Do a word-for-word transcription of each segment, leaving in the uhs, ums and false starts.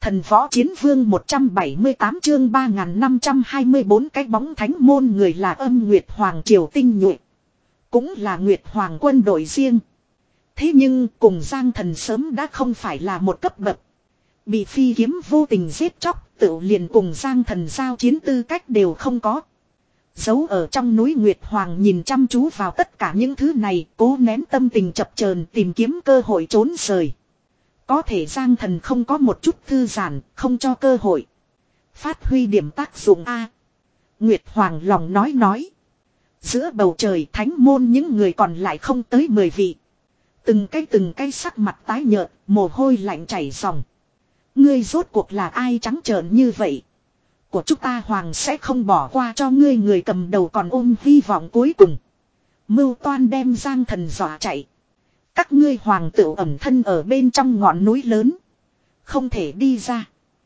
Thần võ chiến vương một trăm bảy mươi tám chương ba nghìn năm trăm hai mươi bốn cái bóng thánh môn người là Âm Nguyệt Hoàng Triều tinh nhuệ. Cũng là Nguyệt Hoàng quân đội riêng. Thế nhưng cùng Giang Thần sớm đã không phải là một cấp bậc. Bị phi kiếm vô tình giết chóc, tự liền cùng Giang Thần giao chiến tư cách đều không có. Giấu ở trong núi Nguyệt Hoàng nhìn chăm chú vào tất cả những thứ này, cố nén tâm tình chập chờn tìm kiếm cơ hội trốn rời. Có thể Giang Thần không có một chút thư giãn, không cho cơ hội. Phát huy điểm tác dụng A. Nguyệt Hoàng lòng nói nói. Giữa bầu trời thánh môn những người còn lại không tới mười vị. Từng cái từng cái sắc mặt tái nhợt, mồ hôi lạnh chảy ròng. Ngươi rốt cuộc là ai trắng trợn như vậy? Của chúng ta Hoàng sẽ không bỏ qua cho ngươi, người cầm đầu còn ôm hy vọng cuối cùng. Mưu toan đem Giang Thần dọa chạy. Các ngươi Hoàng tự ẩn thân ở bên trong ngọn núi lớn. Không thể đi ra.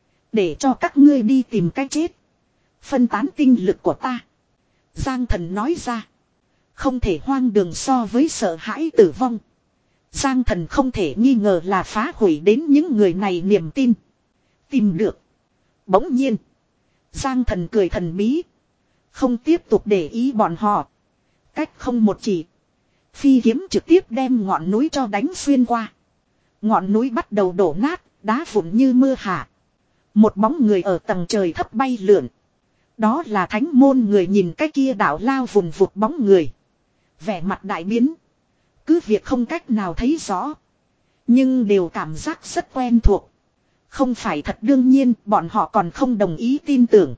Để cho các ngươi đi tìm cách chết. Phân tán tinh lực của ta. Giang Thần nói ra. Không thể hoang đường so với sợ hãi tử vong. Giang Thần không thể nghi ngờ là phá hủy đến những người này niềm tin. Tìm được. Bỗng nhiên. Giang Thần cười thần bí. Không tiếp tục để ý bọn họ. Cách không một chỉ. Phi kiếm trực tiếp đem ngọn núi cho đánh xuyên qua. Ngọn núi bắt đầu đổ nát, đá vụn như mưa hạ. Một bóng người ở tầng trời thấp bay lượn. Đó là thánh môn người, nhìn cái kia đảo lao vùn vụt bóng người. Vẻ mặt đại biến. Cứ việc không cách nào thấy rõ. Nhưng đều cảm giác rất quen thuộc. Không phải thật, đương nhiên bọn họ còn không đồng ý tin tưởng.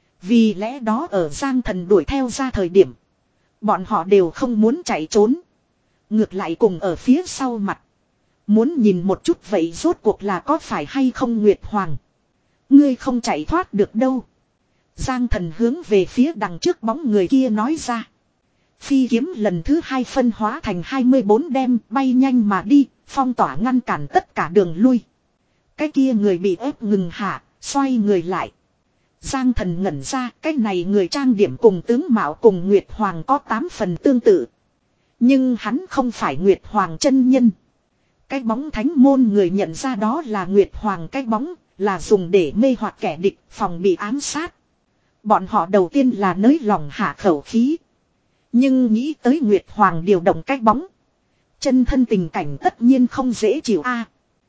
Vì lẽ đó ở Giang Thần đuổi theo ra thời điểm. Bọn họ đều không muốn chạy trốn. Ngược lại cùng ở phía sau mặt. Muốn nhìn một chút vậy rốt cuộc là có phải hay không Nguyệt Hoàng. Ngươi không chạy thoát được đâu. Giang Thần hướng về phía đằng trước bóng người kia nói ra. Phi kiếm lần thứ hai phân hóa thành hai mươi bốn đem bay nhanh mà đi, phong tỏa ngăn cản tất cả đường lui. Cái kia người bị ép ngừng hạ, xoay người lại. Giang Thần ngẩn ra, cái này người trang điểm cùng tướng mạo cùng Nguyệt Hoàng có tám phần tương tự. Nhưng hắn không phải Nguyệt Hoàng chân nhân. Cái bóng thánh môn người nhận ra đó là Nguyệt Hoàng, cái bóng là dùng để mê hoặc kẻ địch, phòng bị ám sát. Bọn họ đầu tiên là nới lòng hạ khẩu khí. Nhưng nghĩ tới Nguyệt Hoàng điều động cái bóng. Chân thân tình cảnh tất nhiên không dễ chịu a.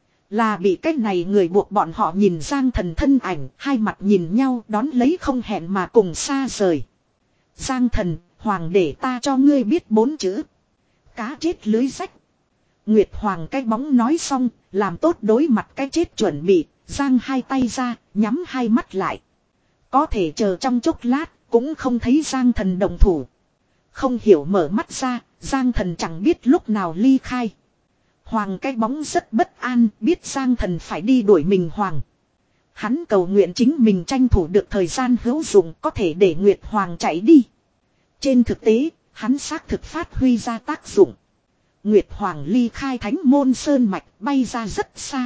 Là bị cái này người buộc bọn họ nhìn Giang Thần thân ảnh, hai mặt nhìn nhau đón lấy không hẹn mà cùng xa rời. Giang Thần, Hoàng để ta cho ngươi biết bốn chữ. Cá chết lưới rách. Nguyệt Hoàng cái bóng nói xong, làm tốt đối mặt cái chết chuẩn bị, giang hai tay ra, nhắm hai mắt lại. Có thể chờ trong chốc lát, cũng không thấy Giang Thần động thủ. Không hiểu mở mắt ra, Giang Thần chẳng biết lúc nào ly khai. Hoàng cái bóng rất bất an, biết Giang Thần phải đi đuổi mình Hoàng. Hắn cầu nguyện chính mình tranh thủ được thời gian hữu dụng, có thể để Nguyệt Hoàng chạy đi. Trên thực tế, hắn xác thực phát huy ra tác dụng. Nguyệt Hoàng ly khai thánh môn sơn mạch, bay ra rất xa.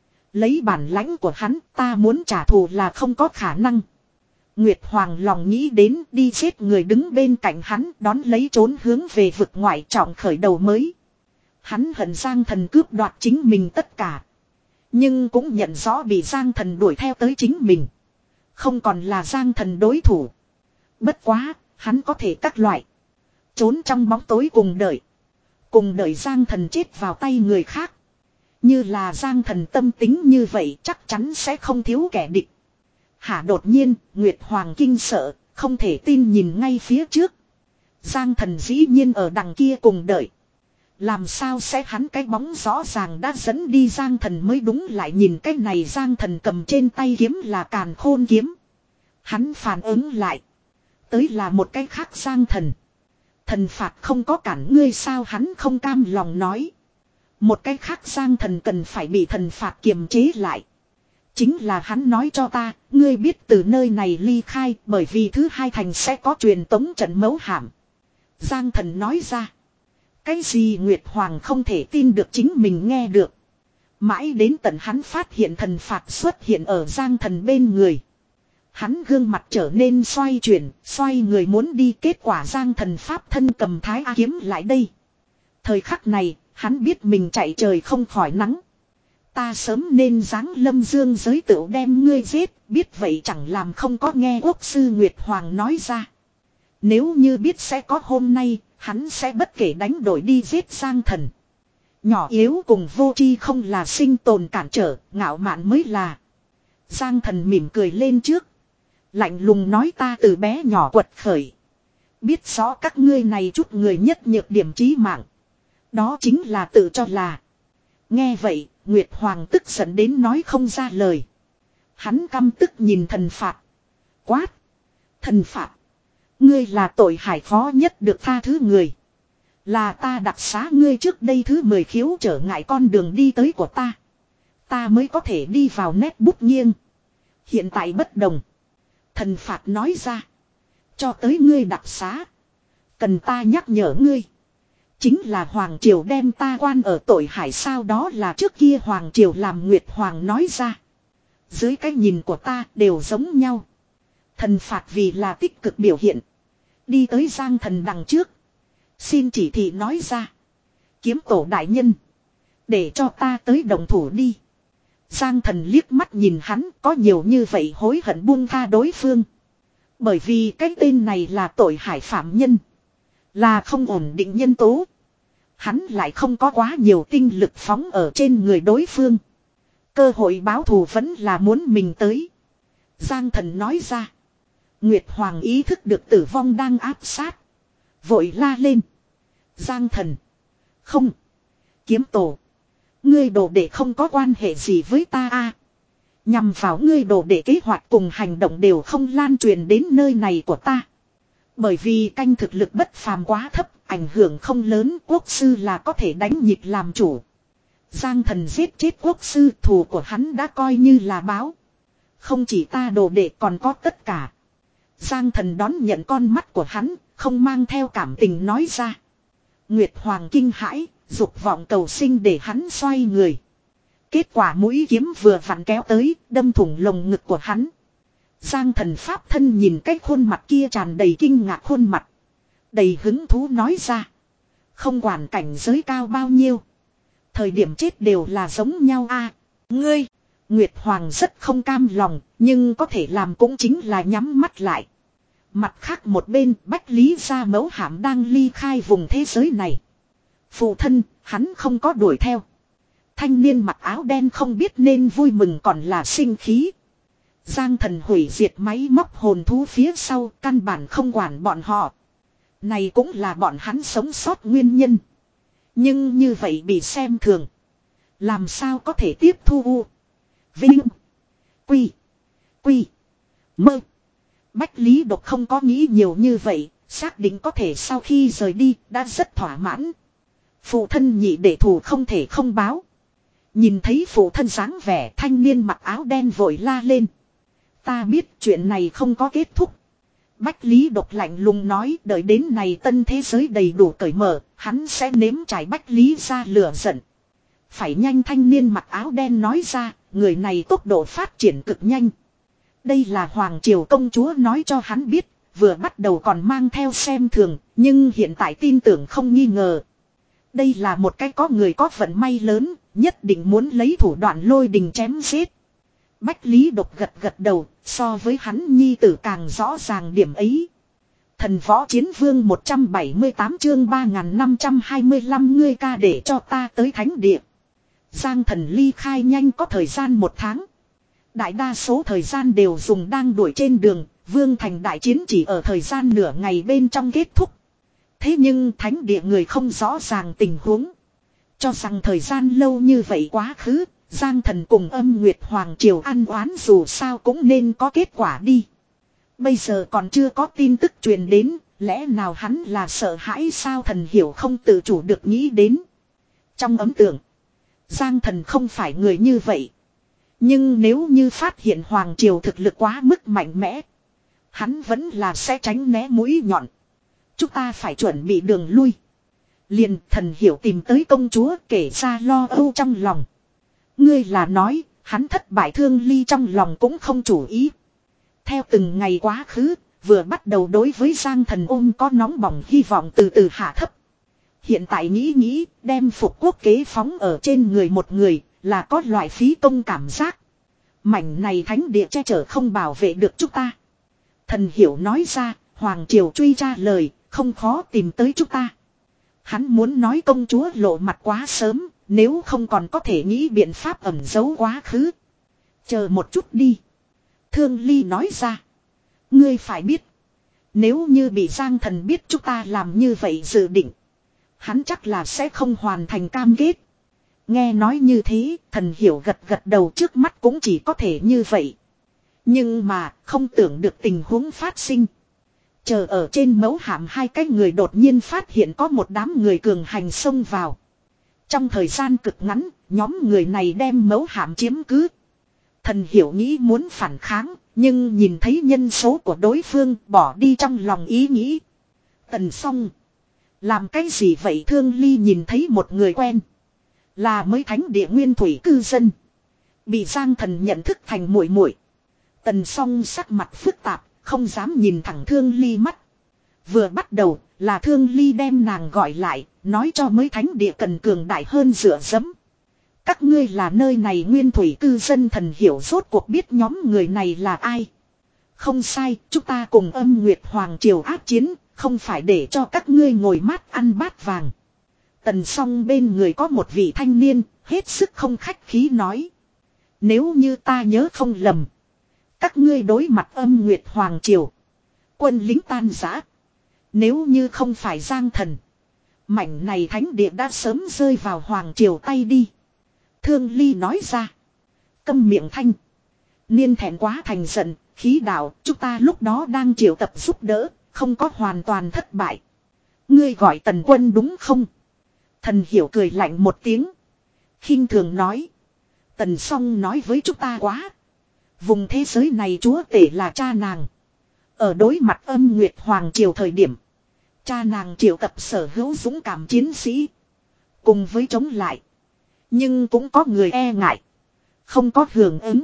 Lấy bản lãnh của hắn, ta muốn trả thù là không có khả năng. Nguyệt Hoàng lòng nghĩ đến đi giết người đứng bên cạnh hắn, đón lấy trốn hướng về vực ngoại trọng khởi đầu mới. Hắn hận Giang Thần cướp đoạt chính mình tất cả. Nhưng cũng nhận rõ bị Giang Thần đuổi theo tới chính mình. Không còn là Giang Thần đối thủ. Bất quá, hắn có thể các loại. Trốn trong bóng tối cùng đợi. Cùng đợi Giang Thần chết vào tay người khác. Như là Giang Thần tâm tính như vậy chắc chắn sẽ không thiếu kẻ địch. Hả, đột nhiên, Nguyệt Hoàng kinh sợ, không thể tin nhìn ngay phía trước. Giang Thần dĩ nhiên ở đằng kia cùng đợi. Làm sao sẽ hắn cái bóng rõ ràng đã dẫn đi Giang Thần mới đúng, lại nhìn cái này Giang Thần cầm trên tay kiếm là Càn Khôn kiếm. Hắn phản ứng lại. Tới là một cái khác Giang Thần. Thần phạt không có cản ngươi sao, hắn không cam lòng nói. Một cái khác Giang Thần cần phải bị thần phạt kiềm chế lại. Chính là hắn nói cho ta, ngươi biết từ nơi này ly khai bởi vì thứ hai thành sẽ có truyền tống trận mấu hàm. Giang Thần nói ra. Cái gì? Nguyệt Hoàng không thể tin được chính mình nghe được. Mãi đến tận hắn phát hiện thần phạt xuất hiện ở Giang Thần bên người. Hắn gương mặt trở nên xoay chuyển, xoay người muốn đi, kết quả Giang Thần pháp thân cầm thái A kiếm lại đây. Thời khắc này, hắn biết mình chạy trời không khỏi nắng. Ta sớm nên giáng lâm dương giới tựu đem ngươi giết, biết vậy chẳng làm không có nghe quốc sư Nguyệt Hoàng nói ra. Nếu như biết sẽ có hôm nay, hắn sẽ bất kể đánh đổi đi giết Giang Thần. Nhỏ yếu cùng vô tri không là sinh tồn cản trở, ngạo mạn mới là. Giang Thần mỉm cười lên trước. Lạnh lùng nói ta từ bé nhỏ quật khởi. Biết rõ các ngươi này chút người nhất nhược điểm trí mạng. Đó chính là tự cho là. Nghe vậy, Nguyệt Hoàng tức giận đến nói không ra lời. Hắn căm tức nhìn thần phạt. Quát. Thần phạt. Ngươi là tội hải khó nhất được tha thứ người. Là ta đặc xá ngươi trước đây thứ mười khiếu trở ngại con đường đi tới của ta. Ta mới có thể đi vào nét bút nghiêng. Hiện tại bất đồng. Thần phạt nói ra. Cho tới ngươi đặc xá. Cần ta nhắc nhở ngươi. Chính là Hoàng Triều đem ta quan ở tội hải sao đó là trước kia Hoàng Triều làm Nguyệt Hoàng nói ra. Dưới cái nhìn của ta đều giống nhau. Thần phạt vì là tích cực biểu hiện. Đi tới Giang Thần đằng trước. Xin chỉ thị nói ra. Kiếm tổ đại nhân. Để cho ta tới đồng thủ đi. Giang Thần liếc mắt nhìn hắn có nhiều như vậy hối hận buông tha đối phương. Bởi vì cái tên này là tội hải phạm nhân. Là không ổn định nhân tố. Hắn lại không có quá nhiều tinh lực phóng ở trên người đối phương. Cơ hội báo thù vẫn là muốn mình tới. Giang Thần nói ra. Nguyệt Hoàng ý thức được tử vong đang áp sát. Vội la lên. Giang Thần. Không. Kiếm tổ. Ngươi đồ đệ không có quan hệ gì với ta a. Nhằm vào ngươi đồ đệ kế hoạch cùng hành động đều không lan truyền đến nơi này của ta. Bởi vì canh thực lực bất phàm quá thấp, ảnh hưởng không lớn, quốc sư là có thể đánh nhịp làm chủ. Giang Thần giết chết quốc sư, thù của hắn đã coi như là báo. Không chỉ ta đồ đệ còn có tất cả. Giang Thần đón nhận con mắt của hắn, không mang theo cảm tình nói ra. Nguyệt Hoàng kinh hãi, dục vọng cầu sinh để hắn xoay người. Kết quả mũi kiếm vừa vặn kéo tới, đâm thủng lồng ngực của hắn. Giang Thần pháp thân nhìn cái khuôn mặt kia tràn đầy kinh ngạc khuôn mặt. Đầy hứng thú nói ra. Không quản cảnh giới cao bao nhiêu. Thời điểm chết đều là giống nhau a. Ngươi, Nguyệt Hoàng rất không cam lòng, nhưng có thể làm cũng chính là nhắm mắt lại. Mặt khác một bên Bách Lý Gia Mẫu Hạm đang ly khai vùng thế giới này. Phụ thân, hắn không có đuổi theo. Thanh niên mặc áo đen không biết nên vui mừng còn là sinh khí. Giang Thần hủy diệt máy móc hồn thú phía sau, căn bản không quản bọn họ. Này cũng là bọn hắn sống sót nguyên nhân. Nhưng như vậy bị xem thường. Làm sao có thể tiếp thu u. Vinh. Quy. Quy. Mơ. Bách Lý Độc không có nghĩ nhiều như vậy. Xác định có thể sau khi rời đi đã rất thỏa mãn. Phụ thân nhị đệ thù không thể không báo. Nhìn thấy phụ thân dáng vẻ thanh niên mặc áo đen vội la lên. Ta biết chuyện này không có kết thúc. Bách Lý Độc lạnh lùng nói đợi đến này tân thế giới đầy đủ cởi mở, hắn sẽ nếm trải Bách Lý ra lửa giận. Phải nhanh thanh niên mặc áo đen nói ra, người này tốc độ phát triển cực nhanh. Đây là Hoàng Triều công chúa nói cho hắn biết, vừa bắt đầu còn mang theo xem thường, nhưng hiện tại tin tưởng không nghi ngờ. Đây là một cái có người có vận may lớn, nhất định muốn lấy thủ đoạn lôi đình chém giết. Bách Lý Độc gật gật đầu, so với hắn nhi tử càng rõ ràng điểm ấy. Thần võ chiến vương một trăm bảy mươi tám chương ba nghìn năm trăm hai mươi lăm ngươi ca để cho ta tới thánh địa. Giang Thần ly khai nhanh có thời gian một tháng. Đại đa số thời gian đều dùng đang đuổi trên đường, vương thành đại chiến chỉ ở thời gian nửa ngày bên trong kết thúc. Thế nhưng thánh địa người không rõ ràng tình huống. Cho rằng thời gian lâu như vậy quá khứ. Giang Thần cùng Âm Nguyệt Hoàng Triều ăn oán dù sao cũng nên có kết quả đi. Bây giờ còn chưa có tin tức truyền đến, lẽ nào hắn là sợ hãi sao Thần hiểu không tự chủ được nghĩ đến. Trong ấn tượng, Giang Thần không phải người như vậy. Nhưng nếu như phát hiện Hoàng Triều thực lực quá mức mạnh mẽ, hắn vẫn là sẽ tránh né mũi nhọn. Chúng ta phải chuẩn bị đường lui. Liền Thần hiểu tìm tới công chúa kể ra lo âu trong lòng. Ngươi là nói, hắn thất bại thương ly trong lòng cũng không chủ ý. Theo từng ngày quá khứ, vừa bắt đầu đối với Giang Thần ôm có nóng bỏng hy vọng từ từ hạ thấp. Hiện tại nghĩ nghĩ, đem phục quốc kế phóng ở trên người một người, là có loại phí công cảm giác. Mảnh này thánh địa che chở không bảo vệ được chúng ta. Thần hiểu nói ra, Hoàng Triều truy tra lời, không khó tìm tới chúng ta. Hắn muốn nói công chúa lộ mặt quá sớm, nếu không còn có thể nghĩ biện pháp ẩn giấu quá khứ. Chờ một chút đi. Thương Ly nói ra. Ngươi phải biết. Nếu như bị Giang Thần biết chúng ta làm như vậy dự định. Hắn chắc là sẽ không hoàn thành cam kết. Nghe nói như thế, thần hiểu gật gật đầu, trước mắt cũng chỉ có thể như vậy. Nhưng mà, không tưởng được tình huống phát sinh. Chờ ở trên mấu hạm hai cái người đột nhiên phát hiện có một đám người cường hành xông vào. Trong thời gian cực ngắn, nhóm người này đem mấu hạm chiếm cứ. Thần hiểu nghĩ muốn phản kháng, nhưng nhìn thấy nhân số của đối phương bỏ đi trong lòng ý nghĩ. Tần Song. Làm cái gì vậy? Thương Ly nhìn thấy một người quen. Là mới thánh địa nguyên thủy cư dân. Bị Giang Thần nhận thức thành muội muội. Tần Song sắc mặt phức tạp, không dám nhìn thẳng Thương Ly mắt. Vừa bắt đầu là Thương Ly đem nàng gọi lại, nói cho mới thánh địa cần cường đại hơn dựa dẫm. Các ngươi là nơi này nguyên thủy cư dân. Thần hiểu rốt cuộc biết nhóm người này là ai. Không sai, chúng ta cùng Âm Nguyệt Hoàng Triều ác chiến, không phải để cho các ngươi ngồi mát ăn bát vàng. Tần Song bên người có một vị thanh niên, hết sức không khách khí nói. Nếu như ta nhớ không lầm, các ngươi đối mặt Âm Nguyệt Hoàng Triều, quân lính tan rã. Nếu như không phải Giang Thần, mảnh này thánh địa đã sớm rơi vào Hoàng Triều tay đi. Thương Ly nói ra. Câm miệng Thanh. Niên thẹn quá thành giận, khí đạo, chúng ta lúc đó đang triệu tập giúp đỡ, không có hoàn toàn thất bại. Ngươi gọi Tần Quân đúng không? Thần hiểu cười lạnh một tiếng. Khinh thường nói. Tần Song nói với chúng ta quá. Vùng thế giới này chúa tể là cha nàng. Ở đối mặt Âm Nguyệt Hoàng Triều thời điểm, cha nàng triệu tập sở hữu dũng cảm chiến sĩ. Cùng với chống lại. Nhưng cũng có người e ngại. Không có hưởng ứng.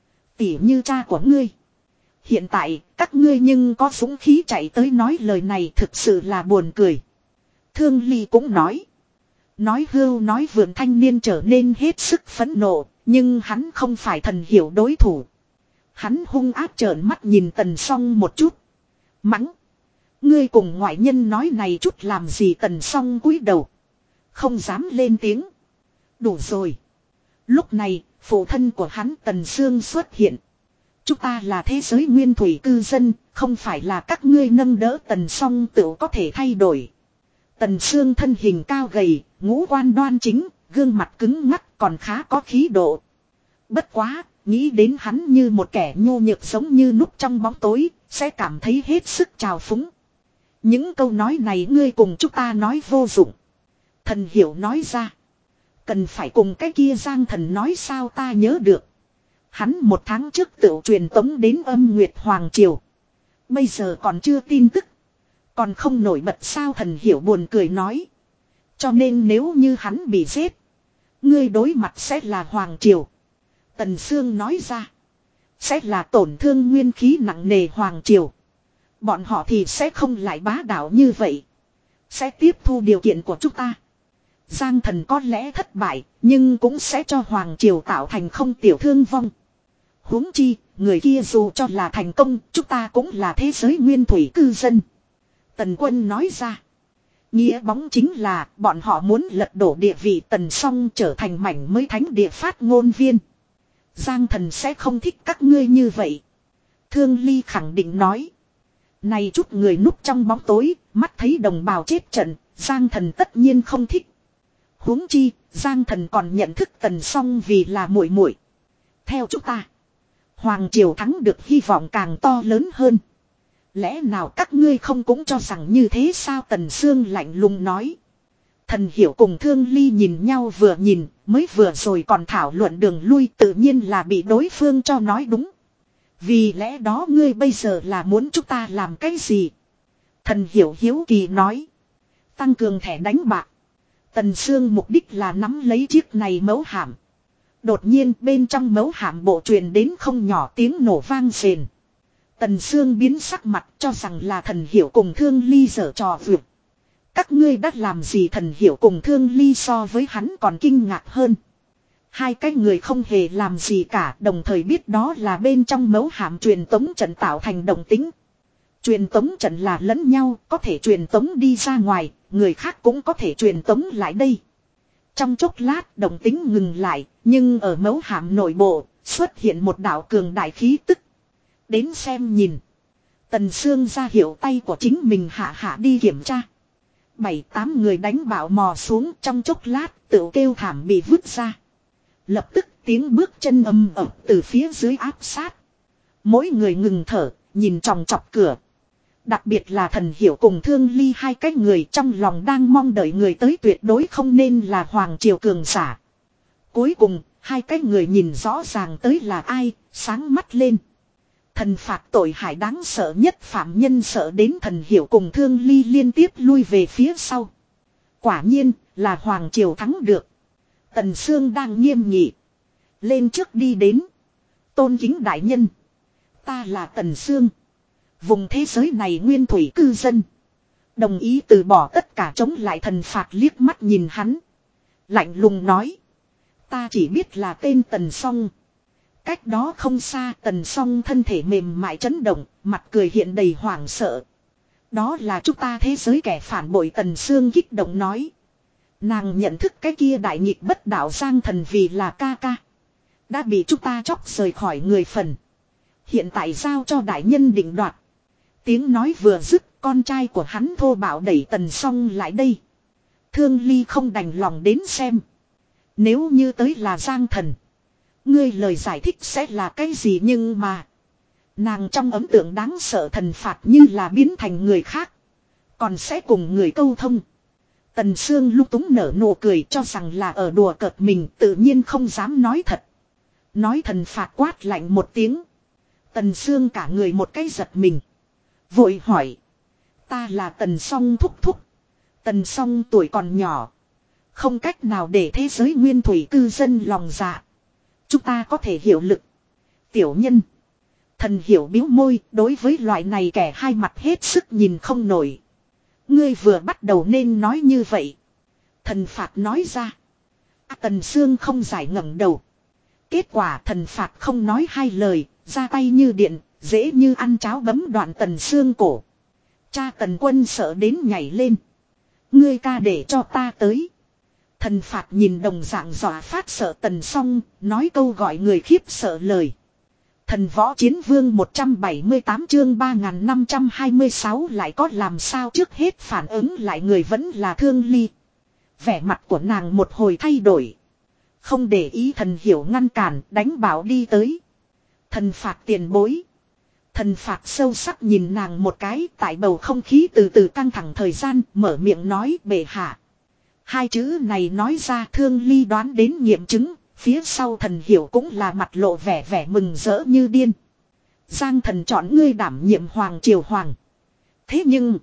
Tỉ như cha của ngươi. Hiện tại các ngươi nhưng có dũng khí chạy tới nói lời này, thực sự là buồn cười. Thương Ly cũng nói. Nói hưu nói vượn thanh niên trở nên hết sức phẫn nộ. Nhưng hắn không phải thần hiểu đối thủ. Hắn hung ác trợn mắt nhìn Tần Song một chút. Mắng. Ngươi cùng ngoại nhân nói này chút làm gì? Tần Song cúi đầu. Không dám lên tiếng. Đủ rồi. Lúc này, phụ thân của hắn Tần Sương xuất hiện. Chúng ta là thế giới nguyên thủy cư dân, không phải là các ngươi nâng đỡ. Tần Song tự có thể thay đổi. Tần Sương thân hình cao gầy, ngũ quan đoan chính, gương mặt cứng ngắc còn khá có khí độ. Bất quá, nghĩ đến hắn như một kẻ nhu nhược giống như núp trong bóng tối, sẽ cảm thấy hết sức trào phúng. Những câu nói này ngươi cùng chúng ta nói vô dụng. Thần hiểu nói ra. Cần phải cùng cái kia Giang Thần nói sao? Ta nhớ được. Hắn một tháng trước tự truyền tống đến Âm Nguyệt Hoàng Triều. Bây giờ còn chưa tin tức. Còn không nổi bật sao? Thần hiểu buồn cười nói. Cho nên nếu như hắn bị giết, ngươi đối mặt sẽ là Hoàng Triều. Tần Sương nói ra. Sẽ là tổn thương nguyên khí nặng nề Hoàng Triều. Bọn họ thì sẽ không lại bá đạo như vậy. Sẽ tiếp thu điều kiện của chúng ta. Giang Thần có lẽ thất bại, nhưng cũng sẽ cho Hoàng Triều tạo thành không tiểu thương vong. Huống chi, người kia dù cho là thành công, chúng ta cũng là thế giới nguyên thủy cư dân. Tần Quân nói ra. Nghĩa bóng chính là bọn họ muốn lật đổ địa vị Tần Song trở thành mảnh mới thánh địa phát ngôn viên. Giang Thần sẽ không thích các ngươi như vậy. Thương Ly khẳng định nói. Này chút người núp trong bóng tối, mắt thấy đồng bào chết trận, Giang Thần tất nhiên không thích. Huống chi, Giang Thần còn nhận thức Tần Song vì là muội muội. Theo chúng ta, Hoàng Triều thắng được hy vọng càng to lớn hơn. Lẽ nào các ngươi không cũng cho rằng như thế sao? Tần Sương lạnh lùng nói. Thần hiểu cùng Thương Ly nhìn nhau vừa nhìn, mới vừa rồi còn thảo luận đường lui, tự nhiên là bị đối phương cho nói đúng. Vì lẽ đó ngươi bây giờ là muốn chúng ta làm cái gì? Thần hiểu hiếu kỳ nói. Tăng cường thẻ đánh bạc. Tần Sương mục đích là nắm lấy chiếc này mấu hạm. Đột nhiên bên trong mấu hạm bộ truyền đến không nhỏ tiếng nổ vang rền. Tần Sương biến sắc mặt cho rằng là thần hiểu cùng Thương Ly giở trò vượt. Các ngươi đã làm gì? Thần hiểu cùng Thương Ly so với hắn còn kinh ngạc hơn. Hai cái người không hề làm gì cả, đồng thời biết đó là bên trong mấu hàm truyền tống trận tạo thành động tính. Truyền tống trận là lẫn nhau, có thể truyền tống đi ra ngoài, người khác cũng có thể truyền tống lại đây. Trong chốc lát động tính ngừng lại, nhưng ở mấu hàm nội bộ, xuất hiện một đạo cường đại khí tức. Đến xem nhìn. Tần Sương ra hiệu tay của chính mình hạ hạ đi kiểm tra. Bảy tám người đánh bạo mò xuống trong chốc lát, tự kêu thảm bị vứt ra. Lập tức tiếng bước chân âm ập từ phía dưới áp sát. Mỗi người ngừng thở, nhìn tròng trọc cửa. Đặc biệt là Thần Hiểu cùng Thương Ly hai cái người trong lòng đang mong đợi người tới tuyệt đối không nên là Hoàng Triều cường giả. Cuối cùng, hai cái người nhìn rõ ràng tới là ai, sáng mắt lên. Thần phạt tội hại đáng sợ nhất phạm nhân sợ đến Thần Hiểu cùng Thương Ly liên tiếp lui về phía sau. Quả nhiên là Hoàng Triều thắng được. Tần Sương đang nghiêm nghị. Lên trước đi đến. Tôn kính đại nhân. Ta là Tần Sương. Vùng thế giới này nguyên thủy cư dân. Đồng ý từ bỏ tất cả chống lại thần phạt liếc mắt nhìn hắn. Lạnh lùng nói. Ta chỉ biết là tên Tần Song. Cách đó không xa Tần Song thân thể mềm mại chấn động, mặt cười hiện đầy hoảng sợ. Đó là chúng ta thế giới kẻ phản bội. Tần Sương kích động nói. Nàng nhận thức cái kia đại nghịch bất đạo Giang Thần vì là ca ca. Đã bị chúng ta chóc rời khỏi người phần. Hiện tại giao cho đại nhân định đoạt. Tiếng nói vừa dứt, con trai của hắn thô bạo đẩy Tần Song lại đây. Thương Ly không đành lòng đến xem. Nếu như tới là Giang Thần, ngươi lời giải thích sẽ là cái gì? Nhưng mà nàng trong ấn tượng đáng sợ thần phạt như là biến thành người khác, còn sẽ cùng người câu thông. Tần Sương lúc túng nở nụ cười cho rằng là ở đùa cợt mình, tự nhiên không dám nói thật. Nói thần phạt quát lạnh một tiếng. Tần Sương cả người một cái giật mình. Vội hỏi. Ta là Tần Song thúc thúc. Tần Song tuổi còn nhỏ, không cách nào để thế giới nguyên thủy cư dân lòng dạ. Chúng ta có thể hiểu lực. Tiểu nhân. Thần Hiểu biếu môi, đối với loại này kẻ hai mặt hết sức nhìn không nổi. Ngươi vừa bắt đầu nên nói như vậy. Thần phạt nói ra. À, Tần Sương không giải ngẩng đầu. Kết quả thần phạt không nói hai lời, ra tay như điện, dễ như ăn cháo bấm đoạn Tần Sương cổ. Cha Tần Quân sợ đến nhảy lên. Ngươi ca để cho ta tới. Thần phạt nhìn đồng dạng dọa phát sợ Tần Song, nói câu gọi người khiếp sợ lời. Thần võ chiến vương một trăm bảy mươi tám chương ba nghìn năm trăm hai mươi sáu lại có làm sao? Trước hết phản ứng lại người vẫn là Thương Ly. Vẻ mặt của nàng một hồi thay đổi. Không để ý Thần Hiểu ngăn cản, đánh bảo đi tới. Thần phạt tiền bối. Thần phạt sâu sắc nhìn nàng một cái, tại bầu không khí từ từ căng thẳng thời gian, mở miệng nói bệ hạ. Hai chữ này nói ra Thương Ly đoán đến nghiệm chứng. Phía sau Thần Hiểu cũng là mặt lộ vẻ vẻ mừng rỡ như điên. Giang Thần chọn ngươi đảm nhiệm Hoàng Triều Hoàng. Thế nhưng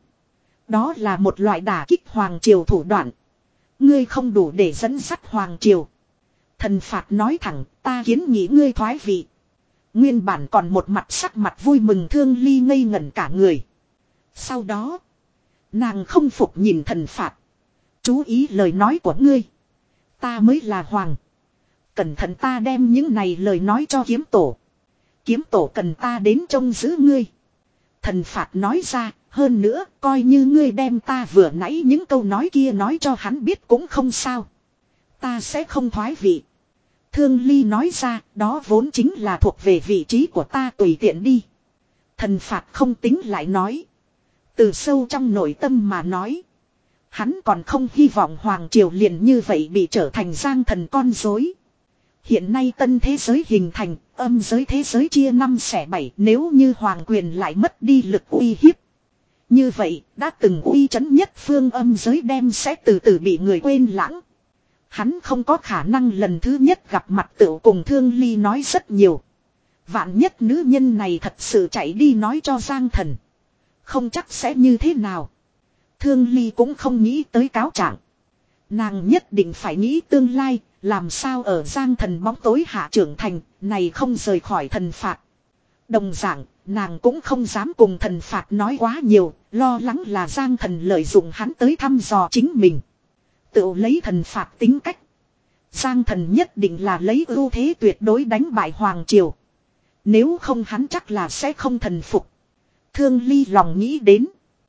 đó là một loại đả kích Hoàng Triều thủ đoạn. Ngươi không đủ để dẫn dắt Hoàng Triều. Thần phạt nói thẳng, ta kiến nghị ngươi thoái vị. Nguyên bản còn một mặt sắc mặt vui mừng Thương Ly ngây ngẩn cả người. Sau đó nàng không phục nhìn thần phạt. Chú ý lời nói của ngươi. Ta mới là Hoàng. Cẩn thận ta đem những này lời nói cho kiếm tổ. Kiếm tổ cần ta đến trông giữ ngươi. Thần phạt nói ra, hơn nữa coi như ngươi đem ta vừa nãy những câu nói kia nói cho hắn biết cũng không sao. Ta sẽ không thoái vị. Thương Ly nói ra, đó vốn chính là thuộc về vị trí của ta, tùy tiện đi. Thần phạt không tính lại nói. Từ sâu trong nội tâm mà nói. Hắn còn không hy vọng Hoàng Triều liền như vậy bị trở thành Giang Thần con rối. Hiện nay tân thế giới hình thành, âm giới thế giới chia năm xẻ bảy, nếu như hoàng quyền lại mất đi lực uy hiếp. Như vậy, đã từng uy chấn nhất phương âm giới đem sẽ từ từ bị người quên lãng. Hắn không có khả năng lần thứ nhất gặp mặt tựu cùng Thương Ly nói rất nhiều. Vạn nhất nữ nhân này thật sự chạy đi nói cho Giang Thần. Không chắc sẽ như thế nào. Thương Ly cũng không nghĩ tới cáo trạng. Nàng nhất định phải nghĩ tương lai. Làm sao ở Giang Thần bóng tối hạ trưởng thành, này không rời khỏi thần phạt. Đồng dạng, nàng cũng không dám cùng thần phạt nói quá nhiều, lo lắng là Giang Thần lợi dụng hắn tới thăm dò chính mình. Tự lấy thần phạt tính cách. Giang Thần nhất định là lấy ưu thế tuyệt đối đánh bại Hoàng Triều. Nếu không hắn chắc là sẽ không thần phục. Thương Ly lòng nghĩ đến.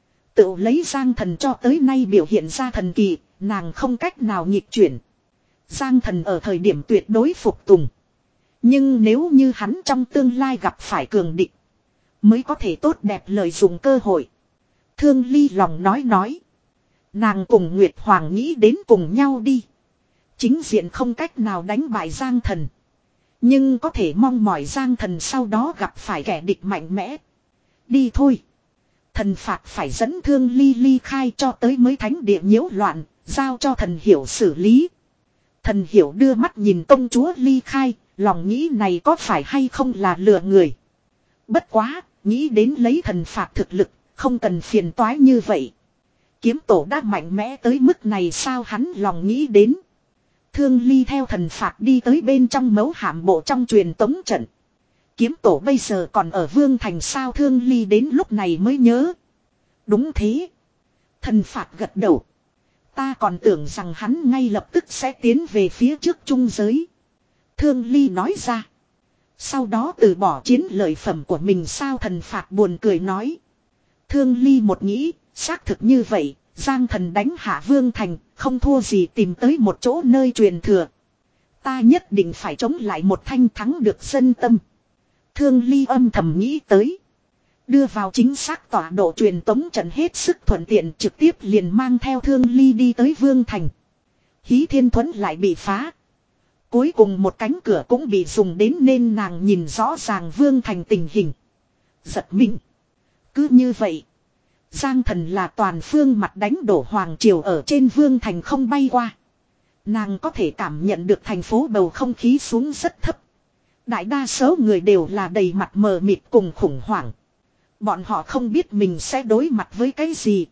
Tự lấy Giang Thần cho tới nay biểu hiện ra thần kỳ, nàng không cách nào nghịch chuyển. Giang Thần ở thời điểm tuyệt đối phục tùng. Nhưng nếu như hắn trong tương lai gặp phải cường địch, mới có thể tốt đẹp lợi dụng cơ hội. Thương Ly lòng nói nói. Nàng cùng Nguyệt Hoàng nghĩ đến cùng nhau đi. Chính diện không cách nào đánh bại Giang Thần. Nhưng có thể mong mỏi Giang Thần sau đó gặp phải kẻ địch mạnh mẽ. Đi thôi. Thần phạt phải dẫn Thương Ly ly khai cho tới mới thánh địa nhiễu loạn, giao cho thần hiểu xử lý. Thần hiểu đưa mắt nhìn công chúa ly khai, lòng nghĩ này có phải hay không là lừa người. Bất quá, nghĩ đến lấy thần phạt thực lực, không cần phiền toái như vậy. Kiếm tổ đã mạnh mẽ tới mức này sao hắn lòng nghĩ đến. Thương Ly theo thần phạt đi tới bên trong mấu hạm bộ trong truyền tống trận. Kiếm tổ bây giờ còn ở Vương Thành sao Thương Ly đến lúc này mới nhớ. Đúng thế. Thần phạt gật đầu. Ta còn tưởng rằng hắn ngay lập tức sẽ tiến về phía trước trung giới. Thương Ly nói ra. Sau đó từ bỏ chiến lợi phẩm của mình sao thần phạt buồn cười nói. Thương Ly một nghĩ, xác thực như vậy, Giang Thần đánh hạ Vương Thành, không thua gì tìm tới một chỗ nơi truyền thừa. Ta nhất định phải chống lại một thanh thắng được dân tâm. Thương Ly âm thầm nghĩ tới. Đưa vào chính xác tọa độ truyền tống trận hết sức thuận tiện trực tiếp liền mang theo Thương Ly đi tới Vương Thành. Hí Thiên Thuẫn lại bị phá. Cuối cùng một cánh cửa cũng bị dùng đến nên nàng nhìn rõ ràng Vương Thành tình hình. Giật mình. Cứ như vậy. Giang Thần là toàn phương mặt đánh đổ Hoàng Triều ở trên Vương Thành không bay qua. Nàng có thể cảm nhận được thành phố bầu không khí xuống rất thấp. Đại đa số người đều là đầy mặt mờ mịt cùng khủng hoảng. Bọn họ không biết mình sẽ đối mặt với cái gì.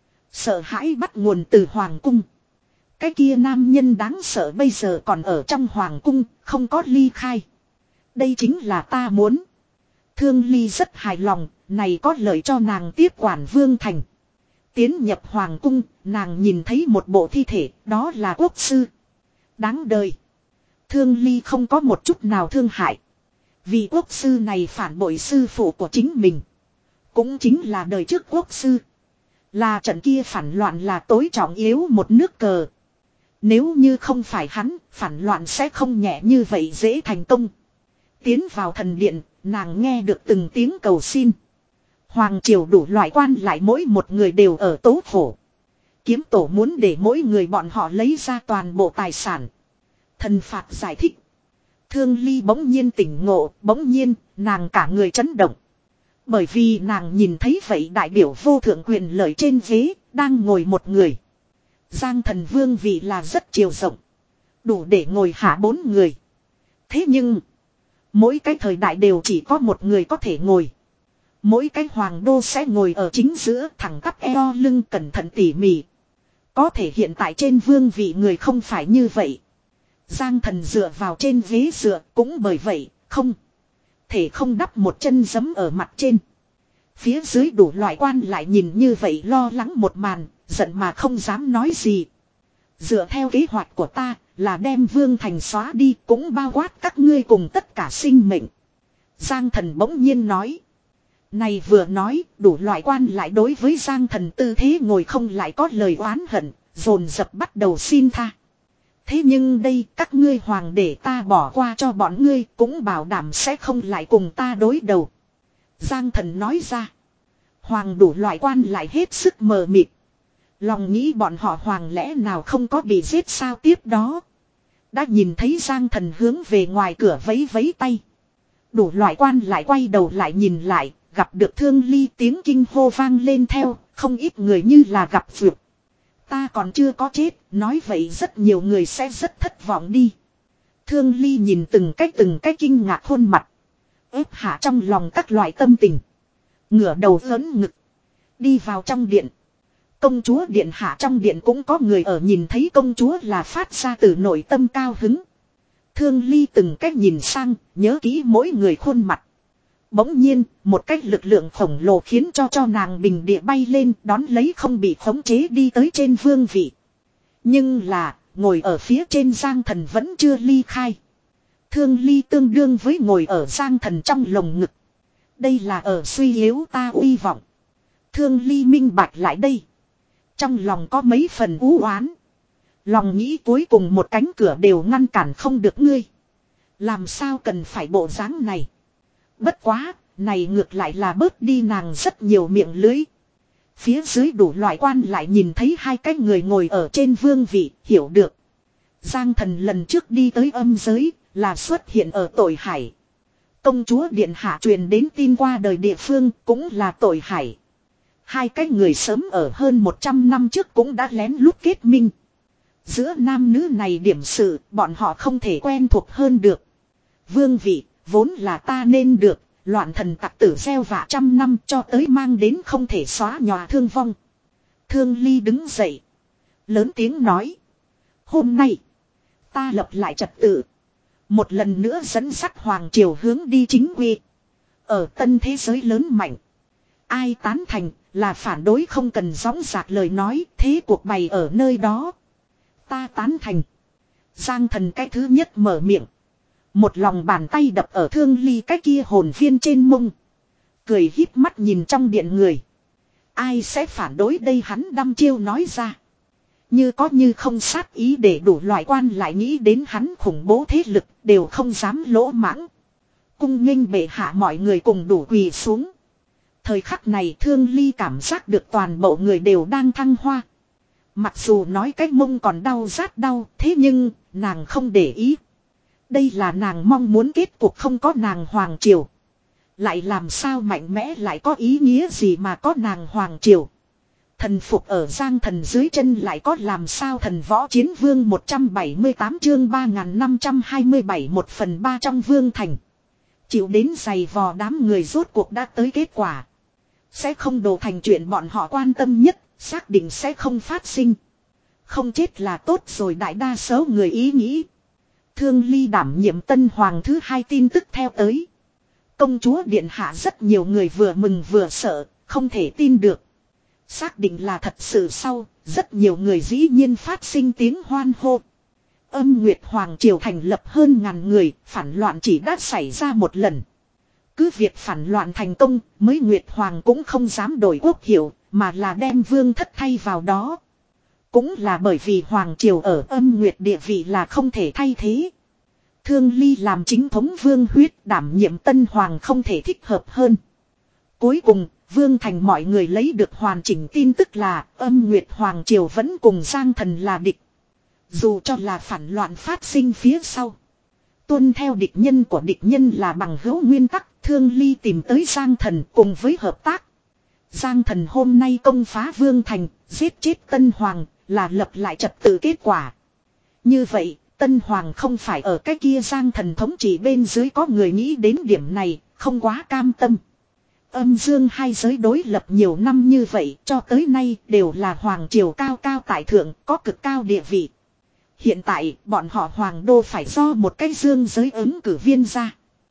Sợ hãi bắt nguồn từ Hoàng Cung. Cái kia nam nhân đáng sợ bây giờ còn ở trong Hoàng Cung, không có ly khai. Đây chính là ta muốn. Thương Ly rất hài lòng, này có lợi cho nàng tiếp quản Vương Thành. Tiến nhập Hoàng Cung, nàng nhìn thấy một bộ thi thể, đó là quốc sư. Đáng đời. Thương Ly không có một chút nào thương hại. Vì quốc sư này phản bội sư phụ của chính mình. Cũng chính là đời trước quốc sư. Là trận kia phản loạn là tối trọng yếu một nước cờ. Nếu như không phải hắn, phản loạn sẽ không nhẹ như vậy dễ thành công. Tiến vào thần điện, nàng nghe được từng tiếng cầu xin. Hoàng triều đủ loại quan lại mỗi một người đều ở tố khổ. Kiếm tổ muốn để mỗi người bọn họ lấy ra toàn bộ tài sản. Thần phạt giải thích. Thương Ly bỗng nhiên tỉnh ngộ, bỗng nhiên, nàng cả người chấn động. Bởi vì nàng nhìn thấy vậy đại biểu vô thượng quyền lợi trên ghế, đang ngồi một người. Giang Thần vương vị là rất chiều rộng. Đủ để ngồi hạ bốn người. Thế nhưng, mỗi cái thời đại đều chỉ có một người có thể ngồi. Mỗi cái hoàng đô sẽ ngồi ở chính giữa thẳng tắp eo lưng cẩn thận tỉ mỉ. Có thể hiện tại trên vương vị người không phải như vậy. Giang Thần dựa vào trên ghế dựa cũng bởi vậy, không. Thể không đắp một chân giấm ở mặt trên. Phía dưới đủ loại quan lại nhìn như vậy lo lắng một màn, giận mà không dám nói gì. Dựa theo kế hoạch của ta là đem Vương Thành xóa đi cũng bao quát các ngươi cùng tất cả sinh mệnh. Giang Thần bỗng nhiên nói. Này vừa nói đủ loại quan lại đối với Giang Thần tư thế ngồi không lại có lời oán hận, dồn dập bắt đầu xin tha. Thế nhưng đây các ngươi hoàng để ta bỏ qua cho bọn ngươi cũng bảo đảm sẽ không lại cùng ta đối đầu. Giang Thần nói ra. Hoàng đủ loại quan lại hết sức mờ mịt. Lòng nghĩ bọn họ hoàng lẽ nào không có bị giết sao tiếp đó. Đã nhìn thấy Giang Thần hướng về ngoài cửa vấy vấy tay. Đủ loại quan lại quay đầu lại nhìn lại, gặp được Thương Ly tiếng kinh hô vang lên theo, không ít người như là gặp vượt. Ta còn chưa có chết, nói vậy rất nhiều người sẽ rất thất vọng đi. Thương Ly nhìn từng cách từng cách kinh ngạc khuôn mặt. Ép hạ trong lòng các loại tâm tình. Ngửa đầu lớn ngực. Đi vào trong điện. Công chúa điện hạ trong điện cũng có người ở nhìn thấy công chúa là phát ra từ nội tâm cao hứng. Thương Ly từng cách nhìn sang, nhớ kỹ mỗi người khuôn mặt. Bỗng nhiên, một cách lực lượng khổng lồ khiến cho cho nàng bình địa bay lên đón lấy không bị khống chế đi tới trên vương vị. Nhưng là, ngồi ở phía trên Giang Thần vẫn chưa ly khai. Thương Ly tương đương với ngồi ở Giang Thần trong lồng ngực. Đây là ở suy yếu ta uy vọng. Thương Ly minh bạch lại đây. Trong lòng có mấy phần u oán. Lòng nghĩ cuối cùng một cánh cửa đều ngăn cản không được ngươi. Làm sao cần phải bộ dáng này. Bất quá, này ngược lại là bớt đi nàng rất nhiều miệng lưới. Phía dưới đủ loại quan lại nhìn thấy hai cái người ngồi ở trên vương vị, hiểu được. Giang Thần lần trước đi tới âm giới, là xuất hiện ở tội hải. Công chúa Điện Hạ truyền đến tin qua đời địa phương cũng là tội hải. Hai cái người sớm ở hơn một trăm năm trước cũng đã lén lút kết minh. Giữa nam nữ này điểm sự bọn họ không thể quen thuộc hơn được. Vương vị vốn là ta nên được, loạn thần tặc tử gieo vạ trăm năm cho tới mang đến không thể xóa nhòa thương vong. Thương Ly đứng dậy. Lớn tiếng nói. Hôm nay ta lập lại trật tự. Một lần nữa dẫn dắt hoàng triều hướng đi chính quy. Ở tân thế giới lớn mạnh. Ai tán thành là phản đối không cần gióng giạc lời nói, thế cuộc bày ở nơi đó. Ta tán thành. Giang Thần cái thứ nhất mở miệng. Một lòng bàn tay đập ở Thương Ly cái kia hồn viên trên mông. Cười híp mắt nhìn trong điện người. Ai sẽ phản đối đây hắn đăm chiêu nói ra. Như có như không sát ý để đủ loại quan lại nghĩ đến hắn khủng bố thế lực đều không dám lỗ mãng. Cung nghênh bệ hạ mọi người cùng đủ quỳ xuống. Thời khắc này Thương Ly cảm giác được toàn bộ người đều đang thăng hoa. Mặc dù nói cái mông còn đau rát đau, thế nhưng nàng không để ý. Đây là nàng mong muốn kết cuộc không có nàng hoàng triều. Lại làm sao mạnh mẽ lại có ý nghĩa gì mà có nàng hoàng triều. Thần phục ở Giang Thần dưới chân lại có làm sao thần võ chiến vương một trăm bảy mươi tám chương ba nghìn năm trăm hai mươi bảy một phần ba trong vương thành. Chịu đến giày vò đám người rốt cuộc đã tới kết quả. Sẽ không đổ thành chuyện bọn họ quan tâm nhất, xác định sẽ không phát sinh. Không chết là tốt rồi đại đa số người ý nghĩ. Thương Ly đảm nhiệm tân hoàng thứ hai tin tức theo tới. Công chúa Điện Hạ rất nhiều người vừa mừng vừa sợ, không thể tin được. Xác định là thật sự sau, rất nhiều người dĩ nhiên phát sinh tiếng hoan hô. Âm Nguyệt Hoàng Triều thành lập hơn ngàn người, phản loạn chỉ đã xảy ra một lần. Cứ việc phản loạn thành công, mới Nguyệt Hoàng cũng không dám đổi quốc hiệu, mà là đem vương thất thay vào đó. Cũng là bởi vì Hoàng Triều ở âm Nguyệt địa vị là không thể thay thế. Thương Ly làm chính thống vương huyết đảm nhiệm tân hoàng không thể thích hợp hơn. Cuối cùng, vương thành mọi người lấy được hoàn chỉnh tin tức là âm Nguyệt Hoàng Triều vẫn cùng Giang Thần là địch. Dù cho là phản loạn phát sinh phía sau. Tuân theo địch nhân của địch nhân là bằng hữu nguyên tắc, Thương Ly tìm tới Giang Thần cùng với hợp tác. Giang Thần hôm nay công phá vương thành, giết chết tân hoàng, là lập lại trật tự kết quả. Như vậy, tân hoàng không phải ở cái kia Giang Thần thống trị bên dưới có người nghĩ đến điểm này, không quá cam tâm. Âm dương hai giới đối lập nhiều năm như vậy cho tới nay đều là hoàng triều cao cao tại thượng, có cực cao địa vị. Hiện tại bọn họ hoàng đô phải do một cái dương giới ứng cử viên ra.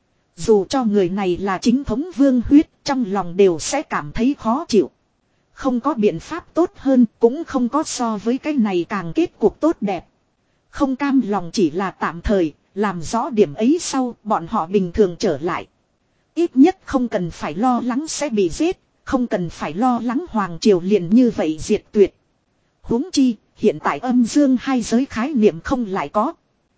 Dù cho người này là chính thống vương huyết, trong lòng đều sẽ cảm thấy khó chịu. Không có biện pháp tốt hơn, cũng không có so với cái này càng kết cuộc tốt đẹp. Không cam lòng chỉ là tạm thời, làm rõ điểm ấy sau, bọn họ bình thường trở lại. Ít nhất không cần phải lo lắng sẽ bị giết, không cần phải lo lắng hoàng triều liền như vậy diệt tuyệt. Huống chi, hiện tại âm dương hai giới khái niệm không lại có.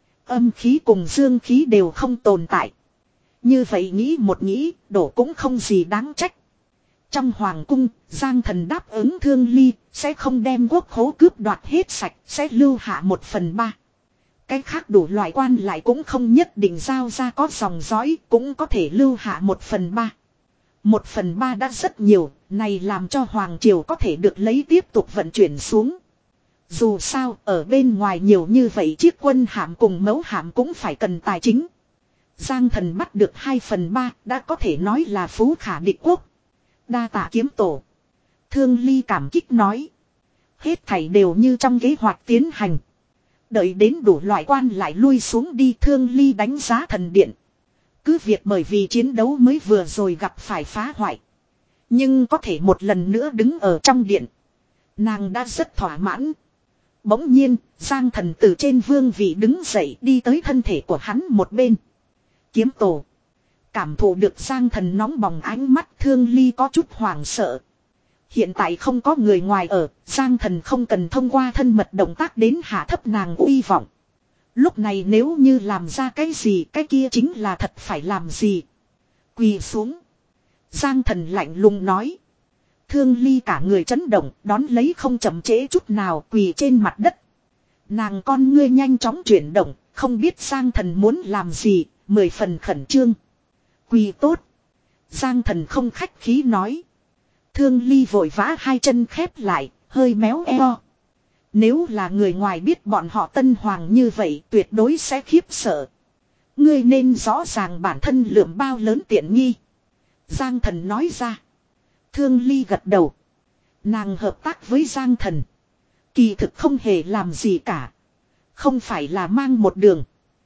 Âm khí cùng dương khí đều không tồn tại. Như vậy nghĩ một nghĩ, đổ cũng không gì đáng trách. Trong hoàng cung, Giang Thần đáp ứng Thương Ly, sẽ không đem quốc khố cướp đoạt hết sạch, sẽ lưu hạ một phần ba. Cái khác đủ loại quan lại cũng không nhất định giao ra có dòng dõi, cũng có thể lưu hạ một phần ba. Một phần ba đã rất nhiều, này làm cho hoàng triều có thể được lấy tiếp tục vận chuyển xuống. Dù sao, ở bên ngoài nhiều như vậy chiếc quân hạm cùng mẫu hạm cũng phải cần tài chính. Giang Thần bắt được hai phần ba, đã có thể nói là phú khả địch quốc. Đa tạ kiếm tổ. Thương Ly cảm kích nói. Hết thảy đều như trong kế hoạch tiến hành. Đợi đến đủ loại quan lại lui xuống đi, Thương Ly đánh giá thần điện. Cứ việc bởi vì chiến đấu mới vừa rồi gặp phải phá hoại. Nhưng có thể một lần nữa đứng ở trong điện. Nàng đã rất thỏa mãn. Bỗng nhiên, Giang Thần từ trên vương vị đứng dậy đi tới thân thể của hắn một bên. Kiếm tổ. Cảm thụ được Giang Thần nóng bỏng ánh mắt, Thương Ly có chút hoảng sợ. Hiện tại không có người ngoài ở, Giang Thần không cần thông qua thân mật động tác đến hạ thấp nàng uy vọng. Lúc này nếu như làm ra cái gì, cái kia chính là thật phải làm gì. Quỳ xuống. Giang Thần lạnh lùng nói. Thương Ly cả người chấn động, đón lấy không chậm trễ chút nào, quỳ trên mặt đất. Nàng con ngươi nhanh chóng chuyển động, không biết Giang Thần muốn làm gì, mười phần khẩn trương. Quỳ tốt. Giang Thần không khách khí nói. Thương Ly vội vã hai chân khép lại, hơi méo eo. Nếu là người ngoài biết bọn họ tân hoàng như vậy, tuyệt đối sẽ khiếp sợ. Ngươi nên rõ ràng bản thân lượng bao lớn tiện nghi. Giang Thần nói ra. Thương Ly gật đầu. Nàng hợp tác với Giang Thần. Kỳ thực không hề làm gì cả. Không phải là mang một đường.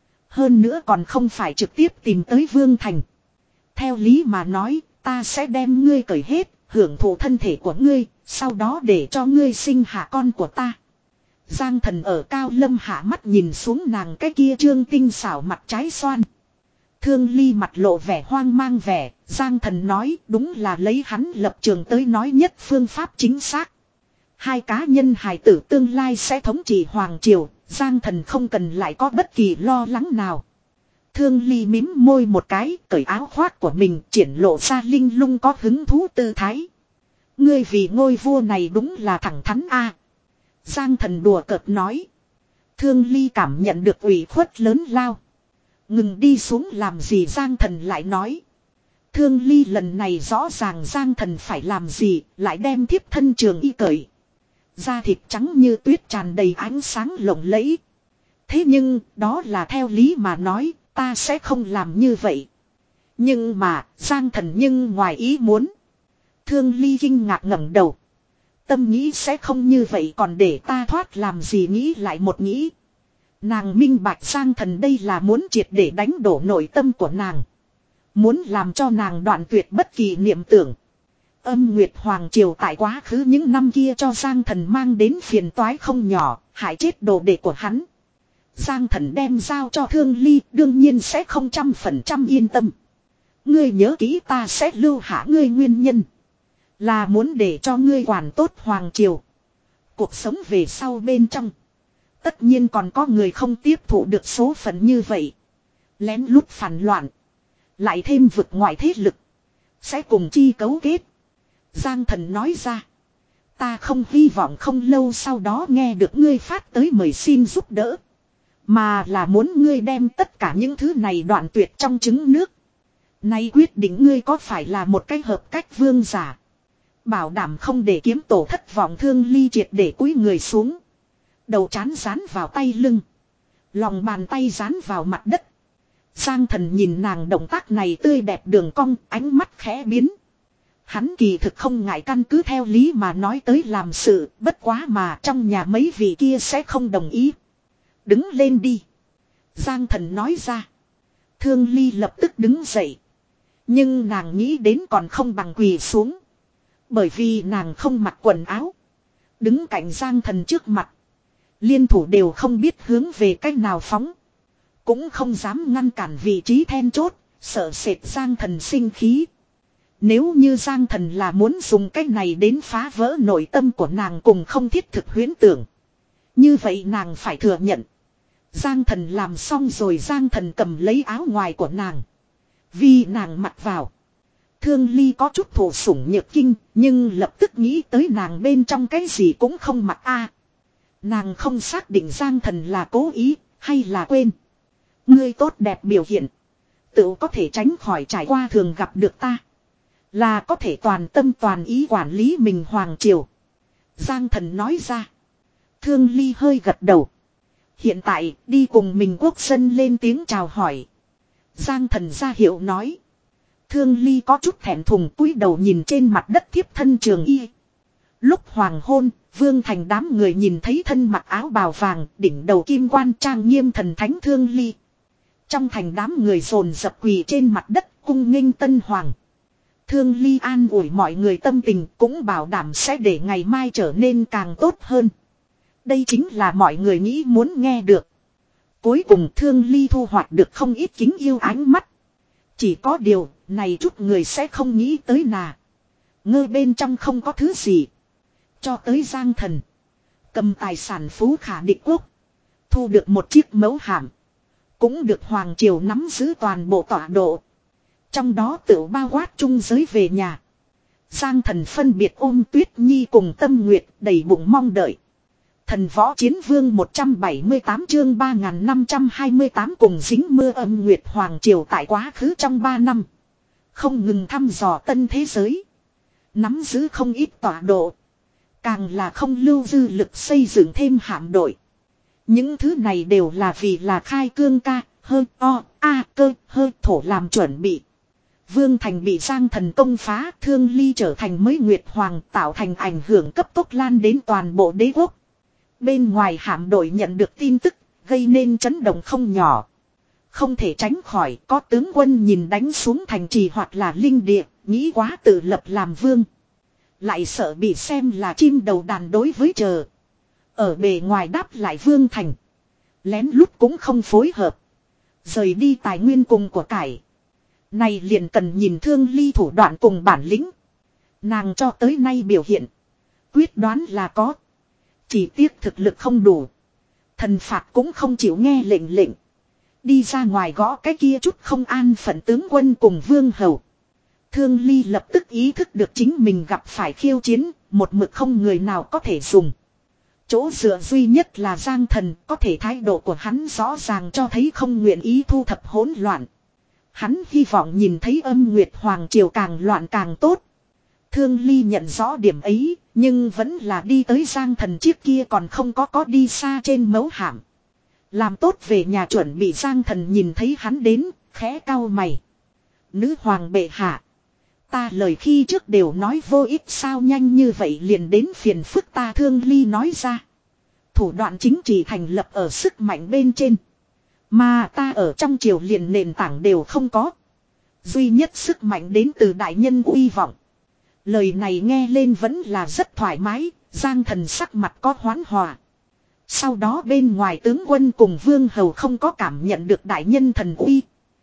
Hơn nữa còn không phải trực tiếp tìm tới Vương Thành. Theo lý mà nói, ta sẽ đem ngươi cởi hết, hưởng thụ thân thể của ngươi, sau đó để cho ngươi sinh hạ con của ta. Giang Thần ở cao lâm hạ mắt nhìn xuống nàng cái kia trương tinh xảo mặt trái xoan. Thương Ly mặt lộ vẻ hoang mang vẻ, Giang Thần nói đúng là lấy hắn lập trường tới nói nhất phương pháp chính xác. Hai cá nhân hài tử tương lai sẽ thống trị hoàng triều, Giang Thần không cần lại có bất kỳ lo lắng nào. Thương Ly mím môi một cái, cởi áo khoác của mình, triển lộ ra linh lung có hứng thú tư thái. Ngươi vì ngôi vua này đúng là thẳng thắn a. Giang Thần đùa cợt nói. Thương Ly cảm nhận được ủy khuất lớn lao. Ngừng đi xuống làm gì, Giang Thần lại nói. Thương Ly lần này rõ ràng Giang Thần phải làm gì, lại đem thiếp thân trường y cởi. Da thịt trắng như tuyết tràn đầy ánh sáng lộng lẫy. Thế nhưng, đó là theo lý mà nói, ta sẽ không làm như vậy. Nhưng mà, Giang Thần nhưng ngoài ý muốn. Thương Ly kinh ngạc ngẩng đầu. Tâm nghĩ sẽ không như vậy, còn để ta thoát làm gì, nghĩ lại một nghĩ. Nàng minh bạch Giang Thần đây là muốn triệt để đánh đổ nội tâm của nàng. Muốn làm cho nàng đoạn tuyệt bất kỳ niệm tưởng. Âm Nguyệt Hoàng Triều tại quá khứ những năm kia cho Giang Thần mang đến phiền toái không nhỏ, hại chết đồ đệ của hắn. Giang Thần đem giao cho Thương Ly, đương nhiên sẽ không trăm phần trăm yên tâm. Ngươi nhớ kỹ, ta sẽ lưu hạ ngươi nguyên nhân. Là muốn để cho ngươi quản tốt Hoàng Triều. Cuộc sống về sau bên trong. Tất nhiên còn có người không tiếp thụ được số phận như vậy. Lén lút phản loạn. Lại thêm vực ngoại thế lực. Sẽ cùng chi cấu kết. Giang Thần nói ra. Ta không hy vọng không lâu sau đó nghe được ngươi phát tới mời xin giúp đỡ. Mà là muốn ngươi đem tất cả những thứ này đoạn tuyệt trong trứng nước. Nay quyết định ngươi có phải là một cái hợp cách vương giả. Bảo đảm không để kiếm tổ thất vọng. Thương Ly triệt để cúi người xuống. Đầu trán dán vào tay lưng. Lòng bàn tay dán vào mặt đất. Giang Thần nhìn nàng động tác này tươi đẹp đường cong, ánh mắt khẽ biến. Hắn kỳ thực không ngại căn cứ theo lý mà nói tới làm sự, bất quá mà trong nhà mấy vị kia sẽ không đồng ý. Đứng lên đi. Giang Thần nói ra. Thương Ly lập tức đứng dậy. Nhưng nàng nghĩ đến còn không bằng quỳ xuống. Bởi vì nàng không mặc quần áo. Đứng cạnh Giang Thần trước mặt. Liên thủ đều không biết hướng về cách nào phóng. Cũng không dám ngăn cản vị trí then chốt, sợ sệt Giang Thần sinh khí. Nếu như Giang Thần là muốn dùng cách này đến phá vỡ nội tâm của nàng cùng không thiết thực huyễn tưởng. Như vậy nàng phải thừa nhận. Giang Thần làm xong rồi. Giang Thần cầm lấy áo ngoài của nàng. Vì nàng mặc vào. Thương Ly có chút thổ sủng nhược kinh, nhưng lập tức nghĩ tới nàng bên trong cái gì cũng không mặc a. Nàng không xác định Giang Thần là cố ý, hay là quên. Ngươi tốt đẹp biểu hiện. Tự có thể tránh khỏi trải qua thường gặp được ta. Là có thể toàn tâm toàn ý quản lý mình Hoàng Triều. Giang Thần nói ra. Thương Ly hơi gật đầu. Hiện tại đi cùng mình quốc dân lên tiếng chào hỏi. Giang Thần ra hiệu nói. Thương Ly có chút thẹn thùng cúi đầu nhìn trên mặt đất thiếp thân trường y. Lúc hoàng hôn, Vương Thành đám người nhìn thấy thân mặc áo bào vàng, đỉnh đầu kim quan trang nghiêm thần thánh Thương Ly. Trong thành đám người dồn dập quỳ trên mặt đất cung nghênh tân hoàng. Thương Ly an ủi mọi người tâm tình, cũng bảo đảm sẽ để ngày mai trở nên càng tốt hơn. Đây chính là mọi người nghĩ muốn nghe được. Cuối cùng Thương Ly thu hoạch được không ít kính yêu ánh mắt. Chỉ có điều, này chút người sẽ không nghĩ tới nà. Ngơ bên trong không có thứ gì. Cho tới Giang Thần. Cầm tài sản phú khả địch quốc. Thu được một chiếc mấu hàm. Cũng được Hoàng Triều nắm giữ toàn bộ tọa độ. Trong đó tự bao quát trung giới về nhà. Giang Thần phân biệt ôm Tuyết Nhi cùng Tâm Nguyệt đầy bụng mong đợi. Thần Võ Chiến Vương một trăm bảy mươi tám chương ba nghìn năm trăm hai mươi tám cùng dính mưa âm Nguyệt Hoàng Triều tại quá khứ trong ba năm. Không ngừng thăm dò tân thế giới. Nắm giữ không ít tọa độ. Càng là không lưu dư lực xây dựng thêm hạm đội. Những thứ này đều là vì là khai cương ca, hơi o, a cơ, hơi thổ làm chuẩn bị. Vương Thành bị Giang Thần công phá, Thương Ly trở thành mới Nguyệt Hoàng, tạo thành ảnh hưởng cấp tốc lan đến toàn bộ đế quốc. Bên ngoài hạm đội nhận được tin tức, gây nên chấn động không nhỏ. Không thể tránh khỏi có tướng quân nhìn đánh xuống thành trì hoặc là linh địa, nghĩ quá tự lập làm vương. Lại sợ bị xem là chim đầu đàn đối với chờ. Ở bề ngoài đáp lại Vương Thành. Lén lút cũng không phối hợp. Rời đi tài nguyên cùng của cải. Này liền cần nhìn Thương Ly thủ đoạn cùng bản lĩnh. Nàng cho tới nay biểu hiện. Quyết đoán là có. Chỉ tiếc thực lực không đủ. Thần phạt cũng không chịu nghe lệnh lệnh. Đi ra ngoài gõ cái kia chút không an phận tướng quân cùng vương hầu. Thương Ly lập tức ý thức được chính mình gặp phải khiêu chiến. Một mực không người nào có thể dùng. Chỗ dựa duy nhất là Giang Thần, có thể thái độ của hắn rõ ràng cho thấy không nguyện ý thu thập hỗn loạn. Hắn hy vọng nhìn thấy âm Nguyệt Hoàng Triều càng loạn càng tốt. Thương Ly nhận rõ điểm ấy, nhưng vẫn là đi tới Giang Thần chiếc kia còn không có có đi xa trên mấu hạm. Làm tốt về nhà chuẩn bị Giang Thần nhìn thấy hắn đến, khẽ cau mày. Nữ hoàng bệ hạ. Ta lời khi trước đều nói vô ích sao nhanh như vậy liền đến phiền phức ta. Thương Ly nói ra. Thủ đoạn chính trị thành lập ở sức mạnh bên trên. Mà ta ở trong triều liền nền tảng đều không có. Duy nhất sức mạnh đến từ đại nhân uy vọng. Lời này nghe lên vẫn là rất thoải mái. Giang Thần sắc mặt có hoán hòa. Sau đó bên ngoài tướng quân cùng vương hầu không có cảm nhận được đại nhân thần uy.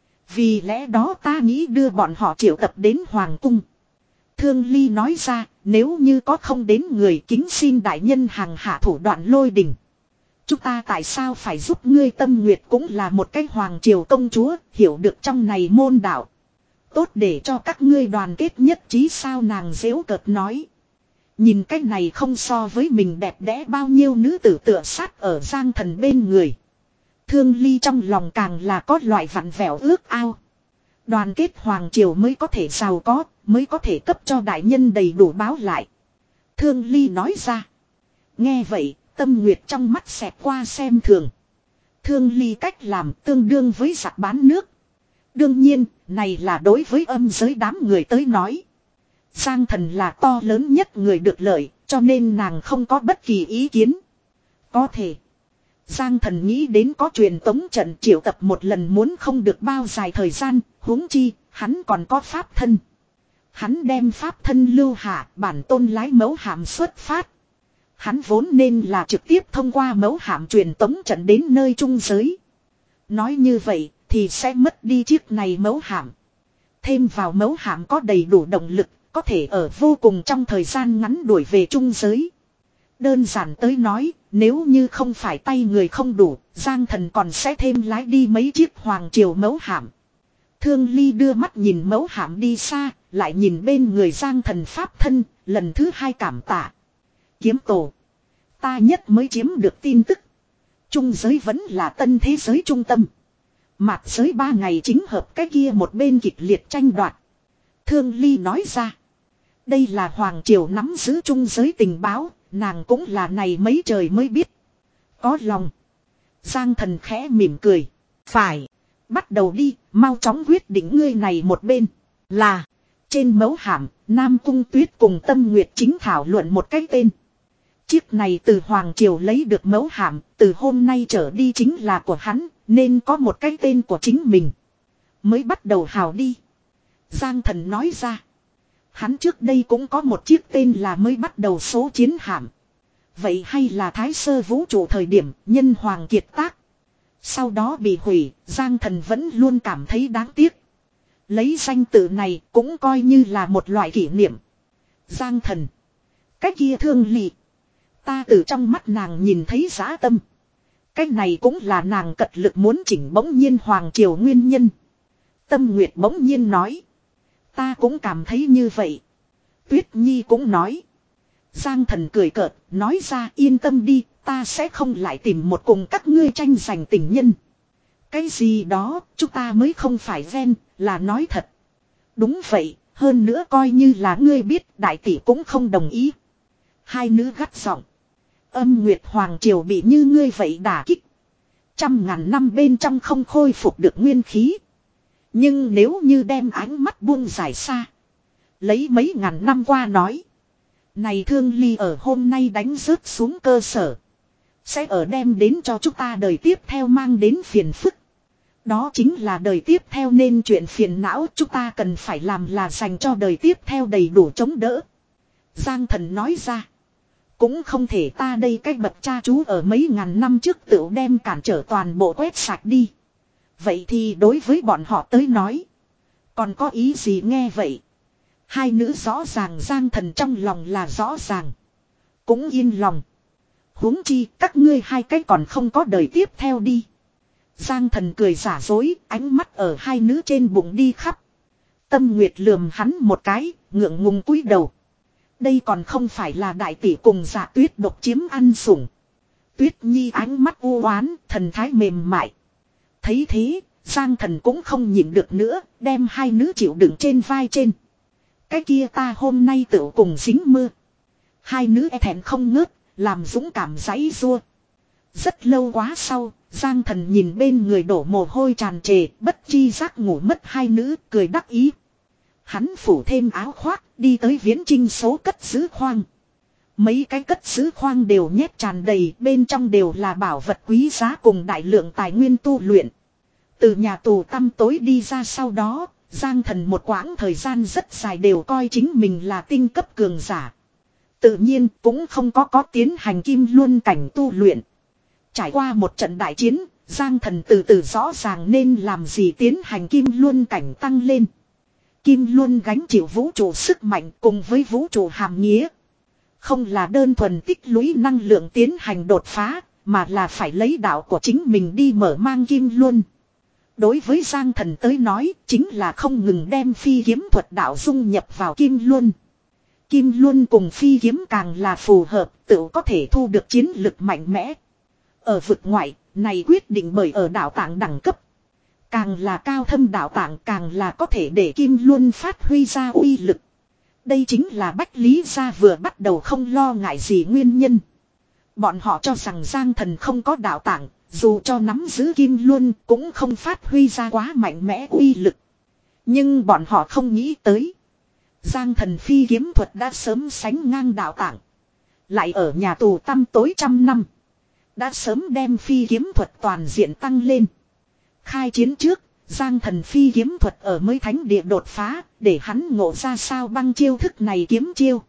Vì lẽ đó ta nghĩ đưa bọn họ triệu tập đến Hoàng cung. Thương Ly nói ra, nếu như có không đến người kính xin đại nhân hàng hạ thủ đoạn lôi đình. Chúng ta tại sao phải giúp ngươi? Tâm Nguyệt cũng là một cái hoàng triều công chúa, hiểu được trong này môn đạo. Tốt để cho các ngươi đoàn kết nhất trí sao, nàng giễu cợt nói. Nhìn cái này không so với mình đẹp đẽ bao nhiêu nữ tử tựa sát ở Giang Thần bên người. Thương Ly trong lòng càng là có loại vặn vẹo ước ao. Đoàn kết hoàng triều mới có thể giàu có, mới có thể cấp cho đại nhân đầy đủ báo lại. Thương Ly nói ra. Nghe vậy, Tâm Nguyệt trong mắt xẹt qua xem thường. Thương Ly cách làm tương đương với giặc bán nước. Đương nhiên, này là đối với âm giới đám người tới nói. Giang Thần là to lớn nhất người được lợi, cho nên nàng không có bất kỳ ý kiến. Có thể. Giang Thần nghĩ đến có truyền tống trận triệu tập một lần muốn không được bao dài thời gian, huống chi, hắn còn có pháp thân. Hắn đem pháp thân lưu hạ, bản tôn lái mấu hạm xuất phát. Hắn vốn nên là trực tiếp thông qua mấu hạm truyền tống trận đến nơi trung giới. Nói như vậy, thì sẽ mất đi chiếc này mấu hạm. Thêm vào mấu hạm có đầy đủ động lực, có thể ở vô cùng trong thời gian ngắn đuổi về trung giới. Đơn giản tới nói, nếu như không phải tay người không đủ, Giang Thần còn sẽ thêm lái đi mấy chiếc hoàng triều mấu hạm. Thương Ly đưa mắt nhìn mấu hạm đi xa, lại nhìn bên người Giang Thần pháp thân, lần thứ hai cảm tạ. Kiếm tổ. Ta nhất mới chiếm được tin tức. Trung giới vẫn là tân thế giới trung tâm. Mạt giới ba ngày chính hợp cái kia một bên kịch liệt tranh đoạt. Thương Ly nói ra. Đây là hoàng triều nắm giữ trung giới tình báo. Nàng cũng là này mấy trời mới biết. Có lòng. Giang Thần khẽ mỉm cười. Phải. Bắt đầu đi. Mau chóng quyết định ngươi này một bên. Là. Trên mấu hạm. Nam Cung Tuyết cùng Tâm Nguyệt chính thảo luận một cái tên. Chiếc này từ Hoàng Triều lấy được mấu hạm. Từ hôm nay trở đi chính là của hắn. Nên có một cái tên của chính mình. Mới bắt đầu hào đi. Giang Thần nói ra. Hắn trước đây cũng có một chiếc tên là mới bắt đầu số chiến hạm. Vậy hay là thái sơ vũ trụ thời điểm nhân hoàng kiệt tác. Sau đó bị hủy, Giang Thần vẫn luôn cảm thấy đáng tiếc. Lấy danh tự này cũng coi như là một loại kỷ niệm. Giang Thần. Cái kia Thương Ly. Ta từ trong mắt nàng nhìn thấy dã tâm. Cái này cũng là nàng cật lực muốn chỉnh bỗng nhiên hoàng triều nguyên nhân. Tâm Nguyệt bỗng nhiên nói. Ta cũng cảm thấy như vậy. Tuyết Nhi cũng nói. Giang Thần cười cợt, nói ra yên tâm đi, ta sẽ không lại tìm một cùng các ngươi tranh giành tình nhân. Cái gì đó, chúng ta mới không phải ven, là nói thật. Đúng vậy, hơn nữa coi như là ngươi biết, đại tỷ cũng không đồng ý. Hai nữ gắt giọng. Âm Nguyệt Hoàng Triều bị như ngươi vậy đả kích. Trăm ngàn năm bên trong không khôi phục được nguyên khí. Nhưng nếu như đem ánh mắt buông dài xa. Lấy mấy ngàn năm qua nói. Này Thương Ly ở hôm nay đánh rớt xuống cơ sở. Sẽ ở đem đến cho chúng ta đời tiếp theo mang đến phiền phức. Đó chính là đời tiếp theo nên chuyện phiền não chúng ta cần phải làm là dành cho đời tiếp theo đầy đủ chống đỡ. Giang Thần nói ra. Cũng không thể ta đây cái bậc cha chú ở mấy ngàn năm trước tự đem cản trở toàn bộ quét sạch đi. Vậy thì đối với bọn họ tới nói. Còn có ý gì nghe vậy? Hai nữ rõ ràng Giang Thần trong lòng là rõ ràng. Cũng yên lòng. Huống chi các ngươi hai cái còn không có đời tiếp theo đi. Giang Thần cười giả dối, ánh mắt ở hai nữ trên bụng đi khắp. Tâm Nguyệt lườm hắn một cái, ngượng ngùng cúi đầu. Đây còn không phải là đại tỷ cùng Dạ Tuyết độc chiếm ăn sủng. Tuyết Nhi ánh mắt u oán, thần thái mềm mại. Thấy thế, Giang Thần cũng không nhịn được nữa, đem hai nữ chịu đựng trên vai trên. Cái kia ta hôm nay tự cùng dính mưa. Hai nữ e thẹn không ngớt, làm dũng cảm giãy giụa. Rất lâu quá sau, Giang Thần nhìn bên người đổ mồ hôi tràn trề, bất chi giác ngủ mất hai nữ, cười đắc ý. Hắn phủ thêm áo khoác, đi tới Viễn Trinh số cất giữ khoang. Mấy cái cất giữ khoang đều nhét tràn đầy, bên trong đều là bảo vật quý giá cùng đại lượng tài nguyên tu luyện. Từ nhà tù tăm tối đi ra sau đó, Giang Thần một quãng thời gian rất dài đều coi chính mình là tinh cấp cường giả. Tự nhiên cũng không có có tiến hành kim luân cảnh tu luyện. Trải qua một trận đại chiến, Giang Thần từ từ rõ ràng nên làm gì tiến hành kim luân cảnh tăng lên. Kim luân gánh chịu vũ trụ sức mạnh cùng với vũ trụ hàm nghĩa. Không là đơn thuần tích lũy năng lượng tiến hành đột phá, mà là phải lấy đạo của chính mình đi mở mang kim luân. Đối với Giang Thần tới nói, chính là không ngừng đem phi kiếm thuật đạo dung nhập vào kim luân. Kim luân cùng phi kiếm càng là phù hợp, tự có thể thu được chiến lực mạnh mẽ. Ở vực ngoại, này quyết định bởi ở đạo tạng đẳng cấp. Càng là cao thâm đạo tạng càng là có thể để kim luân phát huy ra uy lực. Đây chính là Bách Lý Gia vừa bắt đầu không lo ngại gì nguyên nhân. Bọn họ cho rằng Giang Thần không có đạo tạng, dù cho nắm giữ kim luân cũng không phát huy ra quá mạnh mẽ uy lực. Nhưng bọn họ không nghĩ tới. Giang Thần phi kiếm thuật đã sớm sánh ngang đạo tạng. Lại ở nhà tù tăm tối trăm năm. Đã sớm đem phi kiếm thuật toàn diện tăng lên. Khai chiến trước, Giang Thần phi kiếm thuật ở mới thánh địa đột phá, để hắn ngộ ra sao băng chiêu thức này kiếm chiêu.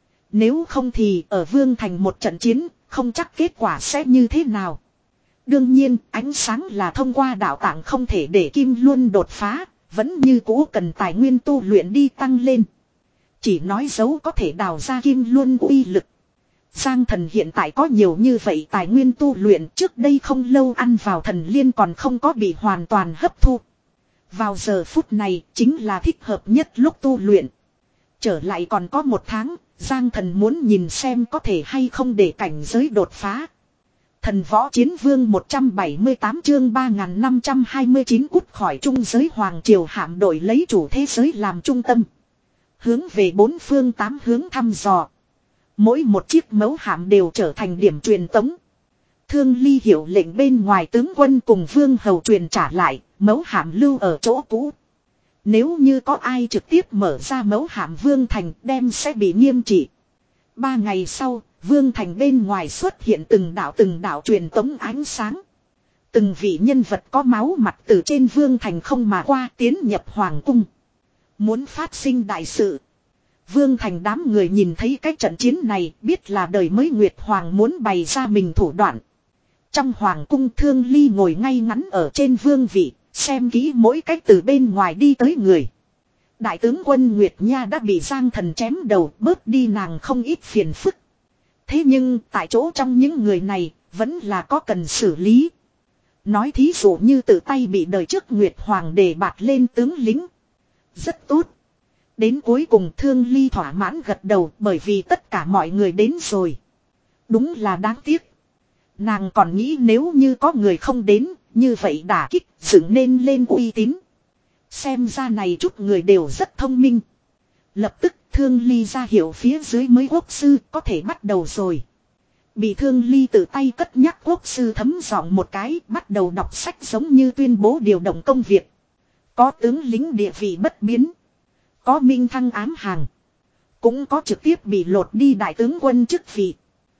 Nếu không thì ở Vương Thành một trận chiến, không chắc kết quả sẽ như thế nào. Đương nhiên, ánh sáng là thông qua đạo tạng không thể để kim luân đột phá, vẫn như cũ cần tài nguyên tu luyện đi tăng lên. Chỉ nói dấu có thể đào ra kim luân uy lực. Giang Thần hiện tại có nhiều như vậy tài nguyên tu luyện, trước đây không lâu ăn vào thần liên còn không có bị hoàn toàn hấp thu. Vào giờ phút này chính là thích hợp nhất lúc tu luyện. Trở lại còn có một tháng, Giang Thần muốn nhìn xem có thể hay không để cảnh giới đột phá. Thần Võ Chiến Vương một trăm bảy mươi tám chương ba nghìn năm trăm hai mươi chín cút khỏi trung giới hoàng triều hạm đội lấy chủ thế giới làm trung tâm. Hướng về bốn phương tám hướng thăm dò. Mỗi một chiếc mấu hạm đều trở thành điểm truyền tống. Thương Ly hiệu lệnh bên ngoài tướng quân cùng vương hầu truyền trả lại, mấu hạm lưu ở chỗ cũ. Nếu như có ai trực tiếp mở ra mấu hạm Vương Thành đem sẽ bị nghiêm trị. Ba ngày sau, Vương Thành bên ngoài xuất hiện từng đạo từng đạo truyền tống ánh sáng. Từng vị nhân vật có máu mặt từ trên Vương Thành không mà qua tiến nhập Hoàng cung. Muốn phát sinh đại sự. Vương Thành đám người nhìn thấy cái trận chiến này biết là đời mới Nguyệt Hoàng muốn bày ra mình thủ đoạn. Trong Hoàng cung Thương Ly ngồi ngay ngắn ở trên vương vị, xem kỹ mỗi cách từ bên ngoài đi tới người. Đại tướng quân Nguyệt Nha đã bị Giang Thần chém đầu, bớt đi nàng không ít phiền phức. Thế nhưng tại chỗ trong những người này vẫn là có cần xử lý. Nói thí dụ như tự tay bị đời trước Nguyệt Hoàng đề bạt lên tướng lính. Rất tốt. Đến cuối cùng Thương Ly thỏa mãn gật đầu bởi vì tất cả mọi người đến rồi. Đúng là đáng tiếc. Nàng còn nghĩ nếu như có người không đến, như vậy đả kích dựng nên lên uy tín. Xem ra này chút người đều rất thông minh. Lập tức Thương Ly ra hiệu phía dưới mới quốc sư có thể bắt đầu rồi. Bị Thương Ly tự tay cất nhắc quốc sư thấm giọng một cái bắt đầu đọc sách giống như tuyên bố điều động công việc. Có tướng lính địa vị bất biến. Có minh thăng ám hàng. Cũng có trực tiếp bị lột đi đại tướng quân chức vị.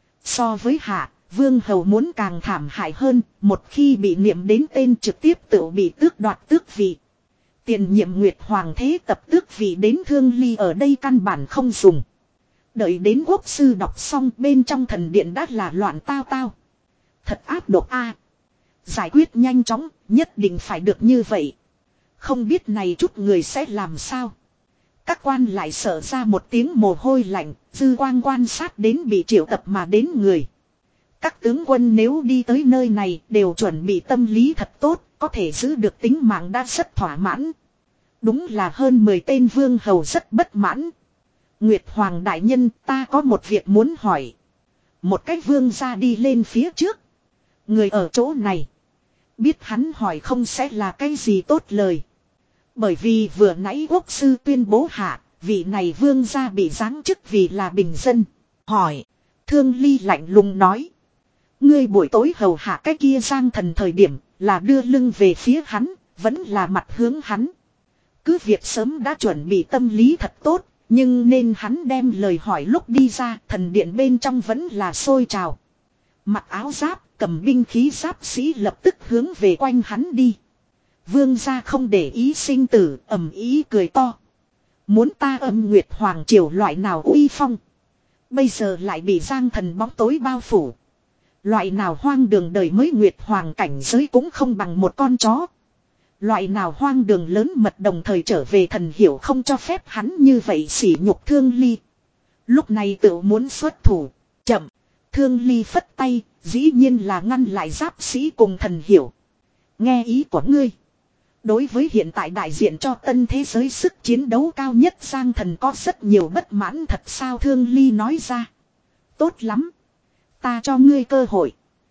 So với hạ, Vương Hầu muốn càng thảm hại hơn, một khi bị niệm đến tên trực tiếp tự bị tước đoạt tước vị. Tiền nhiệm Nguyệt Hoàng thế tập tước vị đến Thương Ly ở đây căn bản không dùng. Đợi đến quốc sư đọc xong bên trong thần điện đã là loạn tao tao. Thật áp độc a. Giải quyết nhanh chóng, nhất định phải được như vậy. Không biết này chút người sẽ làm sao. Các quan lại sợ ra một tiếng mồ hôi lạnh, dư quang quan sát đến bị triệu tập mà đến người. Các tướng quân nếu đi tới nơi này đều chuẩn bị tâm lý thật tốt, có thể giữ được tính mạng đã rất thỏa mãn. Đúng là hơn mười tên vương hầu rất bất mãn. Nguyệt Hoàng đại nhân, ta có một việc muốn hỏi. Một cách vương ra đi lên phía trước. Người ở chỗ này. Biết hắn hỏi không sẽ là cái gì tốt lời. Bởi vì vừa nãy quốc sư tuyên bố hạ, vị này vương gia bị giáng chức vì là bình dân. Hỏi. Thương Ly lạnh lùng nói. Ngươi buổi tối hầu hạ cái kia Giang Thần thời điểm là đưa lưng về phía hắn, vẫn là mặt hướng hắn. Cứ việc sớm đã chuẩn bị tâm lý thật tốt, nhưng nên hắn đem lời hỏi lúc đi ra thần điện bên trong vẫn là sôi trào. Mặc áo giáp, cầm binh khí giáp sĩ lập tức hướng về quanh hắn đi. Vương gia không để ý sinh tử, ầm ý cười to. Muốn ta âm Nguyệt Hoàng triều loại nào uy phong. Bây giờ lại bị Giang Thần bóng tối bao phủ. Loại nào hoang đường đời mới Nguyệt Hoàng cảnh giới cũng không bằng một con chó. Loại nào hoang đường lớn mật đồng thời trở về thần hiểu không cho phép hắn như vậy sỉ nhục Thương Ly. Lúc này tự muốn xuất thủ. Chậm. Thương Ly phất tay, dĩ nhiên là ngăn lại giáp sĩ cùng thần hiểu. Nghe ý của ngươi. Đối với hiện tại đại diện cho tân thế giới sức chiến đấu cao nhất Giang Thần có rất nhiều bất mãn thật sao Thương Ly nói ra. Tốt lắm. Ta cho ngươi cơ hội.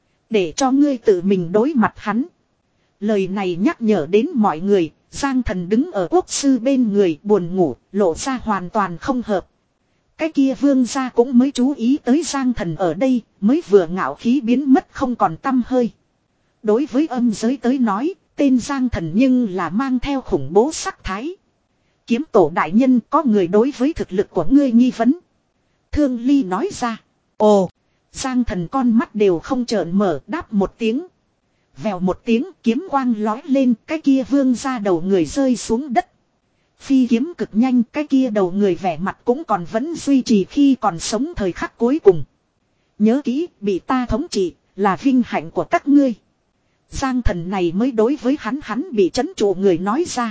Để cho ngươi tự mình đối mặt hắn. Lời này nhắc nhở đến mọi người. Giang Thần đứng ở quốc sư bên người buồn ngủ, lộ ra hoàn toàn không hợp. Cái kia vương gia cũng mới chú ý tới Giang Thần ở đây, mới vừa ngạo khí biến mất không còn tăm hơi. Đối với âm giới tới nói, tên Giang Thần nhưng là mang theo khủng bố sắc thái. Kiếm tổ đại nhân có người đối với thực lực của ngươi nghi vấn. Thương Ly nói ra. Ồ, Giang Thần con mắt đều không trợn mở đáp một tiếng. Vèo một tiếng kiếm quang lói lên cái kia vương ra đầu người rơi xuống đất. Phi kiếm cực nhanh cái kia đầu người vẻ mặt cũng còn vẫn duy trì khi còn sống thời khắc cuối cùng. Nhớ kỹ bị ta thống trị là vinh hạnh của các ngươi. Giang Thần này mới đối với hắn hắn bị trấn trụ người nói ra.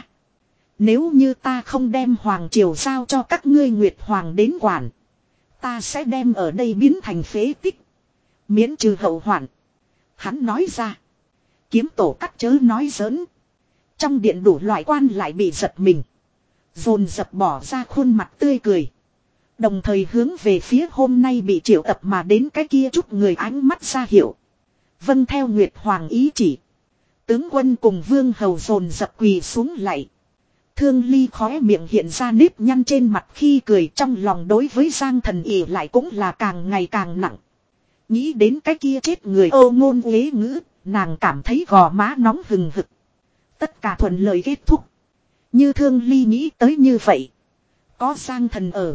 Nếu như ta không đem hoàng triều giao cho các ngươi Nguyệt Hoàng đến quản. Ta sẽ đem ở đây biến thành phế tích. Miễn trừ hậu hoạn. Hắn nói ra. Kiếm tổ cắt chớ nói giỡn. Trong điện đủ loại quan lại bị giật mình. Dồn dập bỏ ra khuôn mặt tươi cười. Đồng thời hướng về phía hôm nay bị triệu tập mà đến cái kia chút người ánh mắt ra hiệu. Vâng theo Nguyệt Hoàng ý chỉ. Tướng quân cùng vương hầu dồn dập quỳ xuống lạy. Thương Ly khóe miệng hiện ra nếp nhăn trên mặt khi cười trong lòng đối với Giang Thần ỉ lại cũng là càng ngày càng nặng. Nghĩ đến cái kia chết người ô ngôn uế ngữ, nàng cảm thấy gò má nóng hừng hực. Tất cả thuận lợi kết thúc. Như Thương Ly nghĩ tới như vậy. Có Giang Thần ở.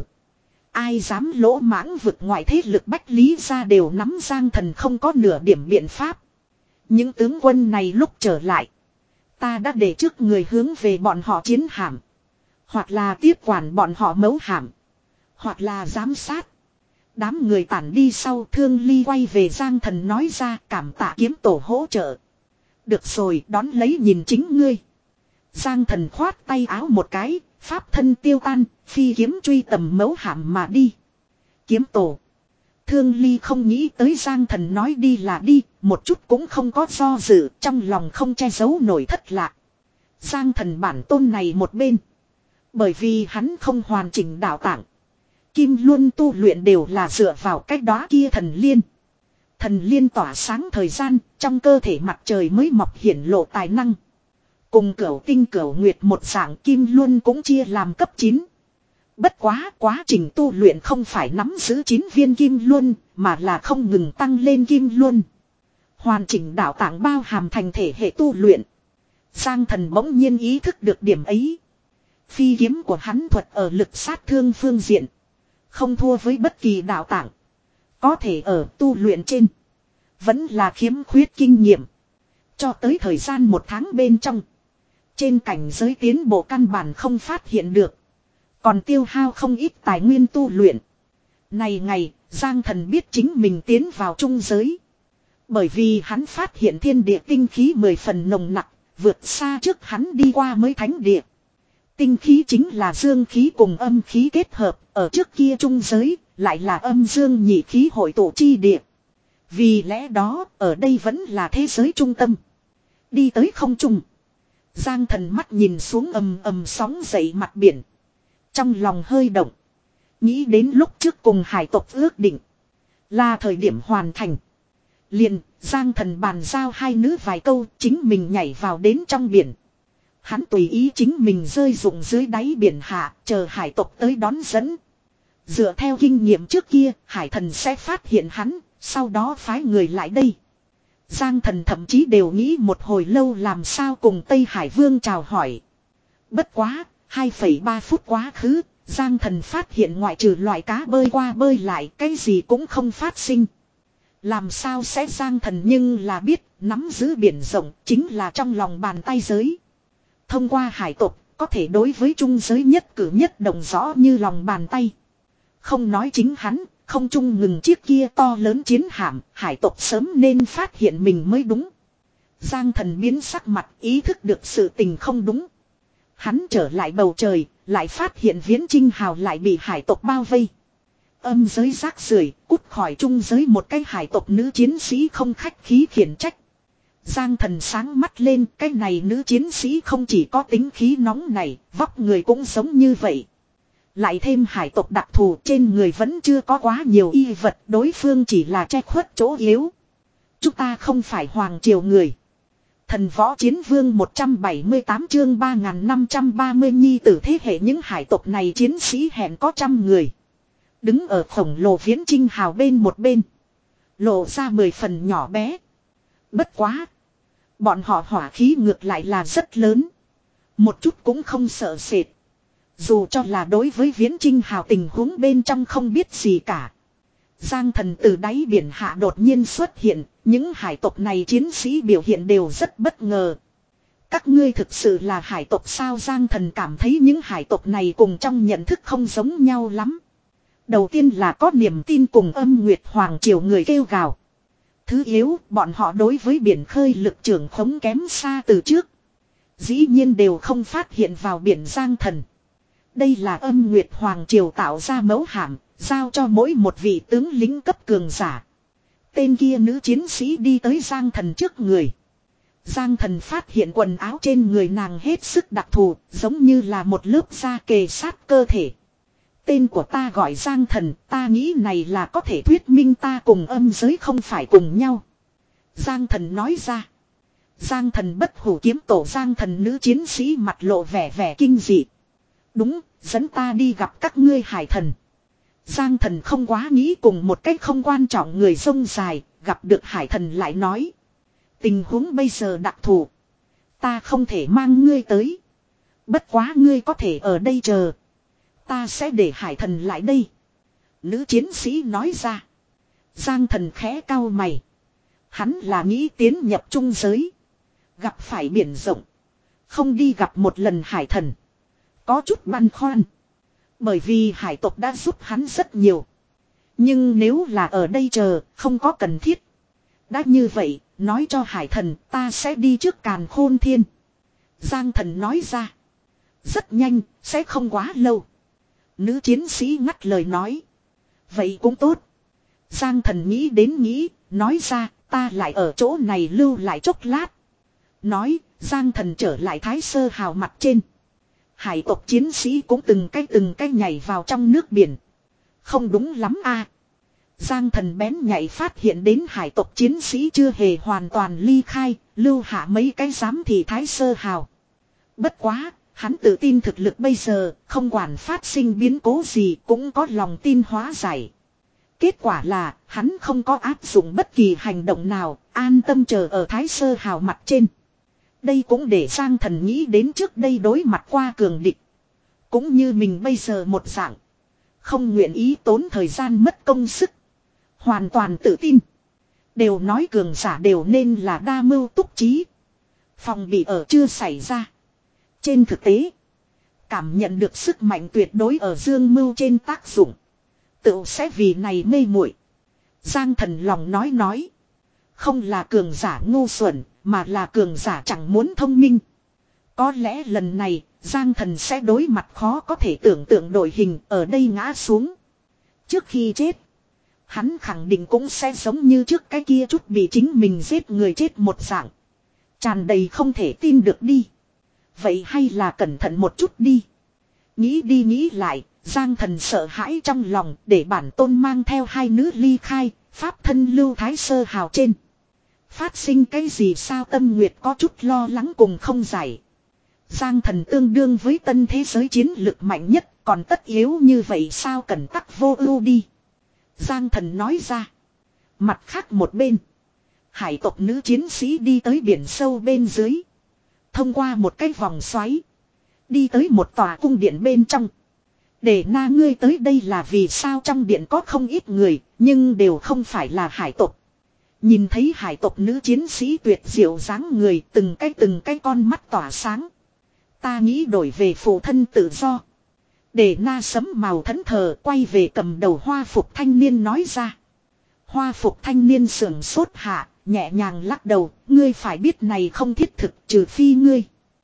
Ai dám lỗ mãng vực ngoại thế lực bách lý ra đều nắm Giang Thần không có nửa điểm biện pháp. Những tướng quân này lúc trở lại. Ta đã để trước người hướng về bọn họ chiến hạm. Hoặc là tiếp quản bọn họ mấu hạm. Hoặc là giám sát. Đám người tản đi sau, Thương Ly quay về Giang Thần nói ra, cảm tạ kiếm tổ hỗ trợ. Được rồi, đón lấy nhìn chính ngươi. Giang Thần khoát tay áo một cái, pháp thân tiêu tan, phi kiếm truy tầm mấu hàm mà đi. Kiếm tổ. Thương Ly không nghĩ tới Giang Thần nói đi là đi, một chút cũng không có do dự, trong lòng không che giấu nổi thất lạc. Giang Thần bản tôn này một bên. Bởi vì hắn không hoàn chỉnh đạo tạng. Kim Luân tu luyện đều là dựa vào cách đó kia thần liên. Thần liên tỏa sáng thời gian, trong cơ thể mặt trời mới mọc hiển lộ tài năng. Cùng cửu tinh cửu nguyệt một dạng Kim Luân cũng chia làm cấp chín. Bất quá quá trình tu luyện không phải nắm giữ chín viên Kim Luân, mà là không ngừng tăng lên Kim Luân. Hoàn chỉnh đạo tạng bao hàm thành thể hệ tu luyện. Giang Thần bỗng nhiên ý thức được điểm ấy. Phi kiếm của hắn thuật ở lực sát thương phương diện. Không thua với bất kỳ đạo tạng. Có thể ở tu luyện trên. Vẫn là khiếm khuyết kinh nghiệm. Cho tới thời gian một tháng bên trong. Trên cảnh giới tiến bộ căn bản không phát hiện được. Còn tiêu hao không ít tài nguyên tu luyện. Này ngày, Giang Thần biết chính mình tiến vào trung giới. Bởi vì hắn phát hiện thiên địa tinh khí mười phần nồng nặc. Vượt xa trước hắn đi qua mới thánh địa. Tinh khí chính là dương khí cùng âm khí kết hợp, ở trước kia trung giới, lại là âm dương nhị khí hội tụ chi địa. Vì lẽ đó, ở đây vẫn là thế giới trung tâm. Đi tới không trung. Giang Thần mắt nhìn xuống ầm ầm sóng dậy mặt biển. Trong lòng hơi động. Nghĩ đến lúc trước cùng hải tộc ước định. Là thời điểm hoàn thành. Liền, Giang Thần bàn giao hai nữ vài câu, chính mình nhảy vào đến trong biển. Hắn tùy ý chính mình rơi rụng dưới đáy biển hạ, chờ hải tộc tới đón dẫn. Dựa theo kinh nghiệm trước kia, hải thần sẽ phát hiện hắn, sau đó phái người lại đây. Giang Thần thậm chí đều nghĩ một hồi lâu làm sao cùng Tây Hải Vương chào hỏi. Bất quá, hai phẩy ba phút quá khứ, Giang Thần phát hiện ngoại trừ loại cá bơi qua bơi lại, cái gì cũng không phát sinh. Làm sao sẽ Giang Thần nhưng là biết, nắm giữ biển rộng, chính là trong lòng bàn tay giới. Thông qua hải tộc, có thể đối với trung giới nhất cử nhất động rõ như lòng bàn tay. Không nói chính hắn, không chung ngừng chiếc kia to lớn chiến hạm, hải tộc sớm nên phát hiện mình mới đúng. Giang Thần biến sắc mặt, ý thức được sự tình không đúng. Hắn trở lại bầu trời, lại phát hiện Viễn Chinh Hào lại bị hải tộc bao vây. Âm giới rác rưởi, cút khỏi trung giới một cái hải tộc nữ chiến sĩ không khách khí khiển trách. Giang Thần sáng mắt lên, cái này nữ chiến sĩ không chỉ có tính khí nóng này, vóc người cũng giống như vậy. Lại thêm hải tộc đặc thù, trên người vẫn chưa có quá nhiều y vật, đối phương chỉ là che khuất chỗ yếu. Chúng ta không phải hoàng triều người. Thần võ chiến vương một trăm bảy mươi tám chương ba nghìn năm trăm ba mươi nhi tử thế hệ những hải tộc này chiến sĩ hẹn có trăm người. Đứng ở khổng lồ Viễn Chinh Hào bên một bên. Lộ ra mười phần nhỏ bé. Bất quá. Bọn họ hỏa khí ngược lại là rất lớn. Một chút cũng không sợ sệt. Dù cho là đối với Viễn Chinh Hào tình huống bên trong không biết gì cả. Giang Thần từ đáy biển hạ đột nhiên xuất hiện. Những hải tộc này chiến sĩ biểu hiện đều rất bất ngờ. Các ngươi thực sự là hải tộc sao? Giang Thần cảm thấy những hải tộc này cùng trong nhận thức không giống nhau lắm. Đầu tiên là có niềm tin cùng Âm Nguyệt Hoàng triều người kêu gào. Thứ yếu, bọn họ đối với biển khơi lực trưởng khống kém xa từ trước. Dĩ nhiên đều không phát hiện vào biển Giang Thần. Đây là Âm Nguyệt Hoàng triều tạo ra mẫu hạm, giao cho mỗi một vị tướng lính cấp cường giả. Tên kia nữ chiến sĩ đi tới Giang Thần trước người. Giang Thần phát hiện quần áo trên người nàng hết sức đặc thù, giống như là một lớp da kề sát cơ thể. Tên của ta gọi Giang Thần, ta nghĩ này là có thể thuyết minh ta cùng âm giới không phải cùng nhau. Giang Thần nói ra. Giang Thần bất hủ kiếm tổ Giang Thần nữ chiến sĩ mặt lộ vẻ vẻ kinh dị. Đúng, dẫn ta đi gặp các ngươi hải thần. Giang Thần không quá nghĩ cùng một cách không quan trọng người sông dài, gặp được hải thần lại nói. Tình huống bây giờ đặc thù. Ta không thể mang ngươi tới. Bất quá ngươi có thể ở đây chờ. Ta sẽ để hải thần lại đây. Nữ chiến sĩ nói ra. Giang Thần khẽ cau mày. Hắn là nghĩ tiến nhập trung giới. Gặp phải biển rộng. Không đi gặp một lần hải thần. Có chút băn khoăn. Bởi vì hải tộc đã giúp hắn rất nhiều. Nhưng nếu là ở đây chờ, không có cần thiết. Đã như vậy, nói cho hải thần ta sẽ đi trước Càn Khôn Thiên. Giang thần nói ra. Rất nhanh, sẽ không quá lâu. Nữ chiến sĩ ngắt lời nói. Vậy cũng tốt. Giang thần nghĩ đến nghĩ, nói ra ta lại ở chỗ này lưu lại chốc lát. Nói, Giang thần trở lại Thái Sơ Hào mặt trên. Hải tộc chiến sĩ cũng từng cái từng cái nhảy vào trong nước biển. Không đúng lắm a. Giang thần bén nhảy phát hiện đến hải tộc chiến sĩ chưa hề hoàn toàn ly khai, lưu hạ mấy cái giám thị Thái Sơ Hào. Bất quá, hắn tự tin thực lực bây giờ, không quản phát sinh biến cố gì cũng có lòng tin hóa giải. Kết quả là, hắn không có áp dụng bất kỳ hành động nào, an tâm chờ ở Thái Sơ Hào mặt trên. Đây cũng để Giang thần nghĩ đến trước đây đối mặt qua cường địch. Cũng như mình bây giờ một dạng. Không nguyện ý tốn thời gian mất công sức. Hoàn toàn tự tin. Đều nói cường giả đều nên là đa mưu túc trí. Phòng bị ở chưa xảy ra. Trên thực tế, cảm nhận được sức mạnh tuyệt đối ở dương mưu trên tác dụng. Tự sẽ vì này mê muội. Giang thần lòng nói nói. Không là cường giả ngu xuẩn, mà là cường giả chẳng muốn thông minh. Có lẽ lần này, Giang thần sẽ đối mặt khó có thể tưởng tượng đội hình ở đây ngã xuống. Trước khi chết, hắn khẳng định cũng sẽ giống như trước cái kia chút bị chính mình giết người chết một dạng. Tràn đầy không thể tin được đi. Vậy hay là cẩn thận một chút đi. Nghĩ đi nghĩ lại, Giang thần sợ hãi trong lòng để bản tôn mang theo hai nữ ly khai, pháp thân lưu Thái Sơ Hào trên. Phát sinh cái gì sao Tâm Nguyệt có chút lo lắng cùng không giải. Giang thần tương đương với tân thế giới chiến lực mạnh nhất, còn tất yếu như vậy sao cần tắc vô ưu đi. Giang thần nói ra. Mặt khác một bên, hải tộc nữ chiến sĩ đi tới biển sâu bên dưới. Thông qua một cái vòng xoáy, đi tới một tòa cung điện bên trong. Để na ngươi tới đây là vì sao trong điện có không ít người, nhưng đều không phải là hải tộc. Nhìn thấy hải tộc nữ chiến sĩ tuyệt diệu dáng người, từng cái từng cái con mắt tỏa sáng. Ta nghĩ đổi về phụ thân tự do. Để na sấm màu thẫn thờ quay về cầm đầu hoa phục thanh niên nói ra. Hoa phục thanh niên sưởng sốt hạ, nhẹ nhàng lắc đầu, ngươi phải biết này không thiết thực trừ phi ngươi.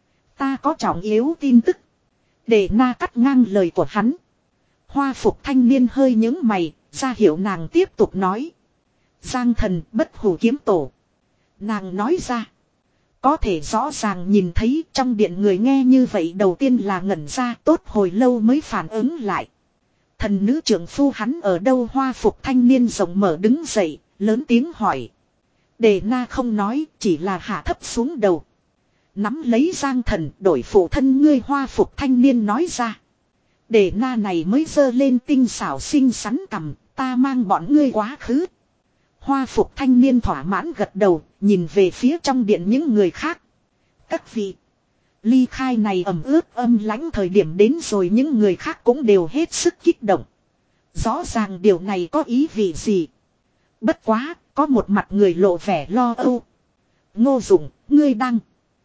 Ta có trọng yếu tin tức. Để na cắt ngang lời của hắn. Hoa phục thanh niên hơi nhướng mày, ra hiệu nàng tiếp tục nói. Giang thần bất hủ kiếm tổ. Nàng nói ra. Có thể rõ ràng nhìn thấy trong điện người nghe như vậy đầu tiên là ngẩn ra tốt hồi lâu mới phản ứng lại. Thần nữ trưởng phu hắn ở đâu hoa phục thanh niên rộng mở đứng dậy, lớn tiếng hỏi. Đề na không nói, chỉ là hạ thấp xuống đầu. Nắm lấy Giang thần đổi phụ thân ngươi hoa phục thanh niên nói ra. Đề na này mới giơ lên tinh xảo xinh xắn cằm, ta mang bọn ngươi quá khứ. Hoa phục thanh niên thỏa mãn gật đầu, nhìn về phía trong điện những người khác. Các vị, ly khai này ẩm ướt âm lãnh thời điểm đến rồi những người khác cũng đều hết sức kích động. Rõ ràng điều này có ý vị gì. Bất quá, có một mặt người lộ vẻ lo âu. Ngô Dụng, ngươi đang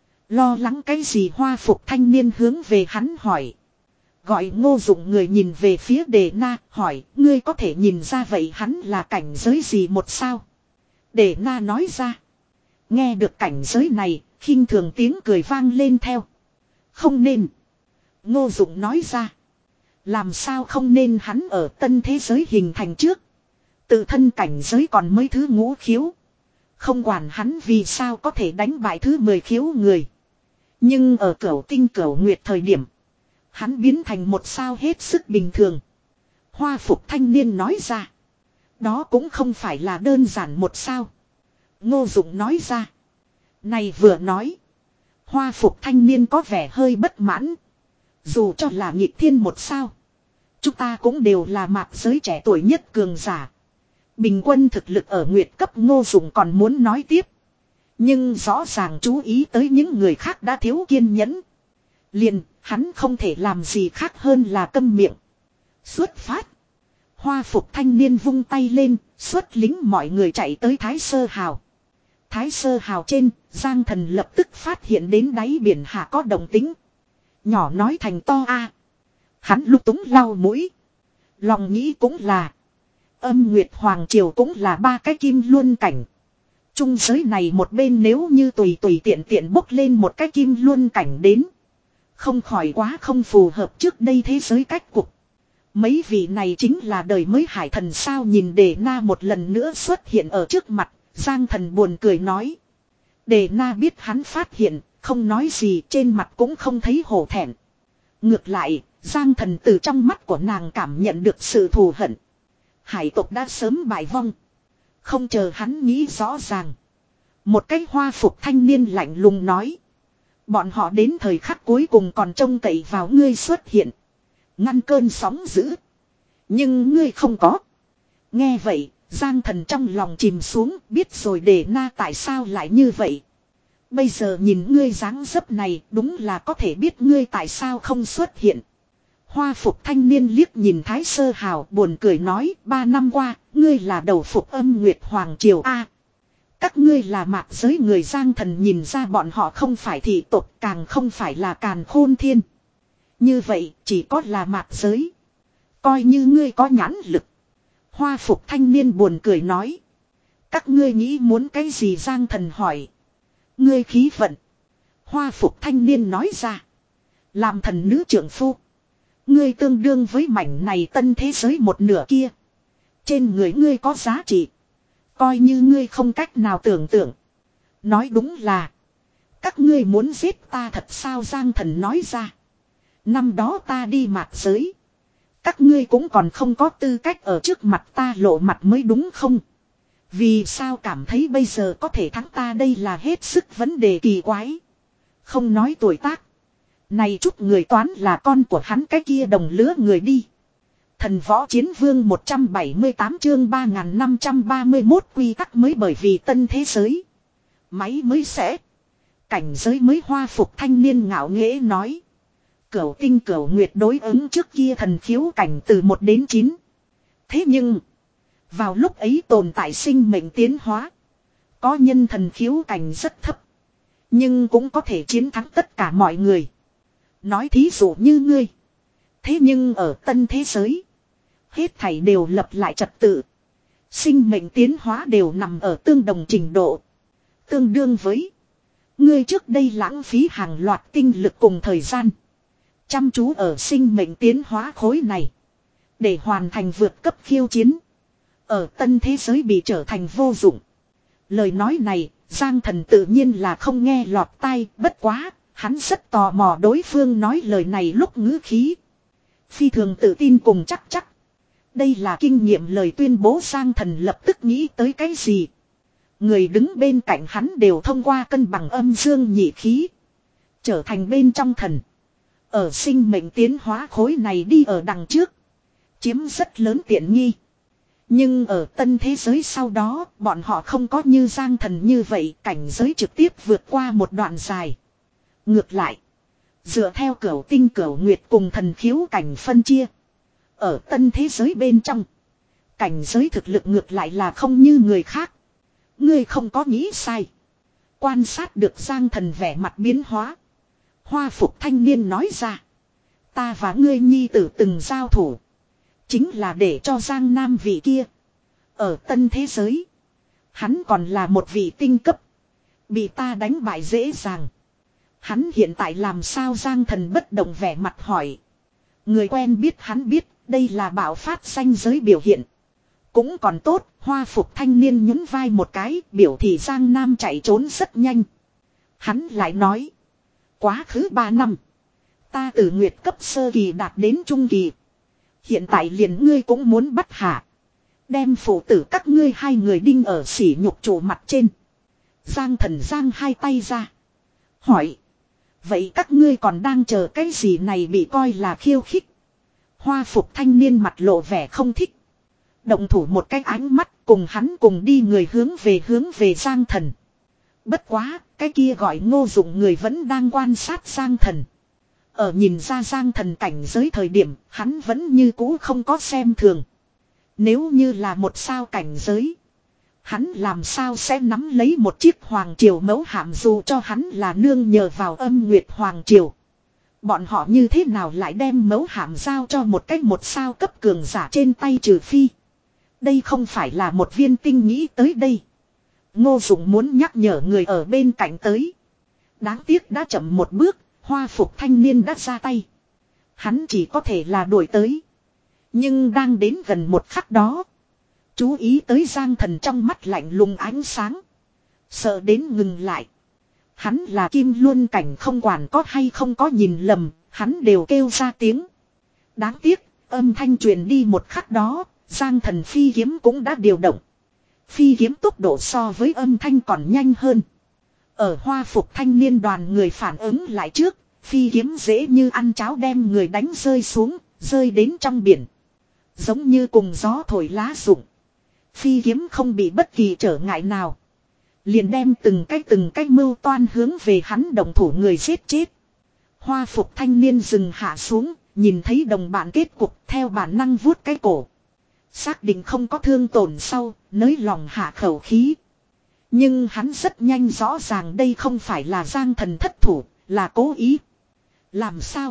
lo lắng cái gì hoa phục thanh niên hướng về hắn hỏi. Gọi Ngô Dụng người nhìn về phía Đề Na, hỏi, ngươi có thể nhìn ra vậy hắn là cảnh giới gì một sao? Đề Na nói ra. Nghe được cảnh giới này, khinh thường tiếng cười vang lên theo. Không nên. Ngô Dụng nói ra. Làm sao không nên hắn ở tân thế giới hình thành trước. Tự thân cảnh giới còn mới thứ ngũ khiếu. Không quản hắn vì sao có thể đánh bại thứ mười khiếu người. Nhưng ở cửu tinh cửu nguyệt thời điểm. Hắn biến thành một sao hết sức bình thường. Hoa phục thanh niên nói ra. Đó cũng không phải là đơn giản một sao. Ngô Dụng nói ra. Này vừa nói. Hoa phục thanh niên có vẻ hơi bất mãn. Dù cho là nghịch thiên một sao. Chúng ta cũng đều là mạc giới trẻ tuổi nhất cường giả. Bình quân thực lực ở nguyệt cấp Ngô Dụng còn muốn nói tiếp. Nhưng rõ ràng chú ý tới những người khác đã thiếu kiên nhẫn. Liền, hắn không thể làm gì khác hơn là câm miệng. Xuất phát. Hoa phục thanh niên vung tay lên, xuất lính mọi người chạy tới Thái Sơ Hào. Thái Sơ Hào trên, Giang thần lập tức phát hiện đến đáy biển hạ có động tĩnh. Nhỏ nói thành to a. Hắn lúc túng lau mũi. Lòng nghĩ cũng là. Âm Nguyệt Hoàng Triều cũng là ba cái kim luân cảnh. Trung giới này một bên nếu như tùy tùy tiện tiện bốc lên một cái kim luân cảnh đến. Không khỏi quá không phù hợp trước đây thế giới cách cục. Mấy vị này chính là đời mới hải thần sao nhìn Đề Na một lần nữa xuất hiện ở trước mặt. Giang thần buồn cười nói. Đề Na biết hắn phát hiện, không nói gì trên mặt cũng không thấy hổ thẹn. Ngược lại, Giang thần từ trong mắt của nàng cảm nhận được sự thù hận. Hải tộc đã sớm bại vong. Không chờ hắn nghĩ rõ ràng. Một cái hoa phục thanh niên lạnh lùng nói. Bọn họ đến thời khắc cuối cùng còn trông cậy vào ngươi xuất hiện. Ngăn cơn sóng dữ. Nhưng ngươi không có. Nghe vậy, Giang thần trong lòng chìm xuống biết rồi Đề Na tại sao lại như vậy. Bây giờ nhìn ngươi dáng dấp này đúng là có thể biết ngươi tại sao không xuất hiện. Hoa phục thanh niên liếc nhìn Thái Sơ Hào buồn cười nói ba năm qua ngươi là đầu phục Âm Nguyệt Hoàng Triều A. Các ngươi là mạc giới người Giang thần nhìn ra bọn họ không phải thị tộc càng không phải là càn khôn thiên. Như vậy chỉ có là mạc giới. Coi như ngươi có nhãn lực. Hoa phục thanh niên buồn cười nói. Các ngươi nghĩ muốn cái gì Giang thần hỏi. Ngươi khí vận. Hoa phục thanh niên nói ra. Làm thần nữ trưởng phu. Ngươi tương đương với mảnh này tân thế giới một nửa kia. Trên người ngươi có giá trị. Coi như ngươi không cách nào tưởng tượng. Nói đúng là. Các ngươi muốn giết ta thật sao Giang thần nói ra. Năm đó ta đi mạt giới. Các ngươi cũng còn không có tư cách ở trước mặt ta lộ mặt mới đúng không? Vì sao cảm thấy bây giờ có thể thắng ta đây là hết sức vấn đề kỳ quái. Không nói tuổi tác. Này chút người toán là con của hắn cái kia đồng lứa người đi. Thần võ chiến vương một trăm bảy mươi tám chương ba nghìn năm trăm ba mươi mốt quy tắc mới bởi vì tân thế giới. Máy mới sẽ. Cảnh giới mới hoa phục thanh niên ngạo nghễ nói. Cửu tinh cửu nguyệt đối ứng trước kia thần khiếu cảnh từ một đến chín. Thế nhưng. Vào lúc ấy tồn tại sinh mệnh tiến hóa. Có nhân thần khiếu cảnh rất thấp. Nhưng cũng có thể chiến thắng tất cả mọi người. Nói thí dụ như ngươi. Thế nhưng ở tân thế giới. Hết thảy đều lập lại trật tự. Sinh mệnh tiến hóa đều nằm ở tương đồng trình độ. Tương đương với. Ngươi trước đây lãng phí hàng loạt tinh lực cùng thời gian. Chăm chú ở sinh mệnh tiến hóa khối này. Để hoàn thành vượt cấp khiêu chiến. Ở tân thế giới bị trở thành vô dụng. Lời nói này, Giang thần tự nhiên là không nghe lọt tai, bất quá, hắn rất tò mò đối phương nói lời này lúc ngữ khí. Phi thường tự tin cùng chắc chắc. Đây là kinh nghiệm lời tuyên bố Giang thần lập tức nghĩ tới cái gì. Người đứng bên cạnh hắn đều thông qua cân bằng âm dương nhị khí. Trở thành bên trong thần. Ở sinh mệnh tiến hóa khối này đi ở đằng trước. Chiếm rất lớn tiện nghi. Nhưng ở tân thế giới sau đó, bọn họ không có như Giang thần như vậy, cảnh giới trực tiếp vượt qua một đoạn dài. Ngược lại, dựa theo cửu tinh cửu nguyệt cùng thần khiếu cảnh phân chia. Ở tân thế giới bên trong, cảnh giới thực lực ngược lại là không như người khác. Ngươi không có nghĩ sai. Quan sát được Giang thần vẻ mặt biến hóa. Hoa phục thanh niên nói ra. Ta và ngươi nhi tử từng giao thủ. Chính là để cho Giang Nam vị kia. Ở tân thế giới. Hắn còn là một vị tinh cấp. Bị ta đánh bại dễ dàng. Hắn hiện tại làm sao Giang thần bất động vẻ mặt hỏi. Người quen biết hắn biết. Đây là bạo phát danh giới biểu hiện. Cũng còn tốt. Hoa phục thanh niên nhún vai một cái. Biểu thị Giang Nam chạy trốn rất nhanh. Hắn lại nói. Quá khứ ba năm. Ta từ nguyệt cấp sơ kỳ đạt đến trung kỳ. Hiện tại liền ngươi cũng muốn bắt hạ. Đem phụ tử các ngươi hai người đinh ở sỉ nhục trụ mặt trên. Giang thần giang hai tay ra. Hỏi. Vậy các ngươi còn đang chờ cái gì này bị coi là khiêu khích. Hoa phục thanh niên mặt lộ vẻ không thích. Động thủ một cái ánh mắt cùng hắn cùng đi người hướng về hướng về Giang thần. Bất quá, cái kia gọi Ngô Dụng người vẫn đang quan sát Giang thần. Ở nhìn ra Giang thần cảnh giới thời điểm, hắn vẫn như cũ không có xem thường. Nếu như là một sao cảnh giới, hắn làm sao sẽ nắm lấy một chiếc hoàng triều mẫu hạm dù cho hắn là nương nhờ vào Âm Nguyệt Hoàng Triều. Bọn họ như thế nào lại đem mấu hàm giao cho một cách một sao cấp cường giả trên tay trừ phi. Đây không phải là một viên tinh nghĩ tới đây. Ngô Dụng muốn nhắc nhở người ở bên cạnh tới. Đáng tiếc đã chậm một bước, hoa phục thanh niên đã ra tay. Hắn chỉ có thể là đuổi tới. Nhưng đang đến gần một khắc đó. Chú ý tới Giang Thần trong mắt lạnh lùng ánh sáng. Sợ đến ngừng lại. Hắn là Kim Luân cảnh, không quản có hay không có nhìn lầm, hắn đều kêu ra tiếng. Đáng tiếc, âm thanh truyền đi một khắc đó, Giang Thần phi kiếm cũng đã điều động. Phi kiếm tốc độ so với âm thanh còn nhanh hơn. Ở hoa phục thanh niên đoàn người phản ứng lại trước, phi kiếm dễ như ăn cháo đem người đánh rơi xuống, rơi đến trong biển. Giống như cùng gió thổi lá rụng. Phi kiếm không bị bất kỳ trở ngại nào. Liền đem từng cái từng cái mưu toan hướng về hắn đồng thủ người giết chết. Hoa phục thanh niên dừng hạ xuống, nhìn thấy đồng bạn kết cục theo bản năng vuốt cái cổ. Xác định không có thương tổn sau, nới lòng hạ khẩu khí. Nhưng hắn rất nhanh rõ ràng đây không phải là Giang Thần thất thủ, là cố ý. Làm sao?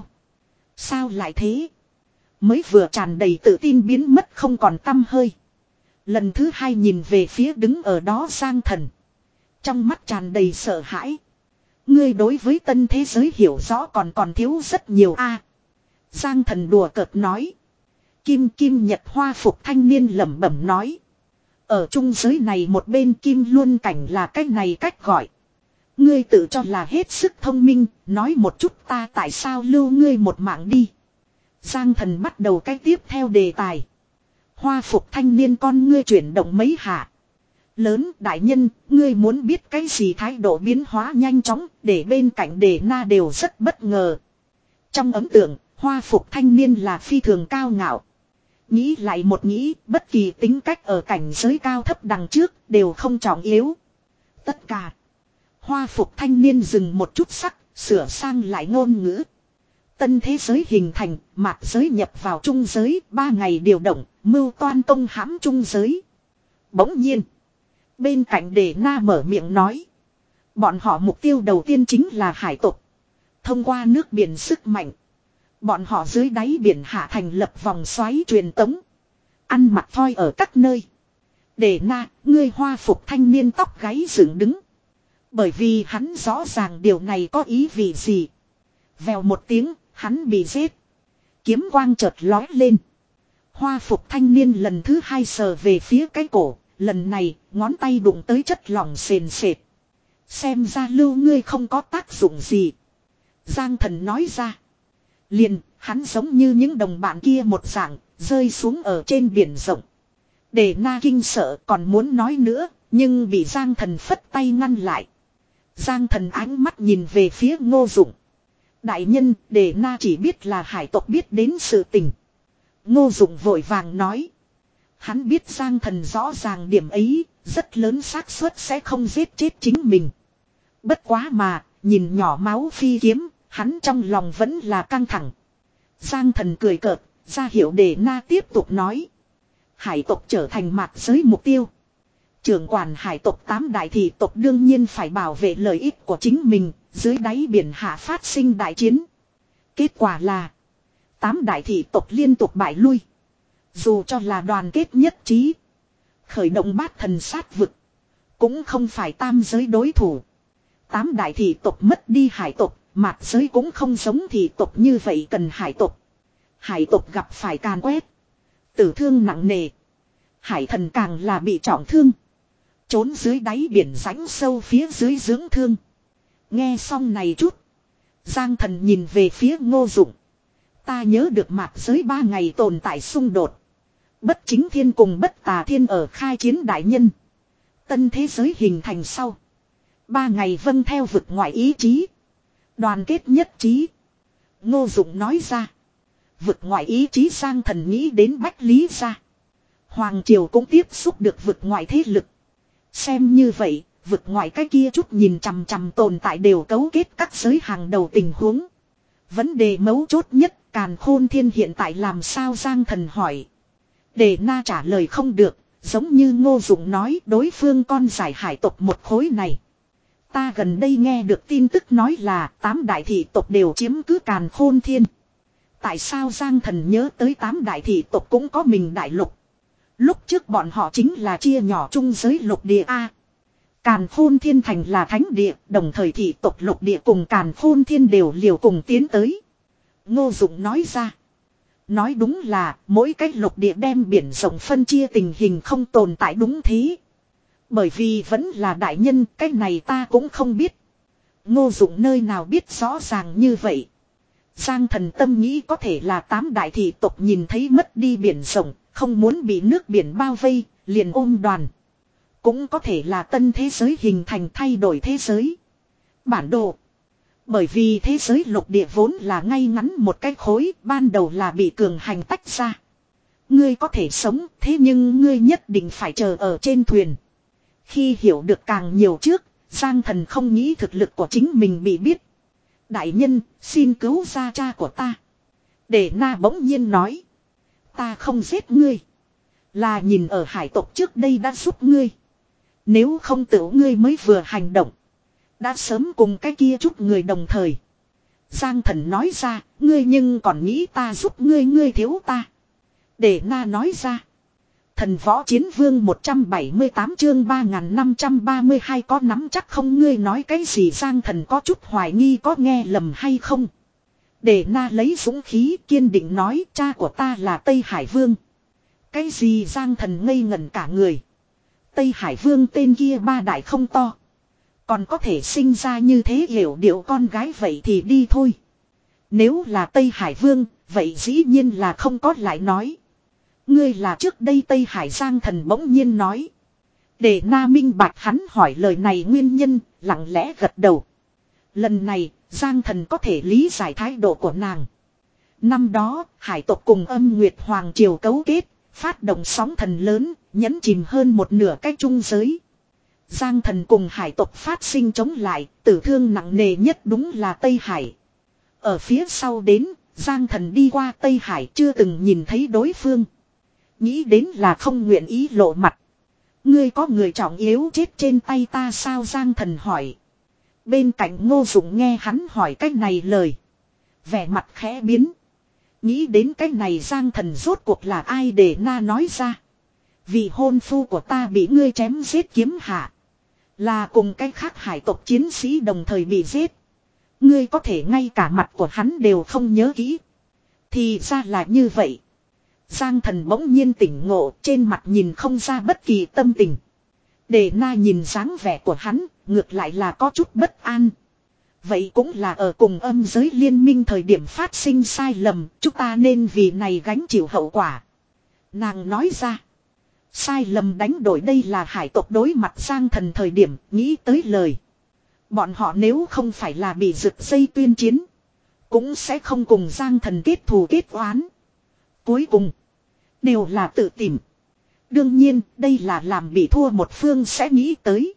Sao lại thế? Mới vừa tràn đầy tự tin biến mất không còn tăm hơi. Lần thứ hai nhìn về phía đứng ở đó Giang Thần. Trong mắt tràn đầy sợ hãi. Ngươi đối với tân thế giới hiểu rõ còn còn thiếu rất nhiều a. Giang Thần đùa cợt nói. Kim Kim Nhật hoa phục thanh niên lẩm bẩm nói. Ở trung giới này một bên Kim Luân cảnh là cách này cách gọi. Ngươi tự cho là hết sức thông minh, nói một chút ta tại sao lưu ngươi một mạng đi. Giang Thần bắt đầu cái tiếp theo đề tài. Hoa phục thanh niên con ngươi chuyển động mấy hạ. Lớn đại nhân, ngươi muốn biết cái gì thái độ biến hóa nhanh chóng, để bên cạnh đề na đều rất bất ngờ. Trong ấn tượng, hoa phục thanh niên là phi thường cao ngạo. Nghĩ lại một nghĩ, bất kỳ tính cách ở cảnh giới cao thấp đằng trước, đều không trọng yếu. Tất cả. Hoa phục thanh niên dừng một chút sắc, sửa sang lại ngôn ngữ. Tân thế giới hình thành, mạt giới nhập vào trung giới, ba ngày điều động, mưu toan công hãm trung giới. Bỗng nhiên. Bên cạnh đề na mở miệng nói. Bọn họ mục tiêu đầu tiên chính là hải tộc. Thông qua nước biển sức mạnh. Bọn họ dưới đáy biển hạ thành lập vòng xoáy truyền tống. Ăn mặc thoi ở các nơi. Đề na, ngươi hoa phục thanh niên tóc gáy dựng đứng. Bởi vì hắn rõ ràng điều này có ý vị gì. Vèo một tiếng, hắn bị giết. Kiếm quang chợt lói lên. Hoa phục thanh niên lần thứ hai sờ về phía cái cổ. Lần này, ngón tay đụng tới chất lỏng sền sệt. Xem ra lưu ngươi không có tác dụng gì. Giang Thần nói ra. Liền, hắn giống như những đồng bạn kia một dạng, rơi xuống ở trên biển rộng. Để na kinh sợ còn muốn nói nữa, nhưng bị Giang Thần phất tay ngăn lại. Giang Thần ánh mắt nhìn về phía Ngô Dụng. Đại nhân, để na chỉ biết là hải tộc biết đến sự tình. Ngô Dụng vội vàng nói. Hắn biết Giang Thần rõ ràng điểm ấy, rất lớn xác suất sẽ không giết chết chính mình. Bất quá mà, nhìn nhỏ máu phi kiếm, hắn trong lòng vẫn là căng thẳng. Giang Thần cười cợt, ra hiệu để na tiếp tục nói. Hải tộc trở thành mạt giới mục tiêu. Trưởng quản hải tộc tám đại thị tộc đương nhiên phải bảo vệ lợi ích của chính mình, dưới đáy biển hạ phát sinh đại chiến. Kết quả là, tám đại thị tộc liên tục bại lui. Dù cho là đoàn kết nhất trí, khởi động bát thần sát vực, cũng không phải tam giới đối thủ. Tám đại thị tộc mất đi hải tộc, mạt giới cũng không giống thị tộc như vậy cần hải tộc. Hải tộc gặp phải càn quét, tử thương nặng nề. Hải thần càng là bị trọng thương, trốn dưới đáy biển rãnh sâu phía dưới dưỡng thương. Nghe xong này chút, Giang Thần nhìn về phía Ngô Dụng. Ta nhớ được mạt giới ba ngày tồn tại xung đột. Bất chính thiên cùng bất tà thiên ở khai chiến đại nhân. Tân thế giới hình thành sau. Ba ngày vâng theo vực ngoại ý chí. Đoàn kết nhất trí. Ngô Dụng nói ra. Vực ngoại ý chí Giang Thần nghĩ đến Bách Lý gia. Hoàng triều cũng tiếp xúc được vực ngoại thế lực. Xem như vậy, vực ngoại cái kia chút nhìn chằm chằm tồn tại đều cấu kết các giới hàng đầu tình huống. Vấn đề mấu chốt nhất, Càn Khôn Thiên hiện tại làm sao Giang Thần hỏi. Để na trả lời không được, giống như Ngô Dụng nói đối phương con giải hải tộc một khối này. Ta gần đây nghe được tin tức nói là tám đại thị tộc đều chiếm cứ Càn Khôn Thiên. Tại sao Giang Thần nhớ tới tám đại thị tộc cũng có mình đại lục? Lúc trước bọn họ chính là chia nhỏ chung giới lục địa A. Càn Khôn Thiên thành là thánh địa, đồng thời thị tộc lục địa cùng Càn Khôn Thiên đều liều cùng tiến tới. Ngô Dụng nói ra. Nói đúng là mỗi cái lục địa đem biển rộng phân chia tình hình không tồn tại đúng thế. Bởi vì vẫn là đại nhân, cái này ta cũng không biết. Ngô Dụng nơi nào biết rõ ràng như vậy. Giang Thần tâm nghĩ có thể là tám đại thị tộc nhìn thấy mất đi biển rộng, không muốn bị nước biển bao vây, liền ôm đoàn. Cũng có thể là tân thế giới hình thành thay đổi thế giới. Bản đồ. Bởi vì thế giới lục địa vốn là ngay ngắn một cái khối, ban đầu là bị cường hành tách ra. Ngươi có thể sống, thế nhưng ngươi nhất định phải chờ ở trên thuyền. Khi hiểu được càng nhiều trước, Giang Thần không nghĩ thực lực của chính mình bị biết. Đại nhân, xin cứu ra cha của ta. Để Na bỗng nhiên nói. Ta không giết ngươi. Là nhìn ở hải tộc trước đây đã giúp ngươi. Nếu không tự ngươi mới vừa hành động. Đã sớm cùng cái kia chút người đồng thời. Giang Thần nói ra, ngươi nhưng còn nghĩ ta giúp ngươi, ngươi thiếu ta. Để Na nói ra. Thần võ chiến vương một trăm bảy mươi tám chương ba nghìn năm trăm ba mươi hai có nắm chắc không, ngươi nói cái gì? Giang Thần có chút hoài nghi có nghe lầm hay không. Để Na lấy dũng khí kiên định nói, cha của ta là Tây Hải Vương. Cái gì? Giang Thần ngây ngẩn cả người. Tây Hải Vương tên kia ba đại không to. Còn có thể sinh ra như thế hiểu điệu con gái vậy thì đi thôi. Nếu là Tây Hải Vương, vậy dĩ nhiên là không có lại nói. Ngươi là trước đây Tây Hải. Giang Thần bỗng nhiên nói. Để Na minh bạch hắn hỏi lời này nguyên nhân, lặng lẽ gật đầu. Lần này, Giang Thần có thể lý giải thái độ của nàng. Năm đó, hải tộc cùng Âm Nguyệt Hoàng triều cấu kết, phát động sóng thần lớn, nhấn chìm hơn một nửa cái trung giới. Giang Thần cùng hải tộc phát sinh chống lại, tử thương nặng nề nhất đúng là Tây Hải. Ở phía sau đến, Giang Thần đi qua Tây Hải chưa từng nhìn thấy đối phương. Nghĩ đến là không nguyện ý lộ mặt. Ngươi có người trọng yếu chết trên tay ta sao? Giang Thần hỏi. Bên cạnh Ngô Dụng nghe hắn hỏi cách này lời. Vẻ mặt khẽ biến. Nghĩ đến cách này Giang Thần rốt cuộc là ai? Để Na nói ra. Vị hôn phu của ta bị ngươi chém giết kiếm hạ. Là cùng cách khác hải tộc chiến sĩ đồng thời bị giết. Ngươi có thể ngay cả mặt của hắn đều không nhớ kỹ. Thì ra là như vậy. Giang Thần bỗng nhiên tỉnh ngộ, trên mặt nhìn không ra bất kỳ tâm tình. Để Na nhìn dáng vẻ của hắn, ngược lại là có chút bất an. Vậy cũng là ở cùng âm giới liên minh thời điểm phát sinh sai lầm, chúng ta nên vì này gánh chịu hậu quả. Nàng nói ra. Sai lầm đánh đổi đây là hải tộc đối mặt Giang Thần thời điểm nghĩ tới lời. Bọn họ nếu không phải là bị rực dây tuyên chiến, cũng sẽ không cùng Giang Thần kết thù kết oán. Cuối cùng, đều là tự tìm. Đương nhiên, đây là làm bị thua một phương sẽ nghĩ tới.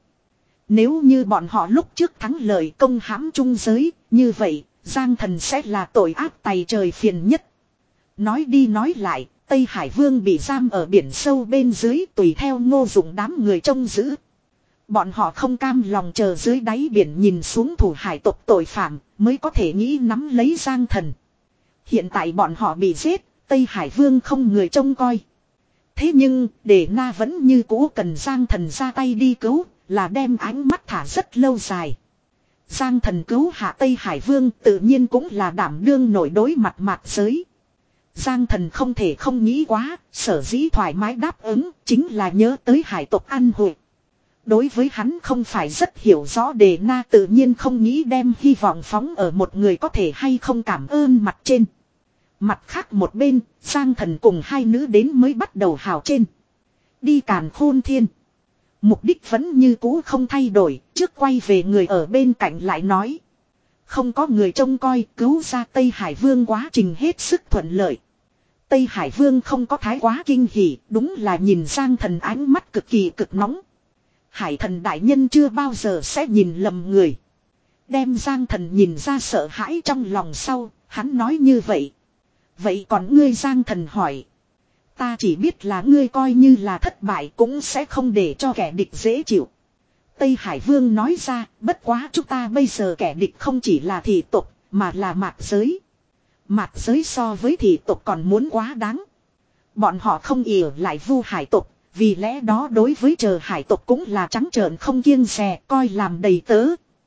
Nếu như bọn họ lúc trước thắng lợi công hãm trung giới, như vậy, Giang Thần sẽ là tội ác tày trời phiền nhất. Nói đi nói lại, Tây Hải Vương bị giam ở biển sâu bên dưới tùy theo Ngô Dụng đám người trông giữ. Bọn họ không cam lòng chờ dưới đáy biển nhìn xuống thủ hải tộc tội phạm, mới có thể nghĩ nắm lấy Giang Thần. Hiện tại bọn họ bị giết, Tây Hải Vương không người trông coi. Thế nhưng, để Na vẫn như cũ cần Giang Thần ra tay đi cứu, là đem ánh mắt thả rất lâu dài. Giang Thần cứu hạ Tây Hải Vương tự nhiên cũng là đảm đương nổi đối mặt mạt giới. Giang Thần không thể không nghĩ quá, sở dĩ thoải mái đáp ứng, chính là nhớ tới hải tộc ăn hội. Đối với hắn không phải rất hiểu rõ, Đề Na tự nhiên không nghĩ đem hy vọng phóng ở một người có thể hay không cảm ơn mặt trên. Mặt khác một bên, Giang Thần cùng hai nữ đến mới bắt đầu hào trên. Đi Càn Khôn Thiên. Mục đích vẫn như cũ không thay đổi, trước quay về người ở bên cạnh lại nói. Không có người trông coi, cứu ra Tây Hải Vương quá trình hết sức thuận lợi. Tây Hải Vương không có thái quá kinh hỉ, đúng là nhìn Giang Thần ánh mắt cực kỳ cực nóng. Hải Thần đại nhân chưa bao giờ sẽ nhìn lầm người. Đem Giang Thần nhìn ra sợ hãi trong lòng sau, hắn nói như vậy. Vậy còn ngươi? Giang Thần hỏi. Ta chỉ biết là ngươi coi như là thất bại cũng sẽ không để cho kẻ địch dễ chịu. Tây Hải Vương nói ra, bất quá chúng ta bây giờ kẻ địch không chỉ là thị tộc, mà là mạt giới. Mạt giới so với thị tộc còn muốn quá đáng. Bọn họ không ỉ lại Vu hải tộc, vì lẽ đó đối với chờ hải tộc cũng là trắng trợn không kiêng dè, coi làm đầy tớ.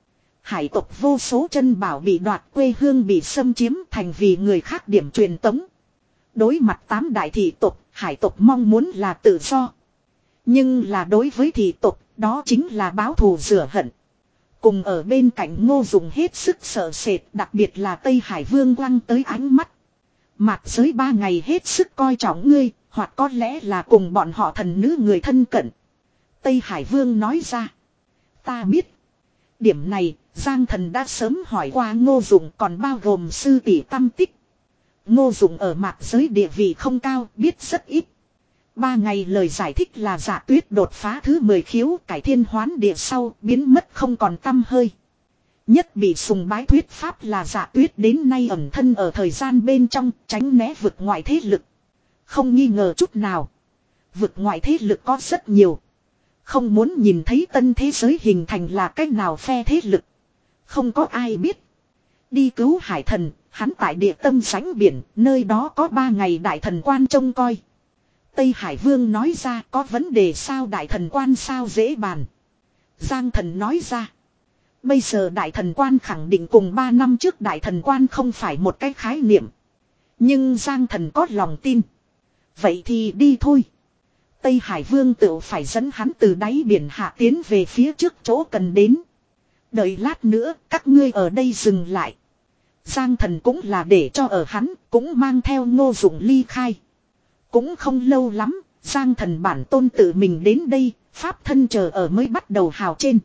Hải tộc vô số chân bảo bị đoạt, quê hương bị xâm chiếm, thành vì người khác điểm truyền tống. Đối mặt tám đại thị tộc, hải tộc mong muốn là tự do. Nhưng là đối với thị tộc, đó chính là báo thù rửa hận. Cùng ở bên cạnh Ngô Dụng hết sức sợ sệt, đặc biệt là Tây Hải Vương quăng tới ánh mắt. Mạt giới ba ngày hết sức coi trọng ngươi, hoặc có lẽ là cùng bọn họ thần nữ người thân cận. Tây Hải Vương nói ra. Ta biết. Điểm này, Giang Thần đã sớm hỏi qua Ngô Dụng, còn bao gồm sư tỷ tâm tích. Ngô Dụng ở mạt giới địa vị không cao, biết rất ít. Ba ngày lời giải thích là Dạ Tuyết đột phá thứ mười khiếu, cải thiên hoán địa sau, biến mất không còn tăm hơi. Nhất bị sùng bái thuyết pháp là Dạ Tuyết đến nay ẩn thân ở thời gian bên trong, tránh né vực ngoại thế lực. Không nghi ngờ chút nào. Vực ngoại thế lực có rất nhiều. Không muốn nhìn thấy tân thế giới hình thành là cách nào phe thế lực. Không có ai biết. Đi cứu hải thần, hắn tại địa tâm sánh biển, nơi đó có ba ngày đại thần quan trông coi. Tây Hải Vương nói ra, có vấn đề sao đại thần quan sao dễ bàn. Giang Thần nói ra. Bây giờ đại thần quan khẳng định cùng ba năm trước đại thần quan không phải một cái khái niệm. Nhưng Giang Thần có lòng tin. Vậy thì đi thôi. Tây Hải Vương tự phải dẫn hắn từ đáy biển hạ tiến về phía trước chỗ cần đến. Đợi lát nữa các ngươi ở đây dừng lại. Giang Thần cũng là để cho ở hắn, cũng mang theo Ngô Dụng ly khai. Cũng không lâu lắm, Giang Thần bản tôn tự mình đến đây, pháp thân chờ ở mới bắt đầu hào trên.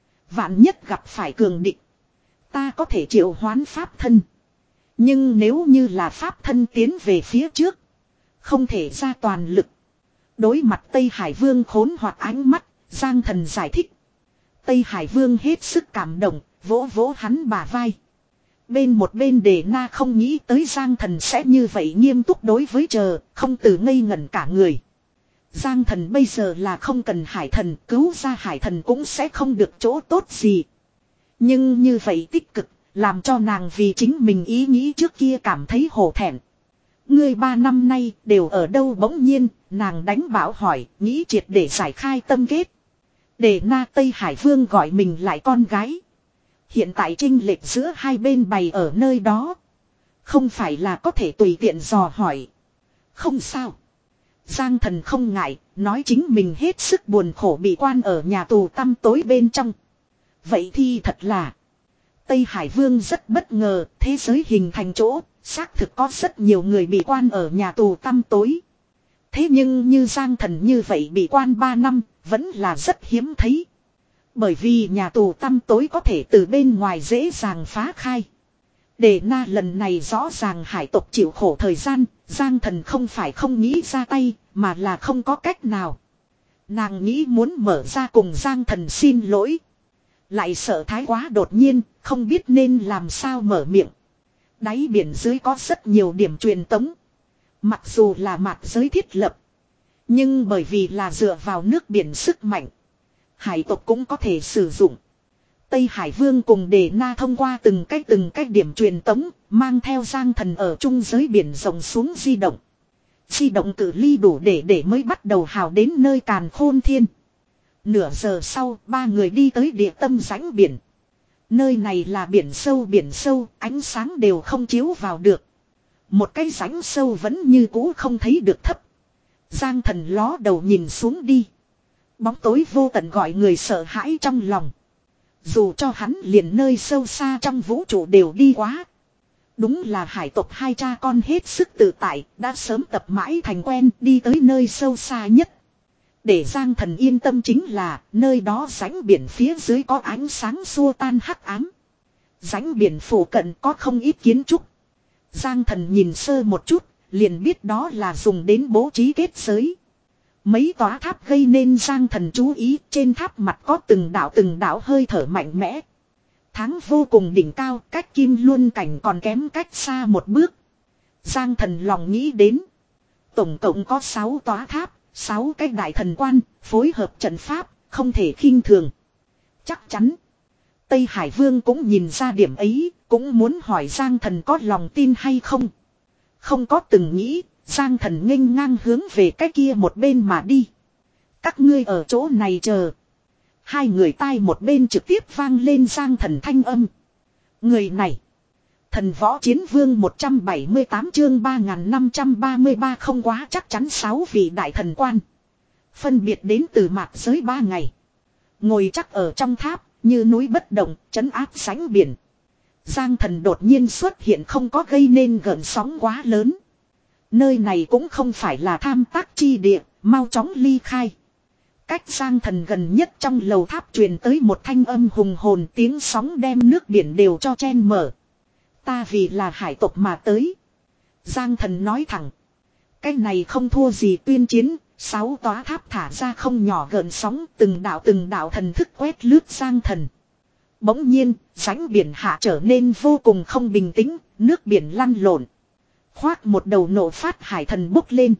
Vạn nhất gặp phải cường địch, ta có thể triệu hoán pháp thân. Nhưng nếu như là pháp thân tiến về phía trước, không thể ra toàn lực. Đối mặt Tây Hải Vương khốn hoặc ánh mắt, Giang Thần giải thích. Tây Hải Vương hết sức cảm động, vỗ vỗ hắn bả vai. Bên một bên Đề Na không nghĩ tới Giang Thần sẽ như vậy nghiêm túc đối với chờ, không từ ngây ngẩn cả người. Giang Thần bây giờ là không cần hải thần, cứu ra hải thần cũng sẽ không được chỗ tốt gì. Nhưng như vậy tích cực, làm cho nàng vì chính mình ý nghĩ trước kia cảm thấy hổ thẹn. Ngươi ba năm nay đều ở đâu bỗng nhiên, nàng đánh bảo hỏi, nghĩ triệt để giải khai tâm kết. Đề Na Tây Hải Vương gọi mình lại con gái. Hiện tại chênh lệch giữa hai bên bày ở nơi đó. Không phải là có thể tùy tiện dò hỏi. Không sao. Giang Thần không ngại, nói chính mình hết sức buồn khổ bị quan ở nhà tù tăm tối bên trong. Vậy thì thật là. Tây Hải Vương rất bất ngờ, thế giới hình thành chỗ, xác thực có rất nhiều người bị quan ở nhà tù tăm tối. Thế nhưng như Giang Thần như vậy bị quan ba năm, vẫn là rất hiếm thấy. Bởi vì nhà tù tăm tối có thể từ bên ngoài dễ dàng phá khai. Đề Na lần này rõ ràng hải tộc chịu khổ thời gian, Giang Thần không phải không nghĩ ra tay, mà là không có cách nào. Nàng nghĩ muốn mở ra cùng Giang Thần xin lỗi. Lại sợ thái quá đột nhiên, không biết nên làm sao mở miệng. Đáy biển dưới có rất nhiều điểm truyền tống. Mặc dù là mạt giới thiết lập. Nhưng bởi vì là dựa vào nước biển sức mạnh. Hải tộc cũng có thể sử dụng. Tây Hải Vương cùng Đề Na thông qua từng cách từng cách điểm truyền tống, mang theo Giang Thần ở trung giới biển rộng xuống di động. Di động cự ly đủ để để mới bắt đầu hào đến nơi càn khôn thiên. Nửa giờ sau, ba người đi tới địa tâm rãnh biển. Nơi này là biển sâu biển sâu, ánh sáng đều không chiếu vào được. Một cái rãnh sâu vẫn như cũ không thấy được thấp. Giang Thần ló đầu nhìn xuống đi. Bóng tối vô tận gọi người sợ hãi trong lòng. Dù cho hắn liền nơi sâu xa trong vũ trụ đều đi quá. Đúng là hải tộc hai cha con hết sức tự tại, đã sớm tập mãi thành quen đi tới nơi sâu xa nhất. Để Giang Thần yên tâm chính là nơi đó rãnh biển phía dưới có ánh sáng xua tan hắc ám. Rãnh biển phủ cận có không ít kiến trúc. Giang Thần nhìn sơ một chút, liền biết đó là dùng đến bố trí kết giới. Mấy tòa tháp gây nên Giang Thần chú ý, trên tháp mặt có từng đạo từng đạo hơi thở mạnh mẽ. Tháng vô cùng đỉnh cao, cách Kim Luân cảnh còn kém cách xa một bước. Giang Thần lòng nghĩ đến. Tổng cộng có sáu tòa tháp, sáu cái đại thần quan, phối hợp trận pháp, không thể khinh thường. Chắc chắn. Tây Hải Vương cũng nhìn ra điểm ấy, cũng muốn hỏi Giang Thần có lòng tin hay không. Không có từng nghĩ, Giang Thần nghênh ngang hướng về cái kia một bên mà đi. Các ngươi ở chỗ này chờ. Hai người tai một bên trực tiếp vang lên Giang Thần thanh âm. Người này. Thần võ chiến vương một trăm bảy mươi tám chương ba nghìn năm trăm ba mươi ba không quá chắc chắn sáu vị đại thần quan. Phân biệt đến từ mạc giới ba ngày. Ngồi chắc ở trong tháp, như núi bất động, trấn áp sánh biển. Giang Thần đột nhiên xuất hiện không có gây nên gợn sóng quá lớn. Nơi này cũng không phải là tham tác chi địa, mau chóng ly khai. Cách Giang Thần gần nhất trong lầu tháp truyền tới một thanh âm hùng hồn, tiếng sóng đem nước biển đều cho chen mở. Ta vì là hải tộc mà tới. Giang Thần nói thẳng. Cái này không thua gì tuyên chiến, sáu tòa tháp thả ra không nhỏ gợn sóng, từng đạo từng đạo thần thức quét lướt Giang Thần. Bỗng nhiên, rãnh biển hạ trở nên vô cùng không bình tĩnh, nước biển lăn lộn. Khoác một đầu nổ phát hải thần bốc lên.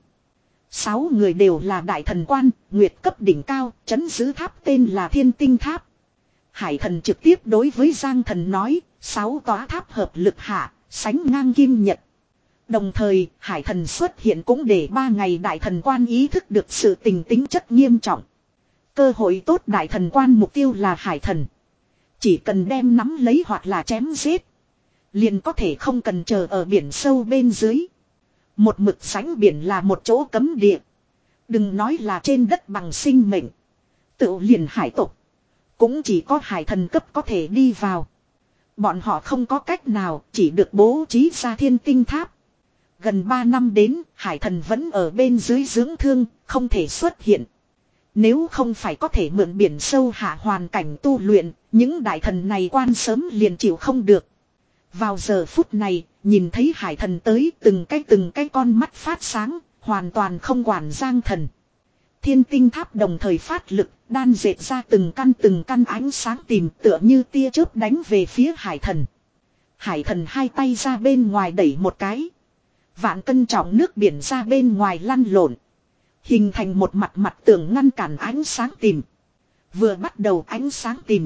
Sáu người đều là đại thần quan, nguyệt cấp đỉnh cao, trấn giữ tháp tên là Thiên Tinh Tháp. Hải thần trực tiếp đối với Giang Thần nói, sáu tòa tháp hợp lực hạ, sánh ngang kim nhật. Đồng thời, hải thần xuất hiện cũng để ba ngày đại thần quan ý thức được sự tình tính chất nghiêm trọng. Cơ hội tốt đại thần quan mục tiêu là hải thần. Chỉ cần đem nắm lấy hoặc là chém giết. Liền có thể không cần chờ ở biển sâu bên dưới. Một mực sánh biển là một chỗ cấm địa. Đừng nói là trên đất bằng sinh mệnh. Tự liền hải tộc. Cũng chỉ có hải thần cấp có thể đi vào. Bọn họ không có cách nào, chỉ được bố trí ra Thiên Tinh Tháp. Gần ba năm đến, hải thần vẫn ở bên dưới dưỡng thương, không thể xuất hiện. Nếu không phải có thể mượn biển sâu hạ hoàn cảnh tu luyện, những đại thần này quan sớm liền chịu không được. Vào giờ phút này, nhìn thấy hải thần tới từng cái từng cái con mắt phát sáng, hoàn toàn không quản Giang Thần. Thiên Tinh Tháp đồng thời phát lực, đan dệt ra từng căn từng căn ánh sáng tìm tựa như tia chớp đánh về phía hải thần. Hải thần hai tay ra bên ngoài đẩy một cái. Vạn cân trọng nước biển ra bên ngoài lăn lộn. Hình thành một mặt mặt tường ngăn cản ánh sáng tìm. Vừa bắt đầu ánh sáng tìm.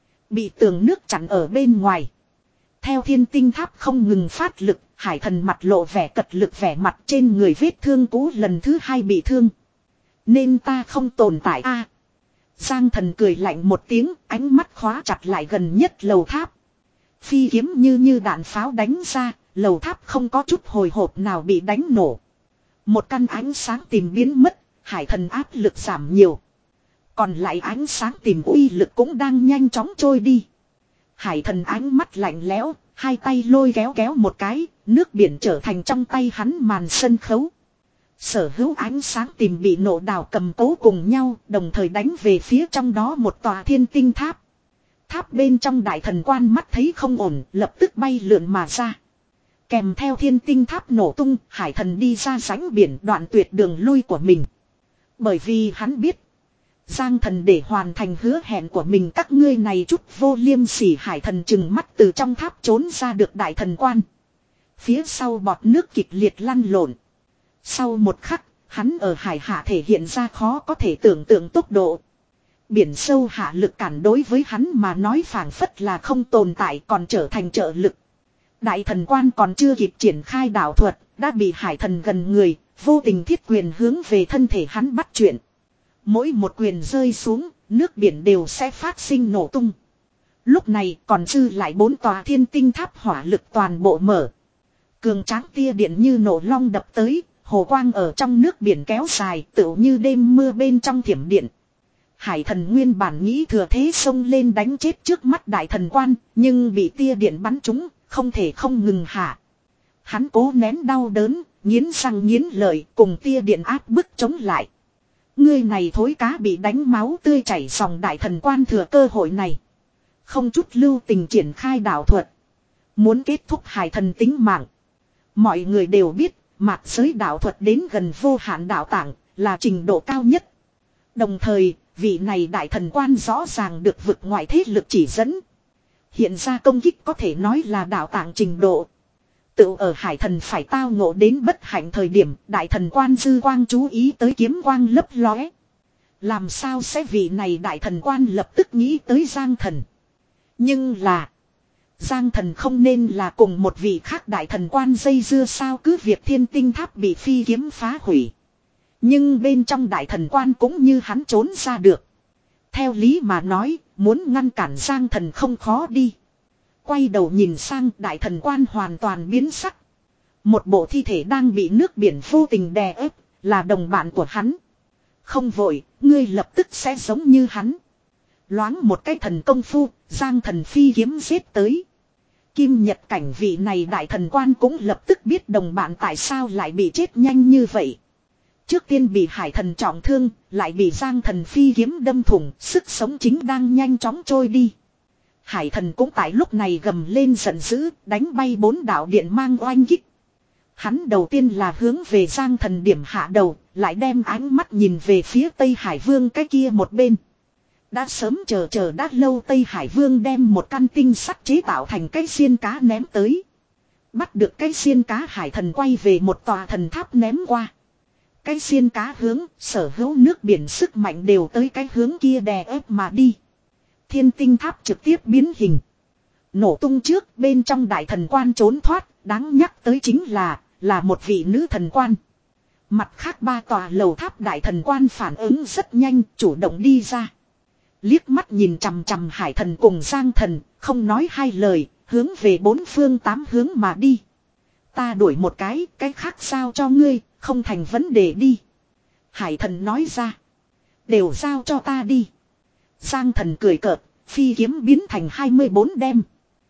Bị tường nước chặn ở bên ngoài. Theo Thiên Tinh Tháp không ngừng phát lực, hải thần mặt lộ vẻ cật lực vẻ mặt trên người vết thương cũ lần thứ hai bị thương. Nên ta không tồn tại a. Giang Thần cười lạnh một tiếng, ánh mắt khóa chặt lại gần nhất lầu tháp. Phi kiếm như như đạn pháo đánh ra, lầu tháp không có chút hồi hộp nào bị đánh nổ. Một căn ánh sáng tìm biến mất, hải thần áp lực giảm nhiều. Còn lại ánh sáng tìm uy lực cũng đang nhanh chóng trôi đi. Hải thần ánh mắt lạnh lẽo, hai tay lôi kéo kéo một cái, nước biển trở thành trong tay hắn màn sân khấu. Sở hữu ánh sáng tìm bị nổ đào cầm cố cùng nhau, đồng thời đánh về phía trong đó một tòa Thiên Tinh Tháp. Tháp bên trong đại thần quan mắt thấy không ổn, lập tức bay lượn mà ra. Kèm theo Thiên Tinh Tháp nổ tung, hải thần đi ra rãnh biển đoạn tuyệt đường lui của mình. Bởi vì hắn biết, Giang Thần để hoàn thành hứa hẹn của mình, các ngươi này chút vô liêm sỉ, hải thần chừng mắt từ trong tháp trốn ra được đại thần quan. Phía sau bọt nước kịch liệt lăn lộn. Sau một khắc, hắn ở hải hạ thể hiện ra khó có thể tưởng tượng tốc độ. Biển sâu hạ lực cản đối với hắn mà nói phảng phất là không tồn tại, còn trở thành trợ lực. Đại thần quan còn chưa kịp triển khai đạo thuật, đã bị hải thần gần người, vô tình thiết quyền hướng về thân thể hắn bắt chuyện. Mỗi một quyền rơi xuống, nước biển đều sẽ phát sinh nổ tung. Lúc này còn dư lại bốn tòa Thiên Tinh Tháp hỏa lực toàn bộ mở. Cường tráng tia điện như nổ long đập tới, hồ quang ở trong nước biển kéo dài, tựu như đêm mưa bên trong thiểm điện. Hải thần nguyên bản nghĩ thừa thế xông lên đánh chết trước mắt đại thần quan, nhưng bị tia điện bắn trúng, không thể không ngừng hạ. Hắn cố nén đau đớn, nghiến răng nghiến lợi, cùng tia điện áp bức chống lại. Ngươi này thối cá bị đánh máu tươi chảy dòng, đại thần quan thừa cơ hội này. Không chút lưu tình triển khai đạo thuật. Muốn kết thúc hải thần tính mạng. Mọi người đều biết, mạt giới đạo thuật đến gần vô hạn đạo tạng, là trình độ cao nhất. Đồng thời, vị này đại thần quan rõ ràng được vực ngoại thế lực chỉ dẫn. Hiện ra công kích có thể nói là đạo tạng trình độ. Tự ở hải thần phải tao ngộ đến bất hạnh thời điểm, đại thần quan dư quang chú ý tới kiếm quang lấp lóe. Làm sao sẽ vị này đại thần quan lập tức nghĩ tới Giang Thần. Nhưng là. Giang Thần không nên là cùng một vị khác đại thần quan dây dưa sao, cứ việc thiên tinh tháp bị phi kiếm phá hủy. Nhưng bên trong đại thần quan cũng như hắn trốn ra được. Theo lý mà nói, muốn ngăn cản Giang Thần không khó đi. Quay đầu nhìn sang, đại thần quan hoàn toàn biến sắc. Một bộ thi thể đang bị nước biển vô tình đè ép, là đồng bạn của hắn. Không vội, ngươi lập tức sẽ giống như hắn. Loáng một cái thần công phu, Giang Thần phi kiếm giết tới. Kim Nhật cảnh vị này đại thần quan cũng lập tức biết đồng bạn tại sao lại bị chết nhanh như vậy. Trước tiên bị hải thần trọng thương, lại bị Giang Thần phi kiếm đâm thủng, sức sống chính đang nhanh chóng trôi đi. Hải thần cũng tại lúc này gầm lên giận dữ, đánh bay bốn đạo điện mang oanh kích. Hắn đầu tiên là hướng về Giang Thần điểm hạ đầu, lại đem ánh mắt nhìn về phía Tây Hải Vương cái kia một bên. Đã sớm chờ chờ đã lâu Tây Hải Vương đem một căn tinh sắt chế tạo thành cái xiên cá ném tới. Bắt được cái xiên cá, hải thần quay về một tòa thần tháp ném qua. Cái xiên cá hướng sở hữu nước biển sức mạnh đều tới cái hướng kia đè ép mà đi. Thiên tinh tháp trực tiếp biến hình. Nổ tung trước, bên trong đại thần quan trốn thoát, đáng nhắc tới chính là, là một vị nữ thần quan. Mặt khác ba tòa lầu tháp đại thần quan phản ứng rất nhanh, chủ động đi ra. Liếc mắt nhìn chằm chằm hải thần cùng Giang Thần, không nói hai lời, hướng về bốn phương tám hướng mà đi. Ta đuổi một cái, cái khác sao cho ngươi, không thành vấn đề đi. Hải thần nói ra. Đều giao cho ta đi. Giang Thần cười cợt, phi kiếm biến thành hai mươi bốn đem.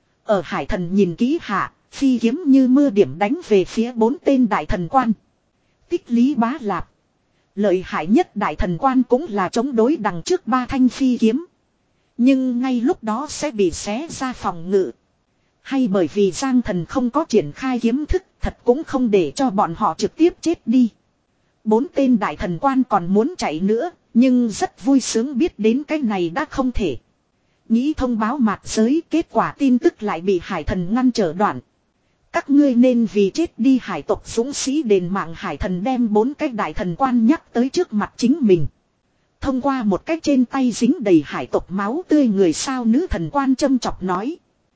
Ở hải thần nhìn kỹ hạ, phi kiếm như mưa điểm đánh về phía bốn tên đại thần quan. Tích Lý Bá Lạp. Lợi hại nhất đại thần quan cũng là chống đối đằng trước ba thanh phi kiếm. Nhưng ngay lúc đó sẽ bị xé ra phòng ngự. Hay bởi vì Giang Thần không có triển khai kiếm thức, thật cũng không để cho bọn họ trực tiếp chết đi. Bốn tên đại thần quan còn muốn chạy nữa, nhưng rất vui sướng biết đến cái này đã không thể. Nghĩ thông báo mạt giới, kết quả tin tức lại bị hải thần ngăn trở đoạn. Các ngươi nên vì chết đi hải tộc dũng sĩ đền mạng. Hải thần đem bốn cái đại thần quan nhắc tới trước mặt chính mình. Thông qua một cái trên tay dính đầy hải tộc máu tươi người sao, nữ thần quan châm chọc nói.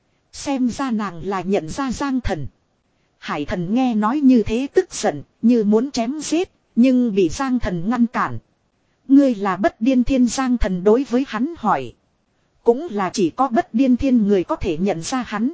Xem ra nàng là nhận ra Giang Thần. Hải thần nghe nói như thế tức giận, như muốn chém giết, nhưng bị Giang Thần ngăn cản. Ngươi là Bất Điên Thiên? Giang Thần đối với hắn hỏi. Cũng là chỉ có Bất Điên Thiên người có thể nhận ra hắn.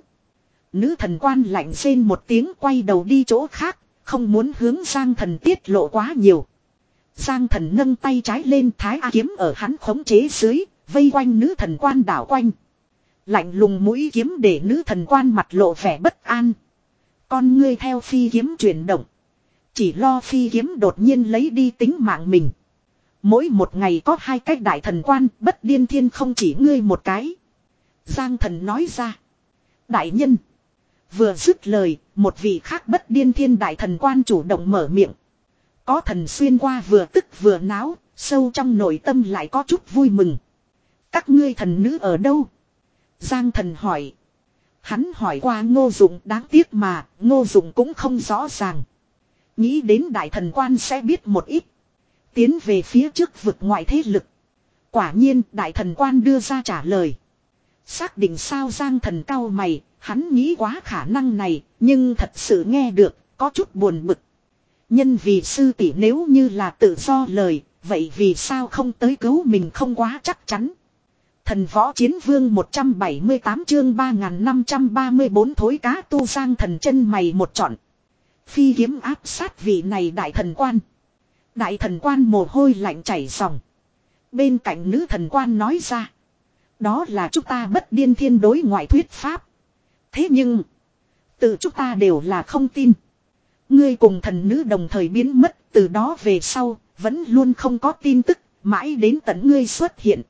Nữ thần quan lạnh rên một tiếng, quay đầu đi chỗ khác, không muốn hướng Giang Thần tiết lộ quá nhiều. Giang Thần nâng tay trái lên, thái A kiếm ở hắn khống chế dưới, vây quanh nữ thần quan đảo quanh. Lạnh lùng mũi kiếm để nữ thần quan mặt lộ vẻ bất an. Con ngươi theo phi kiếm chuyển động. Chỉ lo phi kiếm đột nhiên lấy đi tính mạng mình. Mỗi một ngày có hai cái đại thần quan, Bất Điên Thiên không chỉ ngươi một cái. Giang Thần nói ra. Đại nhân. Vừa dứt lời, một vị khác Bất Điên Thiên đại thần quan chủ động mở miệng. Có thần xuyên qua vừa tức vừa náo, sâu trong nội tâm lại có chút vui mừng. Các ngươi thần nữ ở đâu? Giang Thần hỏi. Hắn hỏi qua Ngô Dụng, đáng tiếc mà Ngô Dụng cũng không rõ ràng. Nghĩ đến đại thần quan sẽ biết một ít. Tiến về phía trước vực ngoại thế lực. Quả nhiên đại thần quan đưa ra trả lời. Xác định sao? Giang Thần cau mày, hắn nghĩ quá khả năng này, nhưng thật sự nghe được, có chút buồn bực. Nhân vì sư tỷ nếu như là tự do lời, vậy vì sao không tới cứu mình không quá chắc chắn. Thần Võ Chiến Vương một trăm bảy mươi tám chương ba nghìn năm trăm ba mươi bốn thối cá tu. Giang Thần chân mày một trọn. Phi kiếm áp sát vị này đại thần quan. Đại thần quan mồ hôi lạnh chảy ròng. Bên cạnh nữ thần quan nói ra. Đó là chúng ta Bất Điên Thiên đối ngoại thuyết pháp. Thế nhưng, tự chúng ta đều là không tin. Ngươi cùng thần nữ đồng thời biến mất, từ đó về sau, vẫn luôn không có tin tức, mãi đến tận ngươi xuất hiện.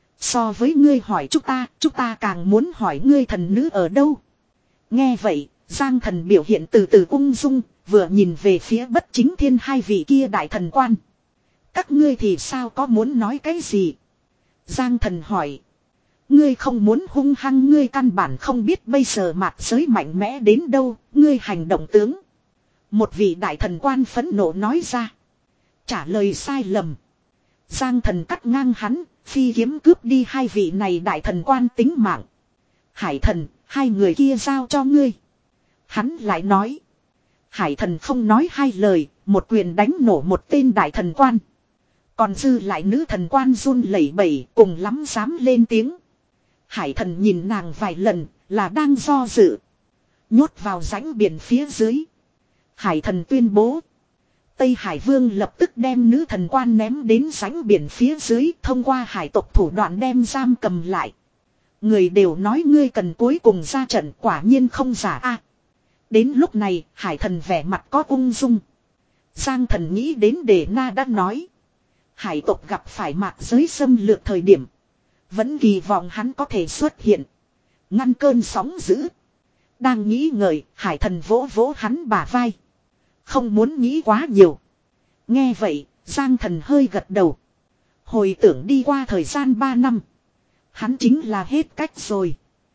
So với ngươi hỏi chúng ta, chúng ta càng muốn hỏi ngươi thần nữ ở đâu. Nghe vậy, Giang Thần biểu hiện từ từ ung dung, vừa nhìn về phía Bất Chính Thiên hai vị kia đại thần quan. Các ngươi thì sao, có muốn nói cái gì? Giang Thần hỏi. Ngươi không muốn hung hăng, ngươi căn bản không biết bây giờ mạt giới mạnh mẽ đến đâu, ngươi hành động tướng. Một vị đại thần quan phẫn nộ nói ra. Trả lời sai lầm. Giang thần cắt ngang hắn, phi kiếm cướp đi hai vị này đại thần quan tính mạng. Hải thần, hai người kia giao cho ngươi. Hắn lại nói. Hải thần không nói hai lời, một quyền đánh nổ một tên đại thần quan. Còn dư lại nữ thần quan run lẩy bẩy, cùng lắm dám lên tiếng. Hải thần nhìn nàng vài lần, là đang do dự. Nhốt vào rãnh biển phía dưới. Hải thần tuyên bố. Tây Hải Vương lập tức đem nữ thần quan ném đến rãnh biển phía dưới, thông qua hải tộc thủ đoạn đem giam cầm lại. Người đều nói ngươi cần cuối cùng ra trận, quả nhiên không giả a. Đến lúc này, hải thần vẻ mặt có ung dung. Giang thần nghĩ đến Đề Na đã nói. Hải tộc gặp phải mạc giới xâm lược thời điểm. Vẫn kỳ vọng hắn có thể xuất hiện. Ngăn cơn sóng dữ. Đang nghĩ ngợi, hải thần vỗ vỗ hắn bả vai. Không muốn nghĩ quá nhiều. Nghe vậy, Giang thần hơi gật đầu. Hồi tưởng đi qua thời gian ba năm. Hắn chính là hết cách rồi.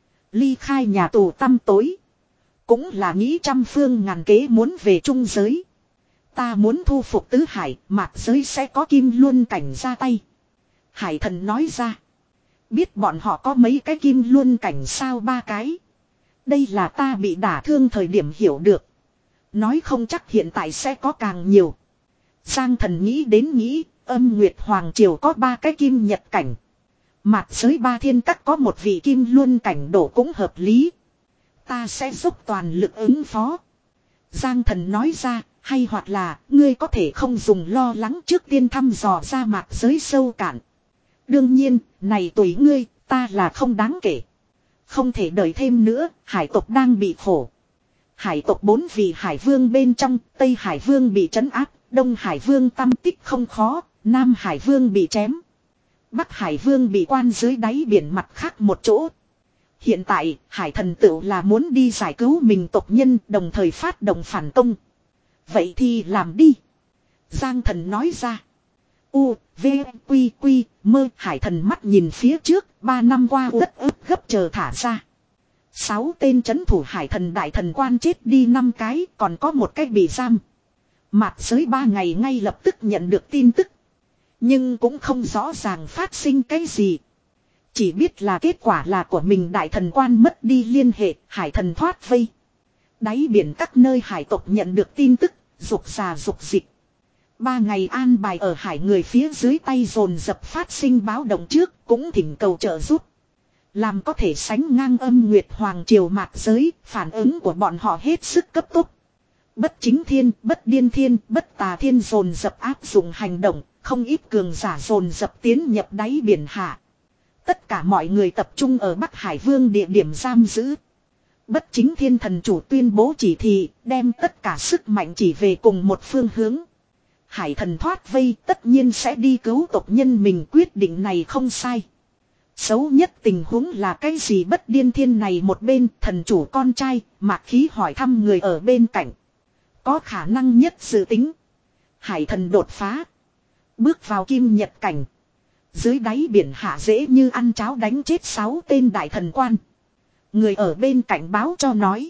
Ly khai nhà tù tăm tối. Cũng là nghĩ trăm phương ngàn kế muốn về trung giới. Ta muốn thu phục tứ hải, mạc giới sẽ có kim luân cảnh ra tay. Hải thần nói ra. Biết bọn họ có mấy cái kim luân cảnh sao? Ba cái. Đây là ta bị đả thương thời điểm hiểu được. Nói không chắc hiện tại sẽ có càng nhiều. Giang thần nghĩ đến nghĩ, âm nguyệt hoàng triều có ba cái kim nhật cảnh. Mạc giới ba thiên các có một vị kim luân cảnh đổ cũng hợp lý. Ta sẽ dốc toàn lực ứng phó. Giang thần nói ra, hay hoặc là, ngươi có thể không dùng lo lắng trước tiên thăm dò ra mạc giới sâu cạn. Đương nhiên, này tùy ngươi, ta là không đáng kể. Không thể đợi thêm nữa, hải tộc đang bị khổ. Hải tộc bốn vị hải vương bên trong, Tây Hải vương bị trấn áp, Đông Hải vương tâm tích không khó, Nam Hải vương bị chém. Bắc Hải vương bị quan dưới đáy biển mặt khác một chỗ. Hiện tại, hải thần tựu là muốn đi giải cứu mình tộc nhân, đồng thời phát động phản công. Vậy thì làm đi. Giang thần nói ra. U, V, Quy, Quy, mơ. Hải thần mắt nhìn phía trước, ba năm qua đất ướp gấp chờ thả ra. Sáu tên trấn thủ hải thần đại thần quan chết đi năm cái, còn có một cái bị giam. Mạc giới ba ngày ngay lập tức nhận được tin tức. Nhưng cũng không rõ ràng phát sinh cái gì. Chỉ biết là kết quả là của mình đại thần quan mất đi liên hệ, hải thần thoát vây. Đáy biển các nơi hải tộc nhận được tin tức, dục già dục dịch. Ba ngày an bài ở hải người phía dưới tay dồn dập phát sinh báo động trước, cũng thỉnh cầu trợ giúp. Làm có thể sánh ngang âm nguyệt hoàng triều mạc giới, phản ứng của bọn họ hết sức cấp tốc. Bất chính thiên, bất điên thiên, bất tà thiên dồn dập áp dụng hành động, không ít cường giả dồn dập tiến nhập đáy biển hạ. Tất cả mọi người tập trung ở Bắc Hải Vương địa điểm giam giữ. Bất chính thiên thần chủ tuyên bố chỉ thị, đem tất cả sức mạnh chỉ về cùng một phương hướng. Hải thần thoát vây tất nhiên sẽ đi cứu tộc nhân mình, quyết định này không sai. Xấu nhất tình huống là cái gì? Bất điên thiên này một bên thần chủ con trai, Mạc Khí hỏi thăm người ở bên cạnh. Có khả năng nhất dự tính. Hải thần đột phá. Bước vào kim nhật cảnh. Dưới đáy biển hạ dễ như ăn cháo đánh chết sáu tên đại thần quan. Người ở bên cạnh báo cho nói.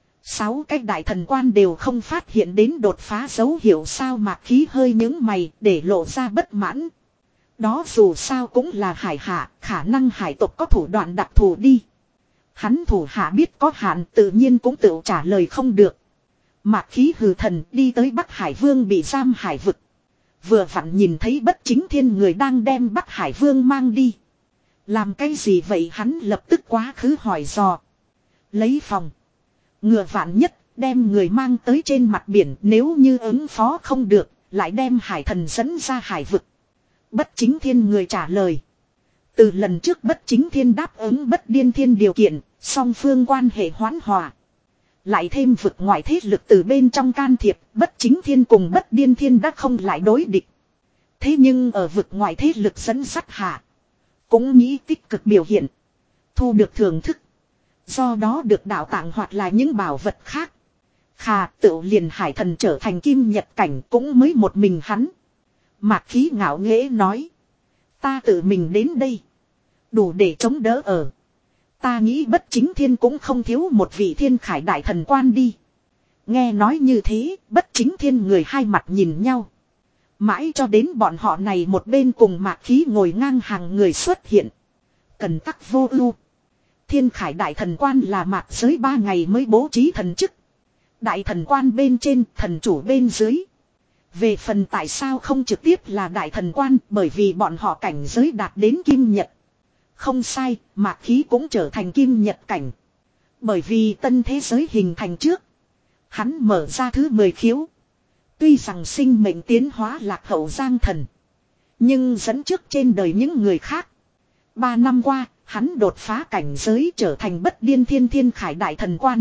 Sáu cái đại thần quan đều không phát hiện đến đột phá dấu hiệu sao? Mạc Khí hơi nhướng mày để lộ ra bất mãn. Đó dù sao cũng là hải hạ, khả năng hải tộc có thủ đoạn đặc thù đi. Hắn thủ hạ biết có hạn tự nhiên cũng tự trả lời không được. Mạc Khí hừ thần đi tới Bắc Hải Vương bị giam hải vực. Vừa vặn nhìn thấy bất chính thiên người đang đem Bắc Hải Vương mang đi. Làm cái gì vậy? Hắn lập tức quá khứ hỏi dò. Lấy phòng. Ngừa vạn nhất đem người mang tới trên mặt biển, nếu như ứng phó không được, lại đem hải thần dẫn ra hải vực. Bất chính thiên người trả lời. Từ lần trước bất chính thiên đáp ứng bất điên thiên điều kiện, song phương quan hệ hoán hòa. Lại thêm vực ngoại thế lực từ bên trong can thiệp, bất chính thiên cùng bất điên thiên đã không lại đối địch. Thế nhưng ở vực ngoại thế lực dẫn sắt hạ, cũng nghĩ tích cực biểu hiện, thu được thưởng thức. Do đó được đạo tặng hoặc là những bảo vật khác. Khà tự liền hải thần trở thành kim nhật cảnh cũng mới một mình hắn. Mạc Khí ngạo nghễ nói. Ta tự mình đến đây. Đủ để chống đỡ ở. Ta nghĩ bất chính thiên cũng không thiếu một vị thiên khải đại thần quan đi. Nghe nói như thế, bất chính thiên người hai mặt nhìn nhau. Mãi cho đến bọn họ này một bên cùng Mạc Khí ngồi ngang hàng người xuất hiện. Cần tắc vô ưu. Thiên Khải Đại Thần Quan là Mạc Giới ba ngày mới bố trí thần chức. Đại Thần Quan bên trên, thần chủ bên dưới. Về phần tại sao không trực tiếp là Đại Thần Quan, bởi vì bọn họ cảnh giới đạt đến Kim Nhật. Không sai, Mạc Khí cũng trở thành Kim Nhật cảnh. Bởi vì tân thế giới hình thành trước. Hắn mở ra thứ mười khiếu. Tuy rằng sinh mệnh tiến hóa lạc hậu Giang Thần. Nhưng dẫn trước trên đời những người khác. Ba năm qua, hắn đột phá cảnh giới trở thành bất điên thiên thiên khải đại thần quan.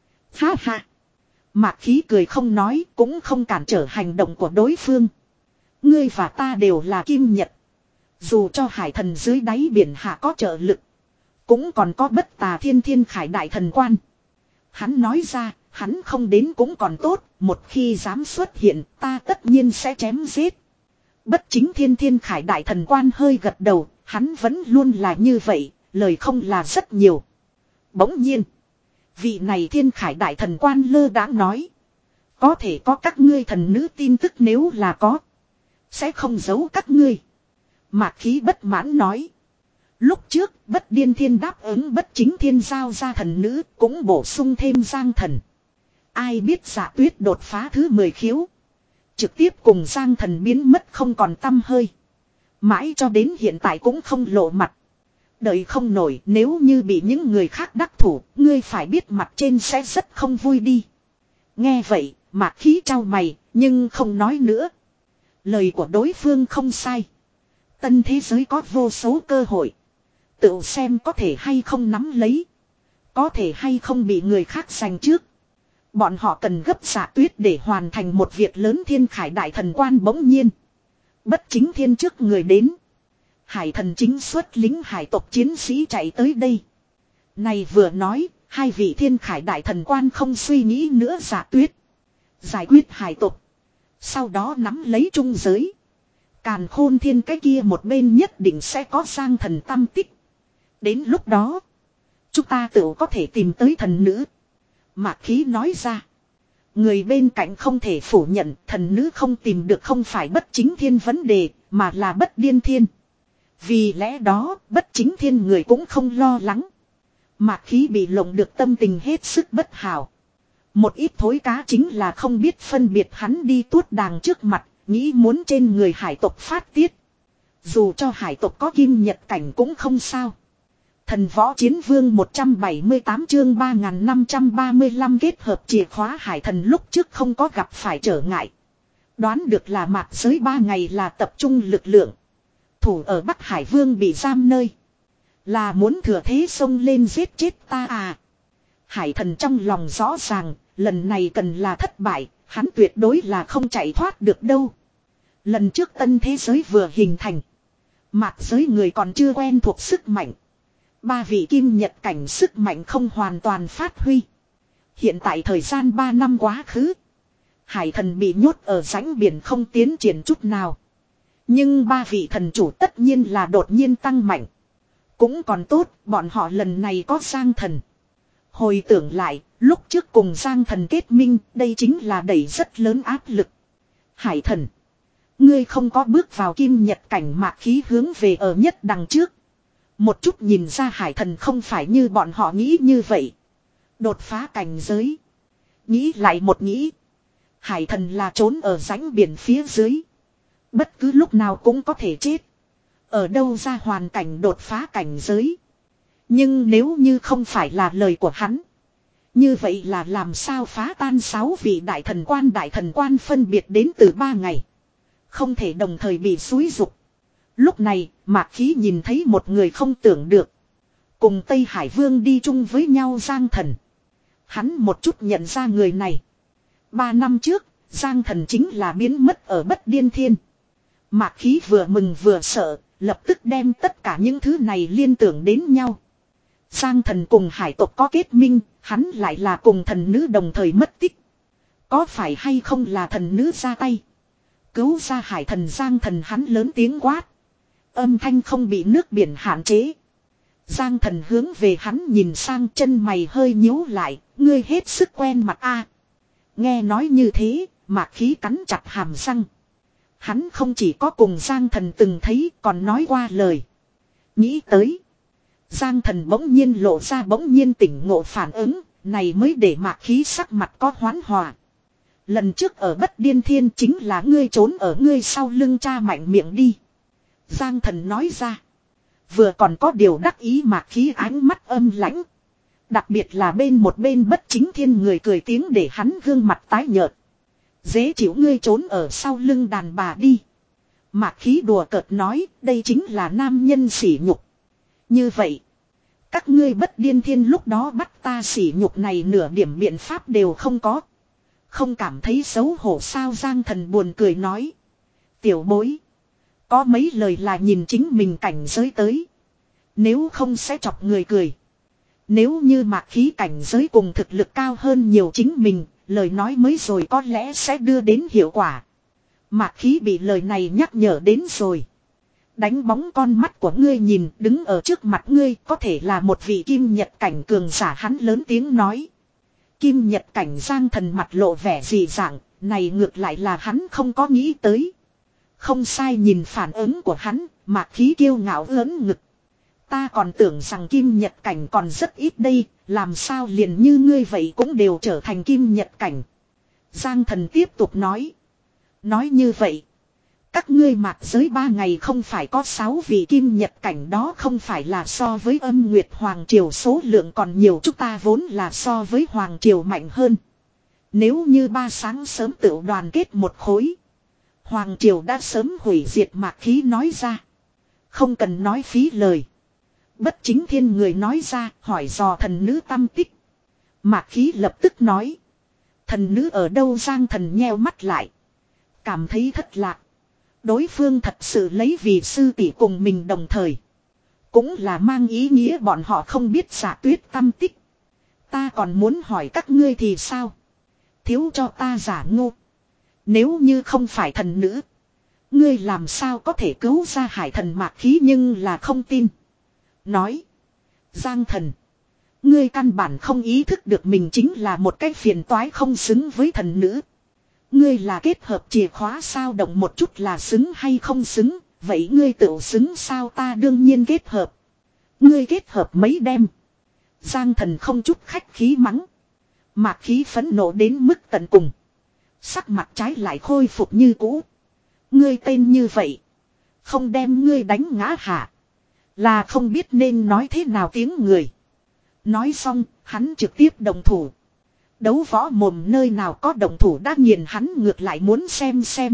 Ha ha. Mạc Khí cười không nói, cũng không cản trở hành động của đối phương. Ngươi và ta đều là Kim Nhật. Dù cho hải thần dưới đáy biển hạ có trợ lực. Cũng còn có bất tà thiên thiên khải đại thần quan. Hắn nói ra, hắn không đến cũng còn tốt, một khi dám xuất hiện, ta tất nhiên sẽ chém giết. Bất chính thiên thiên khải đại thần quan hơi gật đầu, hắn vẫn luôn là như vậy, lời không là rất nhiều. Bỗng nhiên, vị này thiên khải đại thần quan lơ đãng nói. Có thể có các ngươi thần nữ tin tức, nếu là có, sẽ không giấu các ngươi. Mạc Khí bất mãn nói. Lúc trước, bất điên thiên đáp ứng bất chính thiên giao ra thần nữ, cũng bổ sung thêm Giang Thần. Ai biết Dạ Tuyết đột phá thứ mười khiếu. Trực tiếp cùng Giang Thần biến mất không còn tăm hơi. Mãi cho đến hiện tại cũng không lộ mặt. Đợi không nổi, nếu như bị những người khác đắc thủ, ngươi phải biết mặt trên sẽ rất không vui đi. Nghe vậy, Mạc Khí trao mày, nhưng không nói nữa. Lời của đối phương không sai. Tân thế giới có vô số cơ hội. Tự xem có thể hay không nắm lấy. Có thể hay không bị người khác giành trước. Bọn họ cần gấp Dạ Tuyết để hoàn thành một việc lớn. Thiên khải đại thần quan bỗng nhiên. Bất chính thiên trước người đến. Hải thần chính xuất lính hải tộc chiến sĩ chạy tới đây. Này vừa nói, hai vị thiên khải đại thần quan không suy nghĩ nữa. Dạ Tuyết giải quyết hải tộc. Sau đó nắm lấy trung giới. Càn Khôn Thiên cái kia một bên nhất định sẽ có Giang Thần tâm tích. Đến lúc đó, chúng ta tự có thể tìm tới thần nữ. Mạc Khí nói ra. Người bên cạnh không thể phủ nhận thần nữ không tìm được không phải bất chính thiên vấn đề, mà là bất điên thiên. Vì lẽ đó, bất chính thiên người cũng không lo lắng. Mạc Khí bị lộng được tâm tình hết sức bất hảo. Một ít thối cá chính là không biết phân biệt, hắn đi tuốt đàng trước mặt, nghĩ muốn trên người hải tộc phát tiết. Dù cho hải tộc có kim nhật cảnh cũng không sao. Thần võ chiến vương một trăm bảy mươi tám chương ba nghìn năm trăm ba mươi lăm kết hợp chìa khóa hải thần lúc trước không có gặp phải trở ngại. Đoán được là Mạc Giới ba ngày là tập trung lực lượng. Thủ ở Bắc Hải Vương bị giam nơi. Là muốn thừa thế xông lên giết chết ta à. Hải thần trong lòng rõ ràng, lần này cần là thất bại, hắn tuyệt đối là không chạy thoát được đâu. Lần trước tân thế giới vừa hình thành. Mạc Giới người còn chưa quen thuộc sức mạnh. Ba vị kim nhật cảnh sức mạnh không hoàn toàn phát huy. Hiện tại thời gian ba năm quá khứ. Hải thần bị nhốt ở rãnh biển không tiến triển chút nào. Nhưng ba vị thần chủ tất nhiên là đột nhiên tăng mạnh. Cũng còn tốt, bọn họ lần này có Giang Thần. Hồi tưởng lại, lúc trước cùng Giang Thần kết minh, đây chính là đẩy rất lớn áp lực. Hải thần, ngươi không có bước vào kim nhật cảnh. Mạc Khí hướng về ở nhất đằng trước. Một chút nhìn ra hải thần không phải như bọn họ nghĩ như vậy. Đột phá cảnh giới. Nghĩ lại một nghĩ. Hải thần là trốn ở rãnh biển phía dưới. Bất cứ lúc nào cũng có thể chết. Ở đâu ra hoàn cảnh đột phá cảnh giới. Nhưng nếu như không phải là lời của hắn. Như vậy là làm sao phá tan sáu vị đại thần quan. Đại thần quan phân biệt đến từ ba ngày. Không thể đồng thời bị xúi dục. Lúc này, Mạc Khí nhìn thấy một người không tưởng được. Cùng Tây Hải Vương đi chung với nhau Giang Thần. Hắn một chút nhận ra người này. Ba năm trước, Giang Thần chính là biến mất ở bất điên thiên. Mạc Khí vừa mừng vừa sợ, lập tức đem tất cả những thứ này liên tưởng đến nhau. Giang Thần cùng hải tộc có kết minh, hắn lại là cùng thần nữ đồng thời mất tích. Có phải hay không là thần nữ ra tay? Cứu ra hải thần Giang Thần, hắn lớn tiếng quát. Âm thanh không bị nước biển hạn chế. Giang Thần hướng về hắn nhìn sang, chân mày hơi nhíu lại, ngươi hết sức quen mặt a. Nghe nói như thế, Mạc Khí cắn chặt hàm răng. Hắn không chỉ có cùng Giang Thần từng thấy còn nói qua lời. Nghĩ tới. Giang Thần bỗng nhiên lộ ra bỗng nhiên tỉnh ngộ phản ứng. Này mới để Mạc Khí sắc mặt có hoán hòa. Lần trước ở Bất Điên Thiên chính là ngươi trốn ở ngươi sau lưng cha mạnh miệng đi. Giang Thần nói ra. Vừa còn có điều đắc ý Mạc Khí ánh mắt âm lãnh. Đặc biệt là bên một bên Bất Chính Thiên người cười tiếng để hắn gương mặt tái nhợt. Dễ chịu ngươi trốn ở sau lưng đàn bà đi. Mạc Khí đùa cợt nói đây chính là nam nhân sỉ nhục. Như vậy. Các ngươi Bất Điên Thiên lúc đó bắt ta sỉ nhục này nửa điểm biện pháp đều không có. Không cảm thấy xấu hổ sao Giang Thần buồn cười nói. Tiểu bối. Có mấy lời là nhìn chính mình cảnh giới tới. Nếu không sẽ chọc người cười. Nếu như Mạc Khí cảnh giới cùng thực lực cao hơn nhiều chính mình. Lời nói mới rồi có lẽ sẽ đưa đến hiệu quả. Mạc Khí bị lời này nhắc nhở đến rồi. Đánh bóng con mắt của ngươi nhìn đứng ở trước mặt ngươi có thể là một vị kim nhật cảnh cường giả hắn lớn tiếng nói. Kim nhật cảnh Giang Thần mặt lộ vẻ dị dạng, này ngược lại là hắn không có nghĩ tới. Không sai nhìn phản ứng của hắn, Mạc Khí kiêu ngạo ớn ngực. Ta còn tưởng rằng kim nhật cảnh còn rất ít đây, làm sao liền như ngươi vậy cũng đều trở thành kim nhật cảnh. Giang Thần tiếp tục nói. Nói như vậy. Các ngươi Mạc giới ba ngày không phải có sáu vị kim nhật cảnh đó không phải là so với âm nguyệt hoàng triều số lượng còn nhiều chúng ta vốn là so với hoàng triều mạnh hơn. Nếu như ba sáng sớm tự đoàn kết một khối. Hoàng triều đã sớm hủy diệt Mạc Khí nói ra. Không cần nói phí lời. Bất Chính Thiên người nói ra hỏi dò thần nữ tâm tích. Mạc Khí lập tức nói. Thần nữ ở đâu Giang Thần nheo mắt lại. Cảm thấy thất lạc. Đối phương thật sự lấy vì sư tỷ cùng mình đồng thời. Cũng là mang ý nghĩa bọn họ không biết Dạ Tuyết tâm tích. Ta còn muốn hỏi các ngươi thì sao? Thiếu cho ta giả ngu. Nếu như không phải thần nữ. Ngươi làm sao có thể cứu ra Hải Thần Mạc Khí nhưng là không tin. Nói. Giang Thần. Ngươi căn bản không ý thức được mình chính là một cái phiền toái không xứng với thần nữ. Ngươi là kết hợp chìa khóa sao động một chút là xứng hay không xứng. Vậy ngươi tự xứng sao ta đương nhiên kết hợp. Ngươi kết hợp mấy đêm. Giang Thần không chút khách khí mắng. Mạc Khí phẫn nộ đến mức tận cùng. Sắc mặt trái lại khôi phục như cũ. Ngươi tên như vậy. Không đem ngươi đánh ngã hạ. Là không biết nên nói thế nào tiếng người. Nói xong, hắn trực tiếp đồng thủ. Đấu võ mồm nơi nào có đồng thủ đã nghiền hắn ngược lại muốn xem xem.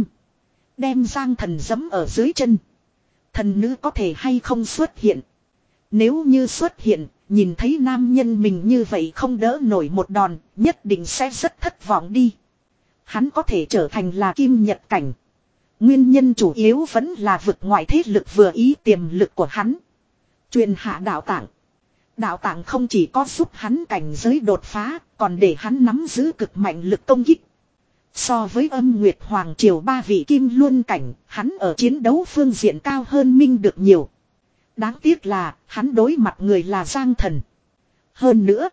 Đem Giang Thần giẫm ở dưới chân. Thần nữ có thể hay không xuất hiện. Nếu như xuất hiện, nhìn thấy nam nhân mình như vậy không đỡ nổi một đòn, nhất định sẽ rất thất vọng đi. Hắn có thể trở thành là kim nhật cảnh. Nguyên nhân chủ yếu vẫn là vực ngoại thế lực vừa ý tiềm lực của hắn. Truyền hạ đạo tạng. Đạo tạng không chỉ có giúp hắn cảnh giới đột phá, còn để hắn nắm giữ cực mạnh lực công kích. So với âm nguyệt hoàng triều ba vị kim luân cảnh, hắn ở chiến đấu phương diện cao hơn Minh được nhiều. Đáng tiếc là, hắn đối mặt người là Giang Thần. Hơn nữa,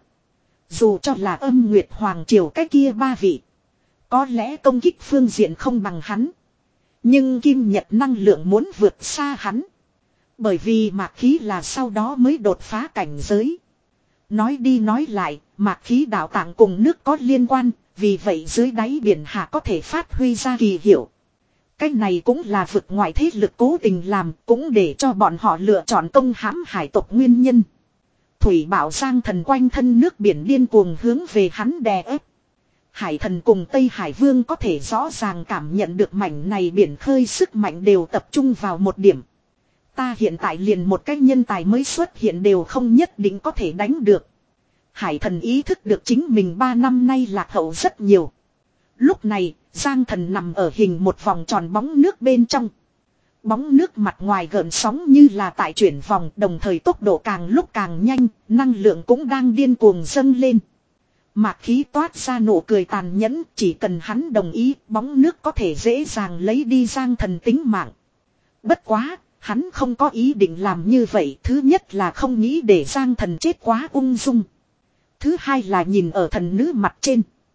dù cho là âm nguyệt hoàng triều cái kia ba vị, có lẽ công kích phương diện không bằng hắn. Nhưng kim nhật năng lượng muốn vượt xa hắn. Bởi vì Mạc Khí là sau đó mới đột phá cảnh giới. Nói đi nói lại, Mạc Khí đạo tạng cùng nước có liên quan, vì vậy dưới đáy biển hạ có thể phát huy ra kỳ hiệu. Cái này cũng là vực ngoại thế lực cố tình làm, cũng để cho bọn họ lựa chọn công hãm hải tộc nguyên nhân. Thủy Bảo Giang Thần quanh thân nước biển điên cuồng hướng về hắn đè ép. Hải Thần cùng Tây Hải Vương có thể rõ ràng cảm nhận được mảnh này biển khơi sức mạnh đều tập trung vào một điểm. Ta hiện tại liền một cái nhân tài mới xuất hiện đều không nhất định có thể đánh được. Hải Thần ý thức được chính mình ba năm nay lạc hậu rất nhiều. Lúc này, Giang Thần nằm ở hình một vòng tròn bóng nước bên trong. Bóng nước mặt ngoài gợn sóng như là tại chuyển vòng, đồng thời tốc độ càng lúc càng nhanh, năng lượng cũng đang điên cuồng dâng lên. Mạc Khí toát ra nụ cười tàn nhẫn, chỉ cần hắn đồng ý, bóng nước có thể dễ dàng lấy đi Giang Thần tính mạng. Bất quá, hắn không có ý định làm như vậy, thứ nhất là không nghĩ để Giang Thần chết quá ung dung. Thứ hai là nhìn ở thần nữ mặt trên.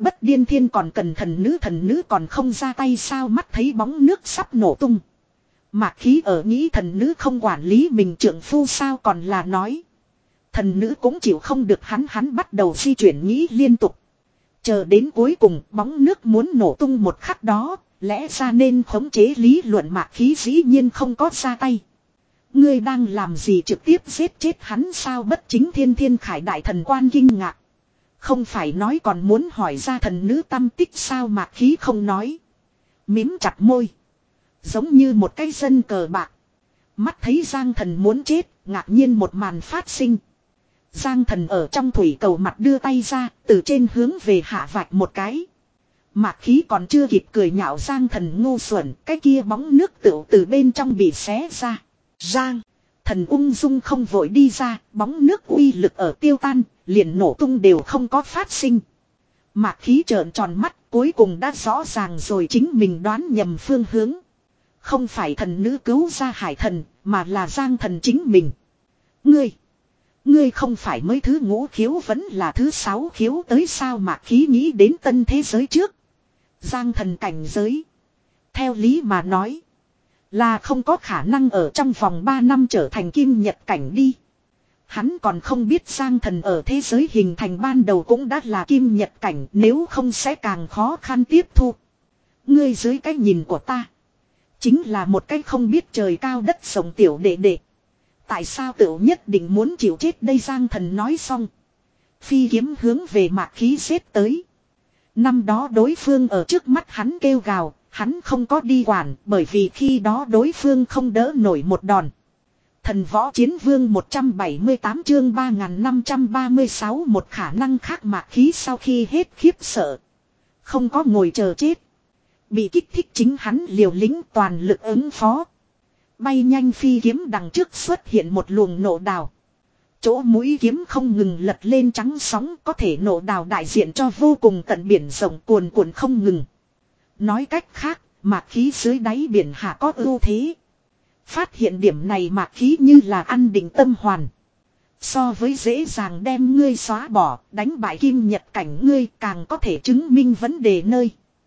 Bất điên thiên còn cần thần nữ, thần nữ còn không ra tay sao? Mắt thấy bóng nước sắp nổ tung. Mạc Khí ở nghĩ thần nữ không quản lý mình trượng phu sao, còn là nói. Thần nữ cũng chịu không được hắn, hắn bắt đầu di chuyển nghĩ liên tục. Chờ đến cuối cùng bóng nước muốn nổ tung một khắc đó, lẽ ra nên khống chế lý luận Mạc Khí dĩ nhiên không có ra tay. Ngươi đang làm gì, trực tiếp giết chết hắn sao? Bất chính thiên thiên khải đại thần quan kinh ngạc. Không phải nói còn muốn hỏi ra thần nữ tâm tích sao? Mạc Khí không nói. Mím chặt môi. Giống như một cái dân cờ bạc. Mắt thấy Giang Thần muốn chết, ngạc nhiên một màn phát sinh. Giang Thần ở trong thủy cầu mặt đưa tay ra, từ trên hướng về hạ vạch một cái. Mạc Khí còn chưa kịp cười nhạo Giang Thần ngu xuẩn, cái kia bóng nước tựu từ bên trong bị xé ra. Giang Thần ung dung không vội đi ra, bóng nước uy lực ở tiêu tan, liền nổ tung đều không có phát sinh. Mạc Khí trợn tròn mắt, cuối cùng đã rõ ràng rồi chính mình đoán nhầm phương hướng. Không phải thần nữ cứu ra hải thần, mà là Giang Thần chính mình. Ngươi, ngươi không phải mới thứ ngũ khiếu vẫn là thứ sáu khiếu tới sao? Mạc Khí nghĩ đến tân thế giới trước. Giang Thần cảnh giới. Theo lý mà nói, là không có khả năng ở trong vòng ba năm trở thành kim nhật cảnh đi. Hắn còn không biết Giang Thần ở thế giới hình thành ban đầu cũng đã là kim nhật cảnh, nếu không sẽ càng khó khăn tiếp thu. Ngươi dưới cái nhìn của ta, chính là một cái không biết trời cao đất rộng tiểu đệ đệ. Tại sao tiểu nhất định muốn chịu chết đây? Giang Thần nói xong, phi kiếm hướng về Mạc Khí xếp tới. Năm đó đối phương ở trước mắt hắn kêu gào, hắn không có đi quản, bởi vì khi đó đối phương không đỡ nổi một đòn. Thần võ chiến vương một trăm bảy mươi tám chương ba nghìn năm trăm ba mươi sáu, một khả năng khác. Mạc Khí sau khi hết khiếp sợ, không có ngồi chờ chết. Bị kích thích chính hắn liều lĩnh toàn lực ứng phó. Bay nhanh phi kiếm đằng trước xuất hiện một luồng nộ đào. Chỗ mũi kiếm không ngừng lật lên trắng sóng, có thể nộ đào đại diện cho vô cùng tận biển rộng cuồn cuộn không ngừng. Nói cách khác, Mạc Khí dưới đáy biển hạ có ưu thế. Phát hiện điểm này Mạc Khí như là ăn định tâm hoàn. So với dễ dàng đem ngươi xóa bỏ, đánh bại kim nhật cảnh ngươi càng có thể chứng minh vấn đề nơi.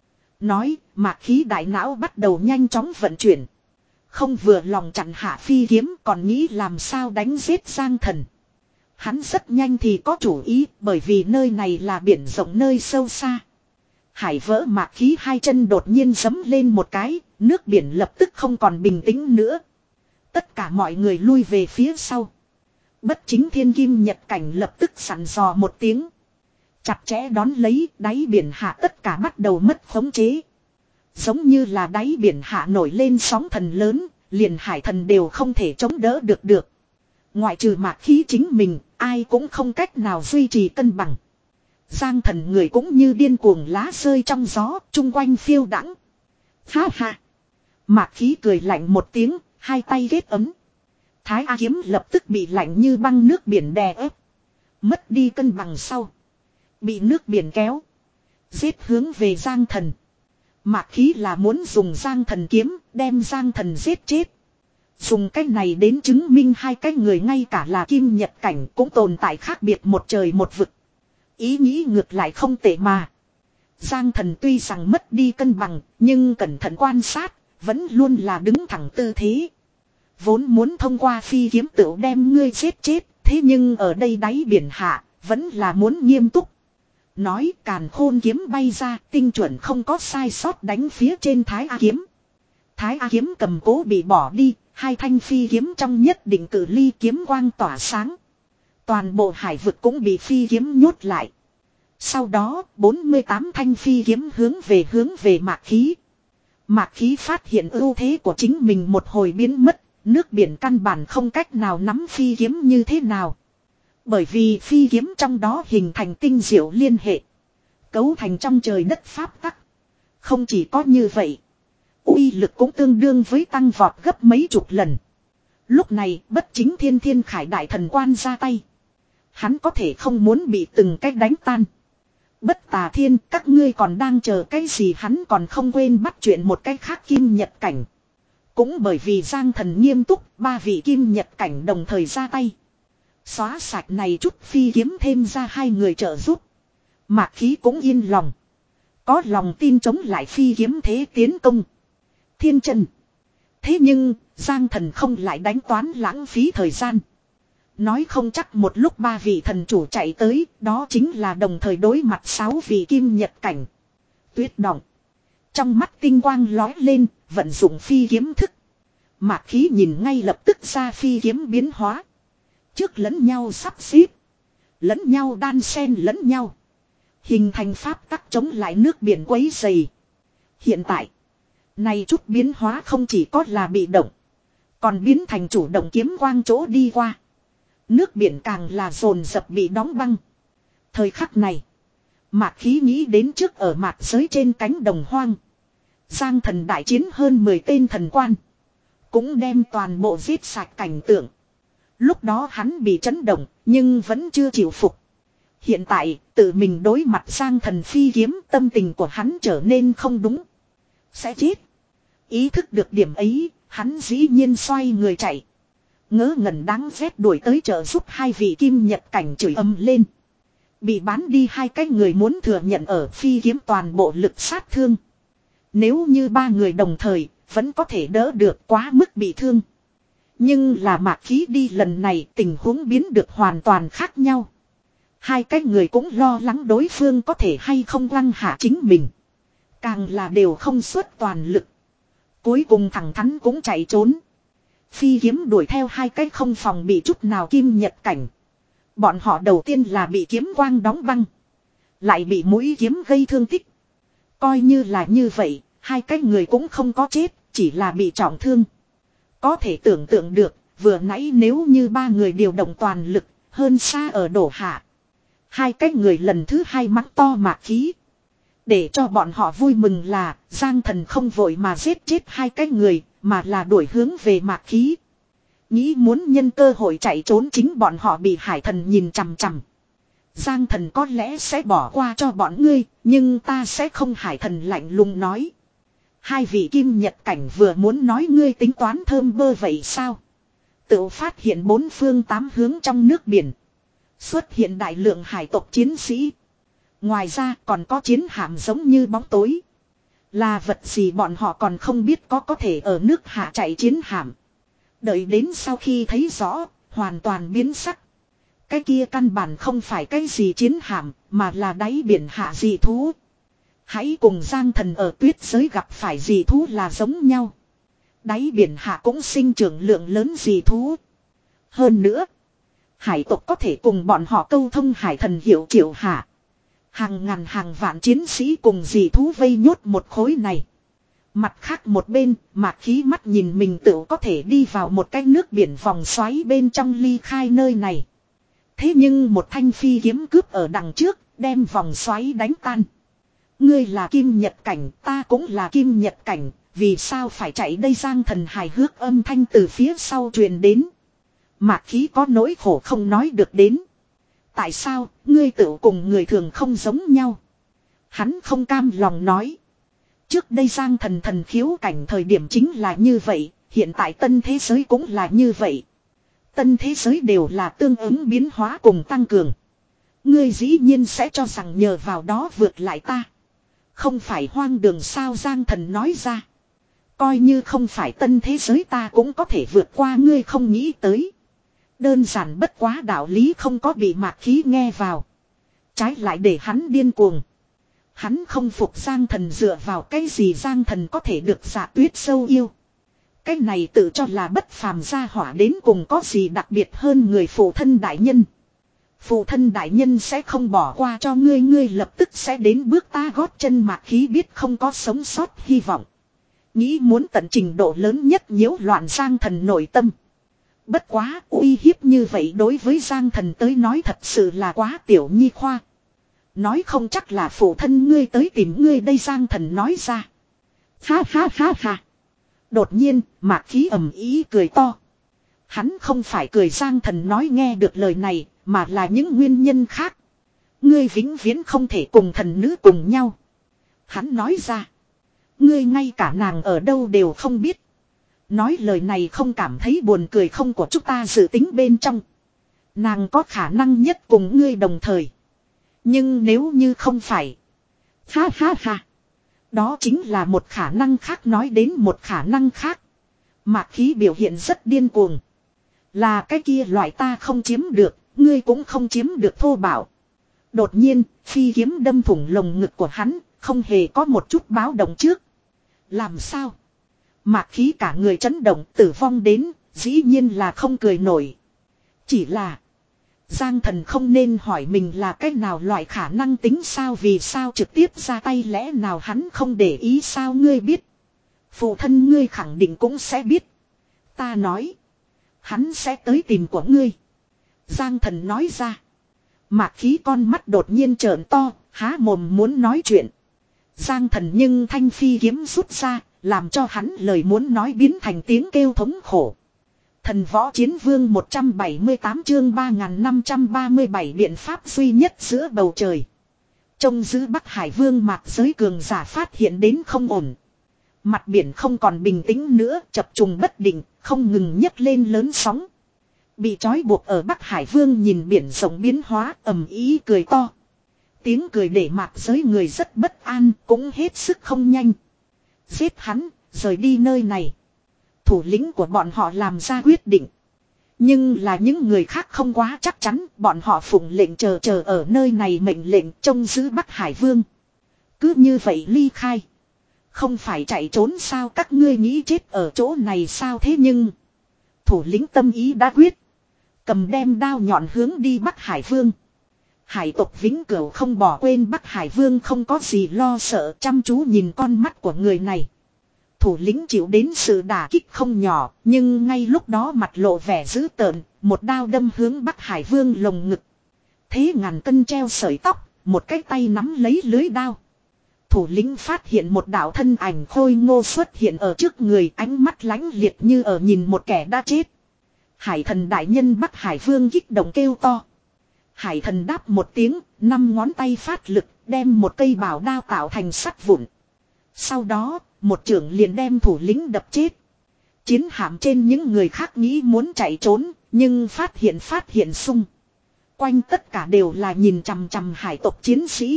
Nói, Mạc Khí đại não bắt đầu nhanh chóng vận chuyển. Không vừa lòng chặn hạ phi kiếm, còn nghĩ làm sao đánh giết Giang Thần. Hắn rất nhanh thì có chủ ý, bởi vì nơi này là biển rộng nơi sâu xa. Hải vỡ Mạc Khí hai chân đột nhiên giẫm lên một cái, nước biển lập tức không còn bình tĩnh nữa. Tất cả mọi người lui về phía sau. Bất chính thiên kim nhật cảnh lập tức sẵn dò một tiếng. Chặt chẽ đón lấy, đáy biển hạ tất cả bắt đầu mất khống chế. Giống như là đáy biển hạ nổi lên sóng thần lớn, liền hải thần đều không thể chống đỡ được được. Ngoại trừ Mạc Khí chính mình, ai cũng không cách nào duy trì cân bằng. Giang Thần người cũng như điên cuồng lá rơi trong gió, chung quanh phiêu đãng. Ha ha! Mạc Khí cười lạnh một tiếng, hai tay ghét ấm. Thái A kiếm lập tức bị lạnh như băng nước biển đè ép. Mất đi cân bằng sau, bị nước biển kéo, giết hướng về Giang Thần. Mạc Khí là muốn dùng Giang Thần kiếm, đem Giang Thần giết chết. Dùng cách này đến chứng minh hai cái người ngay cả là kim nhật cảnh cũng tồn tại khác biệt một trời một vực. Ý nghĩ ngược lại không tệ mà. Giang Thần tuy rằng mất đi cân bằng, nhưng cẩn thận quan sát, vẫn luôn là đứng thẳng tư thế. Vốn muốn thông qua phi kiếm tựu đem ngươi giết chết, thế nhưng ở đây đáy biển hạ, vẫn là muốn nghiêm túc. Nói càn khôn kiếm bay ra, tinh chuẩn không có sai sót đánh phía trên Thái A kiếm. Thái A kiếm cầm cố bị bỏ đi, hai thanh phi kiếm trong nhất định cự ly kiếm quang tỏa sáng. Toàn bộ hải vực cũng bị phi kiếm nhốt lại. Sau đó, bốn mươi tám thanh phi kiếm hướng về hướng về Mạc Khí. Mạc Khí phát hiện ưu thế của chính mình một hồi biến mất, nước biển căn bản không cách nào nắm phi kiếm như thế nào. Bởi vì phi kiếm trong đó hình thành tinh diệu liên hệ, cấu thành trong trời đất pháp tắc. Không chỉ có như vậy, uy lực cũng tương đương với tăng vọt gấp mấy chục lần. Lúc này bất chính thiên thiên khải đại thần quan ra tay. Hắn có thể không muốn bị từng cách đánh tan. Bất tà thiên, các ngươi còn đang chờ cái gì? Hắn còn không quên bắt chuyện một cách khác kim nhật cảnh. Cũng bởi vì Giang Thần nghiêm túc, ba vị kim nhật cảnh đồng thời ra tay. Xóa sạch này chút phi kiếm thêm ra hai người trợ giúp. Mạc Khí cũng yên lòng. Có lòng tin chống lại phi kiếm thế tiến công. Thiên chân. Thế nhưng, Giang Thần không lại đánh toán lãng phí thời gian. Nói không chắc một lúc ba vị thần chủ chạy tới, đó chính là đồng thời đối mặt sáu vị kim nhật cảnh. Tuyết động. Trong mắt tinh quang lói lên, vận dụng phi kiếm thức. Mạc Khí nhìn ngay lập tức ra phi kiếm biến hóa. Trước lẫn nhau sắp xếp. Lẫn nhau đan xen lẫn nhau. Hình thành pháp tắc chống lại nước biển quấy dày. Hiện tại, này chút biến hóa không chỉ có là bị động. Còn biến thành chủ động kiếm quang chỗ đi qua. Nước biển càng là dồn dập bị đóng băng. Thời khắc này, Mạc Khí nghĩ đến trước ở mạc giới trên cánh đồng hoang. Giang Thần đại chiến hơn mười tên thần quan. Cũng đem toàn bộ giết sạch cảnh tượng. Lúc đó hắn bị chấn động, nhưng vẫn chưa chịu phục. Hiện tại, tự mình đối mặt Giang Thần phi kiếm, tâm tình của hắn trở nên không đúng. Sẽ chết. Ý thức được điểm ấy, hắn dĩ nhiên xoay người chạy. Ngớ ngẩn đáng ghét đuổi tới trợ giúp hai vị kim nhật cảnh chửi ầm lên. Bị bán đi hai cái người muốn thừa nhận ở phi kiếm toàn bộ lực sát thương. Nếu như ba người đồng thời, vẫn có thể đỡ được quá mức bị thương. Nhưng là Mạc Khí đi lần này tình huống biến được hoàn toàn khác nhau. Hai cái người cũng lo lắng đối phương có thể hay không lăng hạ chính mình. Càng là đều không xuất toàn lực. Cuối cùng thẳng thắn cũng chạy trốn. Phi kiếm đuổi theo hai cái không phòng bị chút nào kim nhật cảnh. Bọn họ đầu tiên là bị kiếm quang đóng băng. Lại bị mũi kiếm gây thương tích. Coi như là như vậy, hai cái người cũng không có chết, chỉ là bị trọng thương. Có thể tưởng tượng được, vừa nãy nếu như ba người điều động toàn lực, hơn xa ở đổ hạ. Hai cái người lần thứ hai mắng to Mạc Khí. Để cho bọn họ vui mừng là, Giang Thần không vội mà giết chết hai cái người, mà là đuổi hướng về Mạc Khí. Nghĩ muốn nhân cơ hội chạy trốn chính bọn họ bị Hải Thần nhìn chằm chằm. Giang Thần có lẽ sẽ bỏ qua cho bọn ngươi, nhưng ta sẽ không. Hải Thần lạnh lùng nói. Hai vị kim nhật cảnh vừa muốn nói ngươi tính toán thơm bơ vậy sao? Tự phát hiện bốn phương tám hướng trong nước biển. Xuất hiện đại lượng hải tộc chiến sĩ. Ngoài ra còn có chiến hạm giống như bóng tối. Là vật gì bọn họ còn không biết có có thể ở nước hạ chạy chiến hạm. Đợi đến sau khi thấy rõ, hoàn toàn biến sắc. Cái kia căn bản không phải cái gì chiến hạm, mà là đáy biển hạ dị thú. Hãy cùng Giang Thần ở tuyết giới gặp phải dị thú là giống nhau. Đáy biển hạ cũng sinh trưởng lượng lớn dị thú. Hơn nữa, hải tộc có thể cùng bọn họ câu thông. Hải Thần hiểu triệu hạ. Hàng ngàn hàng vạn chiến sĩ cùng dị thú vây nhốt một khối này. Mặt khác một bên, Mạc Khí mắt nhìn mình tự có thể đi vào một cái nước biển vòng xoáy bên trong ly khai nơi này. Thế nhưng một thanh phi kiếm cướp ở đằng trước, đem vòng xoáy đánh tan. Ngươi là kim nhật cảnh, ta cũng là kim nhật cảnh, vì sao phải chạy đây? Giang Thần hài hước âm thanh từ phía sau truyền đến. Mạc Khí có nỗi khổ không nói được đến. Tại sao, ngươi tự cùng người thường không giống nhau? Hắn không cam lòng nói. Trước đây Giang Thần thần khiếu cảnh thời điểm chính là như vậy, hiện tại tân thế giới cũng là như vậy. Tân thế giới đều là tương ứng biến hóa cùng tăng cường. Ngươi dĩ nhiên sẽ cho rằng nhờ vào đó vượt lại ta. Không phải hoang đường sao? Giang Thần nói ra. Coi như không phải tân thế giới ta cũng có thể vượt qua ngươi không nghĩ tới. Đơn giản bất quá đạo lý không có bị Mạc Khí nghe vào. Trái lại để hắn điên cuồng. Hắn không phục Giang Thần dựa vào cái gì Giang Thần có thể được Dạ Tuyết sâu yêu. Cái này tự cho là bất phàm gia hỏa đến cùng có gì đặc biệt hơn người phụ thân đại nhân. Phụ thân đại nhân sẽ không bỏ qua cho ngươi, ngươi lập tức sẽ đến bước ta gót chân. Mạc Khí biết không có sống sót hy vọng. Nghĩ muốn tận trình độ lớn nhất nhiễu loạn Giang Thần nội tâm. Bất quá uy hiếp như vậy đối với Giang Thần tới nói thật sự là quá tiểu nhi khoa. Nói không chắc là phụ thân ngươi tới tìm ngươi đây. Giang Thần nói ra. Ha ha ha ha. Đột nhiên Mạc Khí ầm ý cười to. Hắn không phải cười Giang Thần nói nghe được lời này, mà là những nguyên nhân khác. Ngươi vĩnh viễn không thể cùng thần nữ cùng nhau. Hắn nói ra. Ngươi ngay cả nàng ở đâu đều không biết. Nói lời này không cảm thấy buồn cười không của chúng ta dự tính bên trong. Nàng có khả năng nhất cùng ngươi đồng thời. Nhưng nếu như không phải. Ha ha ha. Đó chính là một khả năng khác nói đến một khả năng khác. Mạc khí biểu hiện rất điên cuồng. Là cái kia loại ta không chiếm được, ngươi cũng không chiếm được thô bạo. Đột nhiên, phi kiếm đâm thủng lồng ngực của hắn, không hề có một chút báo động trước. Làm sao? Mạc khí cả người chấn động tử vong đến, dĩ nhiên là không cười nổi. Chỉ là Giang Thần không nên hỏi mình là cách nào loại khả năng tính sao vì sao trực tiếp ra tay lẽ nào hắn không để ý sao ngươi biết. Phụ thân ngươi khẳng định cũng sẽ biết. Ta nói. Hắn sẽ tới tìm của ngươi. Giang Thần nói ra. Mạc khí con mắt đột nhiên trợn to, há mồm muốn nói chuyện. Giang Thần nhưng thanh phi kiếm rút ra, làm cho hắn lời muốn nói biến thành tiếng kêu thống khổ. Thần võ chiến vương một trăm bảy mươi tám chương ba nghìn năm trăm ba mươi bảy biện pháp duy nhất giữa bầu trời. Trông giữ Bắc Hải vương mạc giới cường giả phát hiện đến không ổn. Mặt biển không còn bình tĩnh nữa, chập trùng bất định, không ngừng nhấc lên lớn sóng. Bị trói buộc ở Bắc Hải vương nhìn biển rộng biến hóa ầm ĩ cười to. Tiếng cười để mạc giới người rất bất an, cũng hết sức không nhanh. Giết hắn, rời đi nơi này. Thủ lĩnh của bọn họ làm ra quyết định. Nhưng là những người khác không quá chắc chắn, bọn họ phụng lệnh chờ chờ ở nơi này mệnh lệnh trông giữ Bắc Hải vương. Cứ như vậy ly khai. Không phải chạy trốn sao các ngươi nghĩ chết ở chỗ này sao thế nhưng. Thủ lĩnh tâm ý đã quyết. Cầm đem đao nhọn hướng đi Bắc Hải vương. Hải tộc vĩnh cửu không bỏ quên Bắc Hải vương không có gì lo sợ chăm chú nhìn con mắt của người này. Thủ lĩnh chịu đến sự đả kích không nhỏ, nhưng ngay lúc đó mặt lộ vẻ dữ tợn, một đao đâm hướng Bắc Hải vương lồng ngực. Thế ngàn cân treo sợi tóc, một cái tay nắm lấy lưới đao. Thủ lĩnh phát hiện một đạo thân ảnh khôi ngô xuất hiện ở trước người, ánh mắt lánh liệt như ở nhìn một kẻ đã chết. Hải thần đại nhân Bắc Hải vương kích động kêu to. Hải thần đáp một tiếng, năm ngón tay phát lực, đem một cây bảo đao tạo thành sắt vụn. Sau đó, một trưởng liền đem thủ lĩnh đập chết. Chiến hạm trên những người khác nghĩ muốn chạy trốn, nhưng phát hiện phát hiện sung. Quanh tất cả đều là nhìn chằm chằm hải tộc chiến sĩ.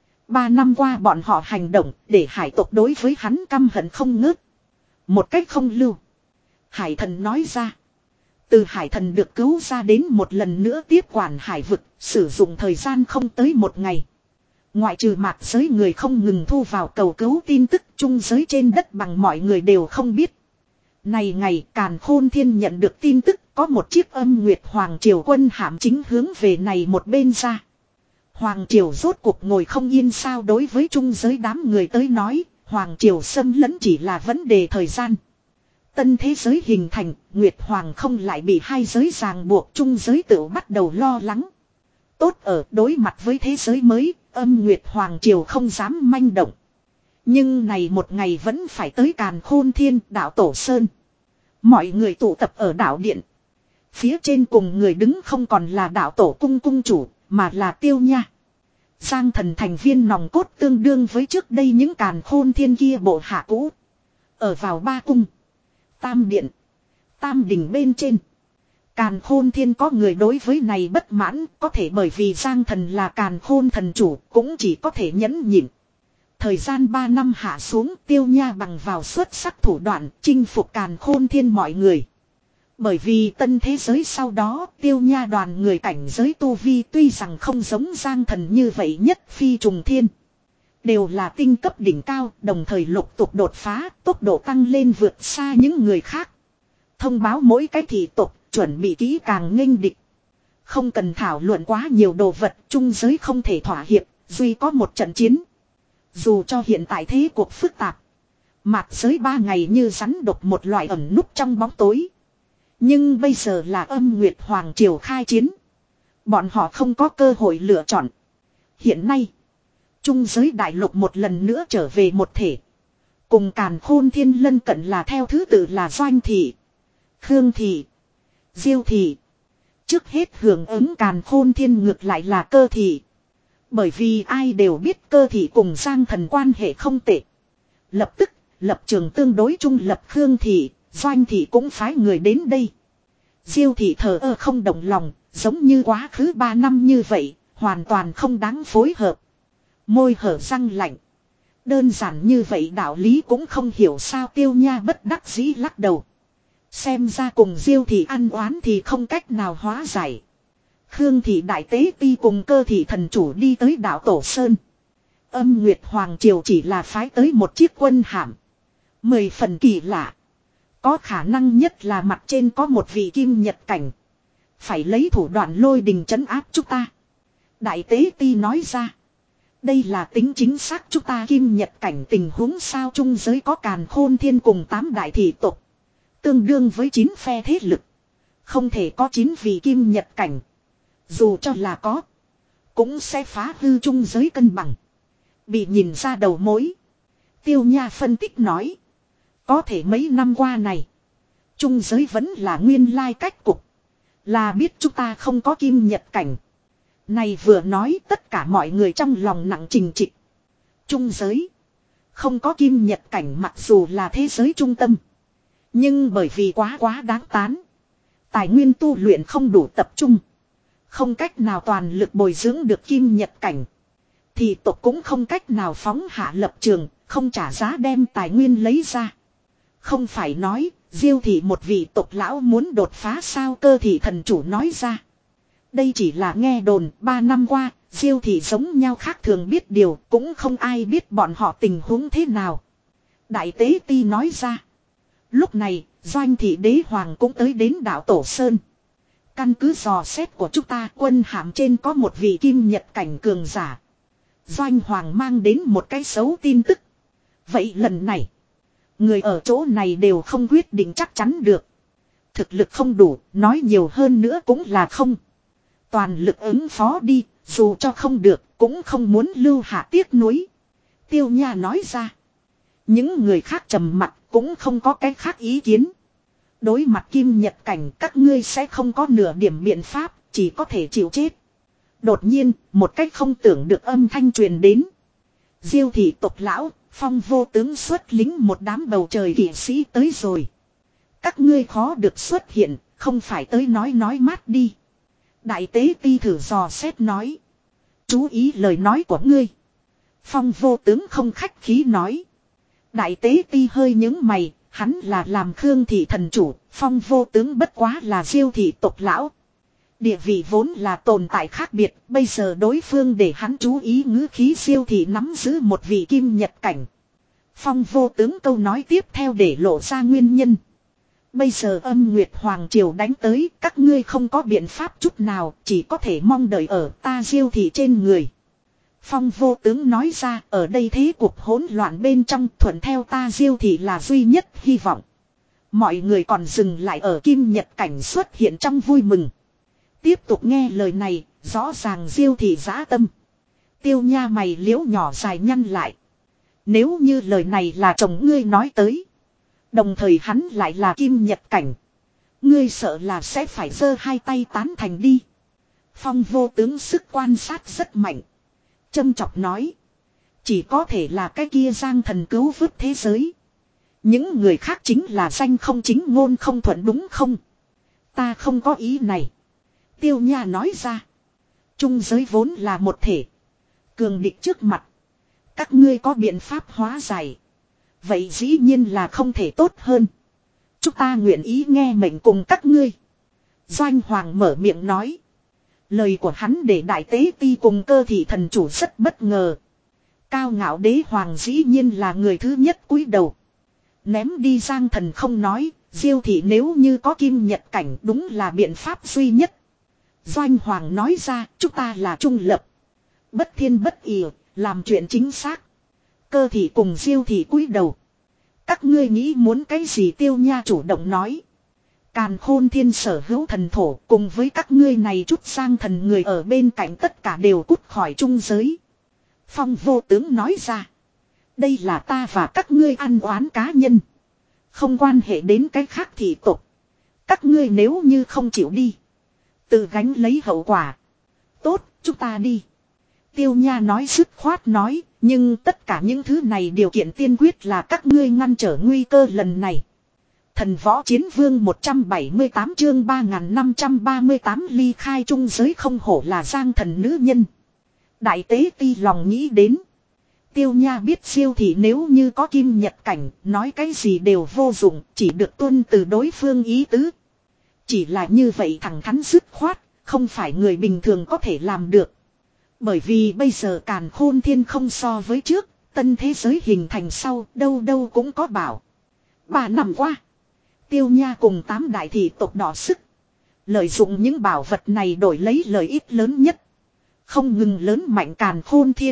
Ba năm qua bọn họ hành động để hải tộc đối với hắn căm hận không ngớt. Một cách không lưu. Hải thần nói ra. Từ hải thần được cứu ra đến một lần nữa tiếp quản hải vực, sử dụng thời gian không tới một ngày. Ngoại trừ mạc giới người không ngừng thu vào cầu cứu tin tức trung giới trên đất bằng mọi người đều không biết. Này ngày Càn Khôn Thiên nhận được tin tức có một chiếc Âm Nguyệt Hoàng Triều quân hạm chính hướng về này một bên ra. Hoàng Triều rốt cuộc ngồi không yên sao đối với trung giới đám người tới nói, Hoàng Triều xâm lấn chỉ là vấn đề thời gian. Tân thế giới hình thành, Nguyệt Hoàng không lại bị hai giới ràng buộc trung giới tự bắt đầu lo lắng. Tốt ở đối mặt với thế giới mới, Âm Nguyệt Hoàng Triều không dám manh động. Nhưng này một ngày vẫn phải tới Càn Khôn Thiên đảo Tổ Sơn. Mọi người tụ tập ở đảo Điện. Phía trên cùng người đứng không còn là đảo Tổ Cung Cung Chủ, mà là Tiêu Nha. Giang Thần thành viên nòng cốt tương đương với trước đây những Càn Khôn Thiên kia bộ hạ cũ. Ở vào ba cung. Tam Điện. Tam Đình bên trên. Càn Khôn Thiên có người đối với này bất mãn, có thể bởi vì Giang Thần là Càn Khôn thần chủ, cũng chỉ có thể nhẫn nhịn. Thời gian ba năm hạ xuống, Tiêu Nha bằng vào xuất sắc thủ đoạn, chinh phục Càn Khôn Thiên mọi người. Bởi vì tân thế giới sau đó, Tiêu Nha đoàn người cảnh giới tu vi tuy rằng không giống Giang Thần như vậy nhất phi trùng thiên. Đều là tinh cấp đỉnh cao, đồng thời lục tục đột phá, tốc độ tăng lên vượt xa những người khác. Thông báo mỗi cái thị tộc, chuẩn bị kỹ càng nghênh địch. Không cần thảo luận quá nhiều đồ vật, trung giới không thể thỏa hiệp, duy có một trận chiến. Dù cho hiện tại thế cuộc phức tạp, mạc giới ba ngày như rắn độc một loại ẩn núp trong bóng tối. Nhưng bây giờ là Âm Nguyệt Hoàng Triều khai chiến. Bọn họ không có cơ hội lựa chọn. Hiện nay, trung giới đại lục một lần nữa trở về một thể. Cùng Càn Khôn Thiên lân cận là theo thứ tự là Doanh Thị, Khương Thị, Diêu Thị. Trước hết hưởng ứng Càn Khôn Thiên ngược lại là Cơ Thị. Bởi vì ai đều biết Cơ Thị cùng Giang Thần quan hệ không tệ. Lập tức, lập trường tương đối trung lập Khương Thị, Doanh Thị cũng phái người đến đây. Diêu Thị thờ ơ không động lòng, giống như quá khứ ba năm như vậy, hoàn toàn không đáng phối hợp. Môi hở răng lạnh. Đơn giản như vậy đạo lý cũng không hiểu sao Tiêu Nha bất đắc dĩ lắc đầu. Xem ra cùng Diêu thị ăn oán thì không cách nào hóa giải. Khương thị đại tế ti cùng Cơ thị thần chủ đi tới đảo Tổ Sơn. Âm Nguyệt Hoàng Triều chỉ là phái tới một chiếc quân hạm. Mười phần kỳ lạ. Có khả năng nhất là mặt trên có một vị kim nhật cảnh. Phải lấy thủ đoạn lôi đình trấn áp chúng ta. Đại tế ti nói ra. Đây là tính chính xác chúng ta kim nhật cảnh tình huống sao trung giới có càn khôn thiên cùng tám đại thị tộc. Tương đương với chín phe thế lực. Không thể có chín vị kim nhật cảnh. Dù cho là có. Cũng sẽ phá hư trung giới cân bằng. Bị nhìn ra đầu mối. Tiêu Nha phân tích nói. Có thể mấy năm qua này. Trung giới vẫn là nguyên lai cách cục. Là biết chúng ta không có kim nhật cảnh. Này vừa nói tất cả mọi người trong lòng nặng trình trịch. Trung giới. Không có kim nhật cảnh mặc dù là thế giới trung tâm. Nhưng bởi vì quá quá đáng tán. Tài nguyên tu luyện không đủ tập trung. Không cách nào toàn lực bồi dưỡng được kim nhật cảnh. Thì tộc cũng không cách nào phóng hạ lập trường. Không trả giá đem tài nguyên lấy ra. Không phải nói Diêu thị một vị tộc lão muốn đột phá sao Cơ thị thần chủ nói ra. Đây chỉ là nghe đồn ba năm qua Diêu thị giống nhau khác thường biết điều. Cũng không ai biết bọn họ tình huống thế nào. Đại tế ti nói ra. Lúc này Doanh thị đế hoàng cũng tới đến đảo Tổ Sơn. Căn cứ dò xét của chúng ta quân hàm trên có một vị kim nhật cảnh cường giả. Doanh hoàng mang đến một cái xấu tin tức. Vậy lần này người ở chỗ này đều không quyết định chắc chắn được. Thực lực không đủ, nói nhiều hơn nữa cũng là không. Toàn lực ứng phó đi, dù cho không được, cũng không muốn lưu hạ tiếc nuối. Tiêu Nha nói ra. Những người khác trầm mặt cũng không có cái khác ý kiến. Đối mặt kim nhật cảnh các ngươi sẽ không có nửa điểm biện pháp, chỉ có thể chịu chết. Đột nhiên, một cách không tưởng được âm thanh truyền đến. Diêu thị tộc lão, Phong vô tướng xuất lính một đám bầu trời kỵ sĩ tới rồi. Các ngươi khó được xuất hiện, không phải tới nói nói mát đi. Đại tế ti thử dò xét nói. Chú ý lời nói của ngươi. Phong vô tướng không khách khí nói. Đại tế ti hơi nhướng mày, hắn là làm Khương thị thần chủ, Phong vô tướng bất quá là Diêu thị tộc lão. Địa vị vốn là tồn tại khác biệt, bây giờ đối phương để hắn chú ý ngữ khí Diêu thị nắm giữ một vị kim nhật cảnh. Phong vô tướng câu nói tiếp theo để lộ ra nguyên nhân. Bây giờ âm Nguyệt Hoàng Triều đánh tới, các ngươi không có biện pháp chút nào, chỉ có thể mong đợi ở ta Diêu thị trên người. Phong vô tướng nói ra, ở đây thế cuộc hỗn loạn bên trong thuận theo ta Diêu thị là duy nhất hy vọng. Mọi người còn dừng lại ở kim nhật cảnh xuất hiện trong vui mừng. Tiếp tục nghe lời này, rõ ràng Diêu thị dã tâm. Tiêu Nha mày liễu nhỏ dài nhăn lại. Nếu như lời này là chồng ngươi nói tới. Đồng thời hắn lại là kim nhật cảnh. Ngươi sợ là sẽ phải giơ hai tay tán thành đi. Phong vô tướng sức quan sát rất mạnh. Châm chọc nói. Chỉ có thể là cái kia giang thần cứu vớt thế giới. Những người khác chính là danh không chính ngôn không thuận đúng không? Ta không có ý này. Tiêu Nha nói ra. Trung giới vốn là một thể. Cường địch trước mặt. Các ngươi có biện pháp hóa giải. Vậy dĩ nhiên là không thể tốt hơn. Chúng ta nguyện ý nghe mệnh cùng các ngươi. Doanh Hoàng mở miệng nói. Lời của hắn để đại tế ti cùng Cơ thị thần chủ rất bất ngờ. Cao ngạo đế hoàng dĩ nhiên là người thứ nhất cúi đầu. Ném đi giang thần không nói. Diêu thị nếu như có kim nhật cảnh đúng là biện pháp duy nhất. Doanh Hoàng nói ra chúng ta là trung lập. Bất thiên bất ỷ, làm chuyện chính xác. Cơ thị cùng Diêu thị cúi đầu. Các ngươi nghĩ muốn cái gì Tiêu Nha chủ động nói. Càn khôn thiên sở hữu thần thổ cùng với các ngươi này chút sang thần người ở bên cạnh tất cả đều cút khỏi trung giới. Phong vô tướng nói ra. Đây là ta và các ngươi ăn oán cá nhân. Không quan hệ đến cái khác thị tục. Các ngươi nếu như không chịu đi. Tự gánh lấy hậu quả. Tốt, chúng ta đi. Tiêu Nha nói dứt khoát nói. Nhưng tất cả những thứ này điều kiện tiên quyết là các ngươi ngăn trở nguy cơ lần này. Thần võ chiến vương một trăm bảy mươi tám chương ba nghìn năm trăm ba mươi tám ly khai trung giới không hổ là giang thần nữ nhân. Đại tế ti lòng nghĩ đến. Tiêu Nha biết Diêu thị nếu như có kim nhật cảnh, nói cái gì đều vô dụng, chỉ được tuân từ đối phương ý tứ. Chỉ là như vậy thẳng thắn dứt khoát, không phải người bình thường có thể làm được. Bởi vì bây giờ càn khôn thiên không so với trước, tân thế giới hình thành sau, đâu đâu cũng có bảo. Ba năm qua, Tiêu Nha cùng tám đại thị tộc đỏ sức. Lợi dụng những bảo vật này đổi lấy lợi ích lớn nhất. Không ngừng lớn mạnh càn khôn thiên.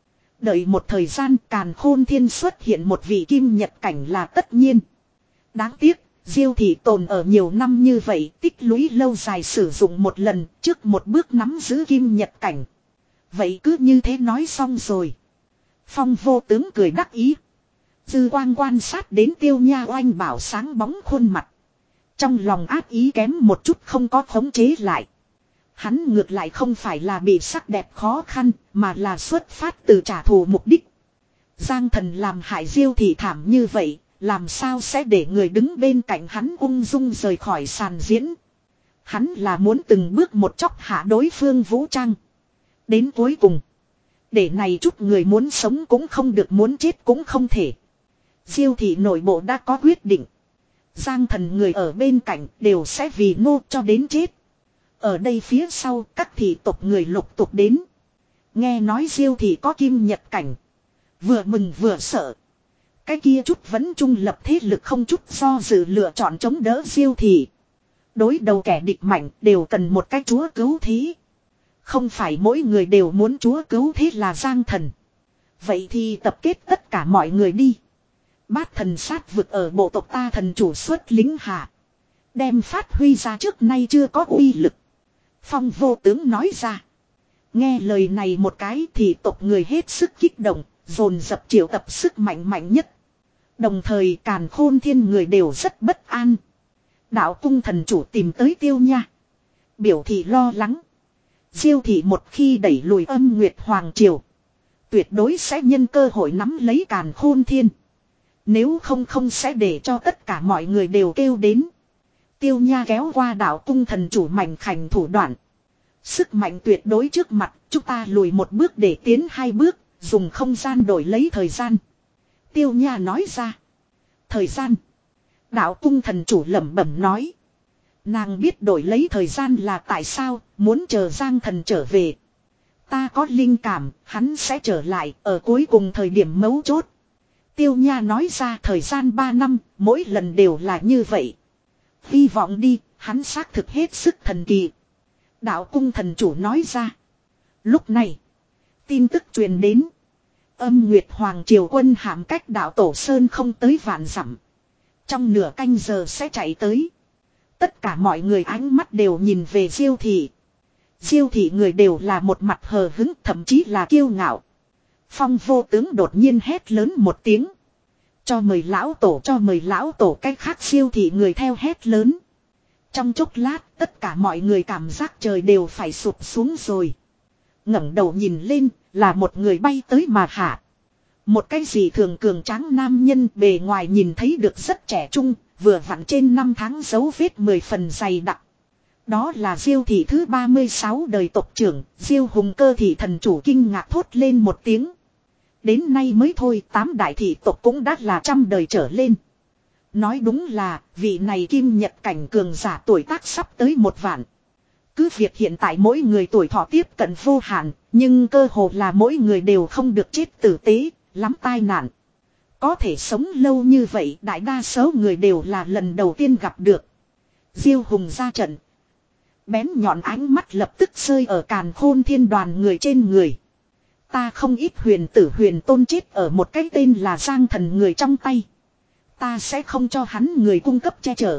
Đợi một thời gian càn khôn thiên xuất hiện một vị kim nhật cảnh là tất nhiên. Đáng tiếc, Diêu thị tồn ở nhiều năm như vậy, tích lũy lâu dài sử dụng một lần, trước một bước nắm giữ kim nhật cảnh. Vậy cứ như thế nói xong rồi. Phong vô tướng cười đắc ý. Dư quang quan sát đến Tiêu Nha oanh bảo sáng bóng khuôn mặt. Trong lòng ác ý kém một chút không có khống chế lại. Hắn ngược lại không phải là bị sắc đẹp khó khăn, mà là xuất phát từ trả thù mục đích. Giang thần làm hại Diêu thị thảm như vậy, làm sao sẽ để người đứng bên cạnh hắn ung dung rời khỏi sàn diễn. Hắn là muốn từng bước một chóc hạ đối phương vũ trang. Đến cuối cùng, để này chút người muốn sống cũng không được, muốn chết cũng không thể. Diêu thị nội bộ đã có quyết định. Giang thần người ở bên cạnh đều sẽ vì ngô cho đến chết. Ở đây phía sau các thị tộc người lục tục đến. Nghe nói Diêu thị có kim nhật cảnh. Vừa mừng vừa sợ. Cái kia chút vẫn trung lập thế lực không chút do dự lựa chọn chống đỡ Diêu thị. Đối đầu kẻ địch mạnh đều cần một cái chúa cứu thế. Không phải mỗi người đều muốn chúa cứu thế là Giang thần. Vậy thì tập kết tất cả mọi người đi. Bát thần sát vực ở bộ tộc ta thần chủ xuất lính hạ. Đem phát huy ra trước nay chưa có uy lực. Phong vô tướng nói ra. Nghe lời này một cái thì tộc người hết sức kích động, dồn dập triệu tập sức mạnh mạnh nhất. Đồng thời càn khôn thiên người đều rất bất an. Đạo cung thần chủ tìm tới Tiêu Nha. Biểu thị lo lắng. Diêu thị một khi đẩy lùi âm nguyệt hoàng triều. Tuyệt đối sẽ nhân cơ hội nắm lấy càn khôn thiên. Nếu không không sẽ để cho tất cả mọi người đều kêu đến. Tiêu Nha kéo qua đạo cung thần chủ mảnh khảnh thủ đoạn. Sức mạnh tuyệt đối trước mặt, chúng ta lùi một bước để tiến hai bước, dùng không gian đổi lấy thời gian. Tiêu Nha nói ra. Thời gian. Đạo cung thần chủ lẩm bẩm nói. Nàng biết đổi lấy thời gian là tại sao, muốn chờ Giang thần trở về. Ta có linh cảm, hắn sẽ trở lại ở cuối cùng thời điểm mấu chốt. Tiêu Nha nói ra thời gian ba năm, mỗi lần đều là như vậy. Hy vọng đi, hắn xác thực hết sức thần kỳ. Đạo cung thần chủ nói ra. Lúc này, tin tức truyền đến. Âm Nguyệt Hoàng Triều quân hàm cách đạo Tổ Sơn không tới vạn dặm. Trong nửa canh giờ sẽ chạy tới. Tất cả mọi người ánh mắt đều nhìn về Diêu thị. Diêu thị người đều là một mặt hờ hứng, thậm chí là kiêu ngạo. Phong vô tướng đột nhiên hét lớn một tiếng. Cho mời lão tổ, cho mời lão tổ, cách khác Diêu thị người theo hét lớn. Trong chốc lát tất cả mọi người cảm giác trời đều phải sụp xuống rồi. Ngẩng đầu nhìn lên là một người bay tới mà hạ. Một cái gì thường cường tráng nam nhân bề ngoài nhìn thấy được rất trẻ trung, vừa vặn trên năm tháng dấu vết mười phần dày đặc. Đó là Diêu thị thứ ba mươi sáu đời tộc trưởng, Diêu Hùng Cơ thị thần chủ kinh ngạc thốt lên một tiếng. Đến nay mới thôi, tám đại thị tộc cũng đã là trăm đời trở lên. Nói đúng là, vị này kim nhật cảnh cường giả tuổi tác sắp tới một vạn. Cứ việc hiện tại mỗi người tuổi thọ tiếp cận vô hạn, nhưng cơ hồ là mỗi người đều không được chết tử tế, lắm tai nạn. Có thể sống lâu như vậy, đại đa số người đều là lần đầu tiên gặp được. Diêu Hùng ra trận. Bén nhọn ánh mắt lập tức rơi ở càn khôn thiên đoàn người trên người. Ta không ít huyền tử huyền tôn chết ở một cái tên là Giang thần người trong tay. Ta sẽ không cho hắn người cung cấp che chở.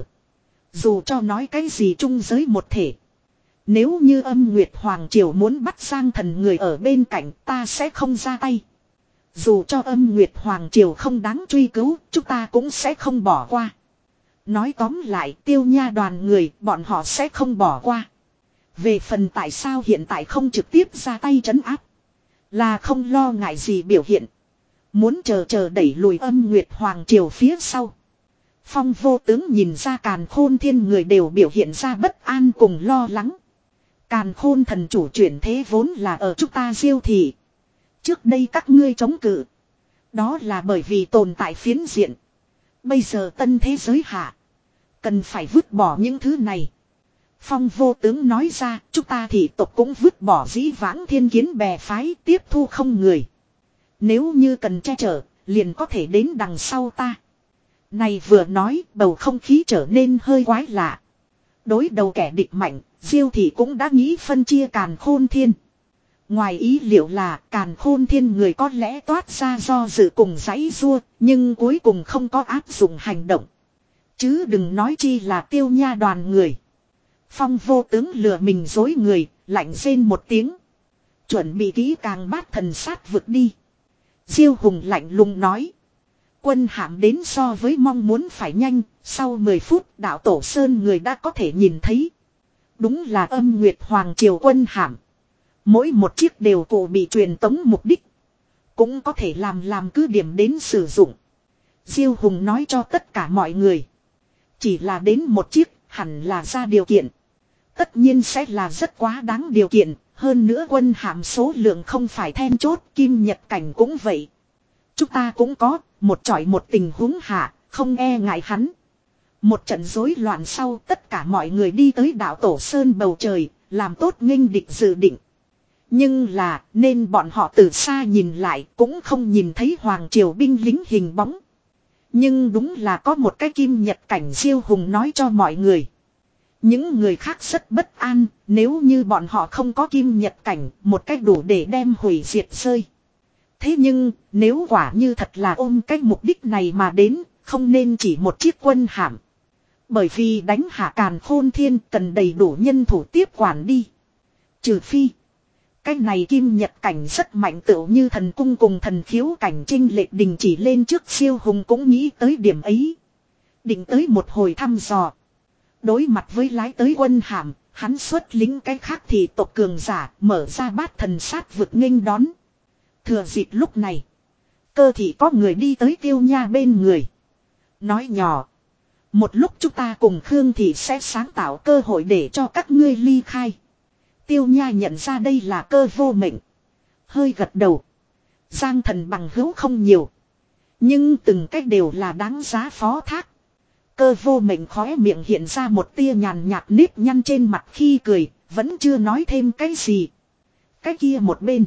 Dù cho nói cái gì chung giới một thể. Nếu như âm Nguyệt Hoàng Triều muốn bắt Giang thần người ở bên cạnh, ta sẽ không ra tay. Dù cho âm Nguyệt Hoàng Triều không đáng truy cứu, chúng ta cũng sẽ không bỏ qua. Nói tóm lại, Tiêu Nha đoàn người, bọn họ sẽ không bỏ qua. Về phần tại sao hiện tại không trực tiếp ra tay trấn áp, là không lo ngại gì biểu hiện. Muốn chờ chờ đẩy lùi âm Nguyệt Hoàng Triều phía sau. Phong vô tướng nhìn ra càn khôn thiên người đều biểu hiện ra bất an cùng lo lắng. Càn khôn thần chủ chuyển thế vốn là ở chúng ta Diêu thị. Trước đây các ngươi chống cự. Đó là bởi vì tồn tại phiến diện. Bây giờ tân thế giới hạ. Cần phải vứt bỏ những thứ này. Phong vô tướng nói ra, chúng ta thị tộc cũng vứt bỏ dĩ vãng thiên kiến bè phái, tiếp thu không người. Nếu như cần che chở, liền có thể đến đằng sau ta. Này vừa nói, bầu không khí trở nên hơi quái lạ. Đối đầu kẻ địch mạnh, Diêu thị cũng đã nghĩ phân chia càn khôn thiên. Ngoài ý liệu là càn khôn thiên người có lẽ toát ra do dự cùng giãy giụa, nhưng cuối cùng không có áp dụng hành động. Chứ đừng nói chi là Tiêu Nha đoàn người. Phong vô tướng lừa mình dối người, lạnh rên một tiếng. Chuẩn bị kỹ càng bát thần sát vực đi. Diêu Hùng lạnh lùng nói. Quân hạm đến so với mong muốn phải nhanh, sau mười phút đạo tổ sơn người đã có thể nhìn thấy. Đúng là Âm Nguyệt Hoàng Triều quân hạm. Mỗi một chiếc đều cụ bị truyền tống mục đích. Cũng có thể làm làm cứ điểm đến sử dụng. Diêu Hùng nói cho tất cả mọi người. Chỉ là đến một chiếc, hẳn là ra điều kiện. Tất nhiên sẽ là rất quá đáng điều kiện. Hơn nữa quân hạm số lượng không phải then chốt, kim nhật cảnh cũng vậy. Chúng ta cũng có, một chọi một tình huống hạ, không e ngại hắn. Một trận rối loạn sau tất cả mọi người đi tới đảo Tổ Sơn bầu trời, làm tốt nghênh địch dự định. Nhưng là, nên bọn họ từ xa nhìn lại cũng không nhìn thấy Hoàng Triều binh lính hình bóng. Nhưng đúng là có một cái kim nhật cảnh Diêu Hùng nói cho mọi người. Những người khác rất bất an, nếu như bọn họ không có kim nhật cảnh, một cách đủ để đem hủy diệt rơi. Thế nhưng, nếu quả như thật là ôm cái mục đích này mà đến, không nên chỉ một chiếc quân hạm. Bởi vì đánh hạ càn khôn thiên cần đầy đủ nhân thủ tiếp quản đi. Trừ phi, cái này kim nhật cảnh rất mạnh tựu như thần cung cùng thần khiếu cảnh trinh lệch đình chỉ lên trước Siêu Hùng cũng nghĩ tới điểm ấy. Định tới một hồi thăm dò. Đối mặt với lái tới quân hàm, hắn xuất lính cái khác thì tộc cường giả mở ra bát thần sát vực nghênh đón. Thừa dịp lúc này, cơ thị có người đi tới Tiêu Nha bên người. Nói nhỏ, một lúc chúng ta cùng Khương thị sẽ sáng tạo cơ hội để cho các ngươi ly khai. Tiêu Nha nhận ra đây là cơ vô mệnh. Hơi gật đầu. Giang thần bằng hữu không nhiều. Nhưng từng cách đều là đáng giá phó thác. Cơ vô mệnh khóe miệng hiện ra một tia nhàn nhạt nếp nhăn trên mặt khi cười. Vẫn chưa nói thêm cái gì. Cái kia một bên.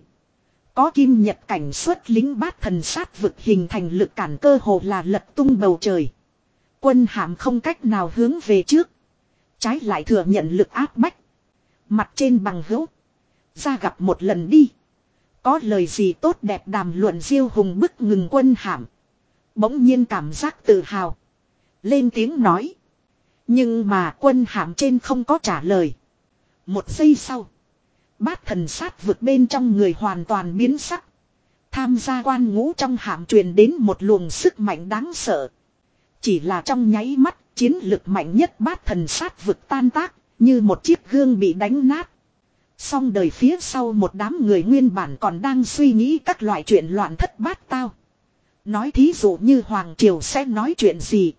Có kim nhật cảnh xuất lính bát thần sát vực hình thành lực cản cơ hồ là lật tung bầu trời. Quân hàm không cách nào hướng về trước. Trái lại thừa nhận lực áp bách. Mặt trên bằng hữu. Ra gặp một lần đi. Có lời gì tốt đẹp đàm luận Diêu Hùng bức ngừng quân hàm. Bỗng nhiên cảm giác tự hào. Lên tiếng nói. Nhưng mà quân hàm trên không có trả lời. Một giây sau. Bát thần sát vực bên trong người hoàn toàn biến sắc. Tham gia quan ngũ trong hàm truyền đến một luồng sức mạnh đáng sợ. Chỉ là trong nháy mắt, chiến lực mạnh nhất bát thần sát vực tan tác, như một chiếc gương bị đánh nát. Song đời phía sau một đám người nguyên bản còn đang suy nghĩ các loại chuyện loạn thất bát tao. Nói thí dụ như Hoàng Triều sẽ nói chuyện gì.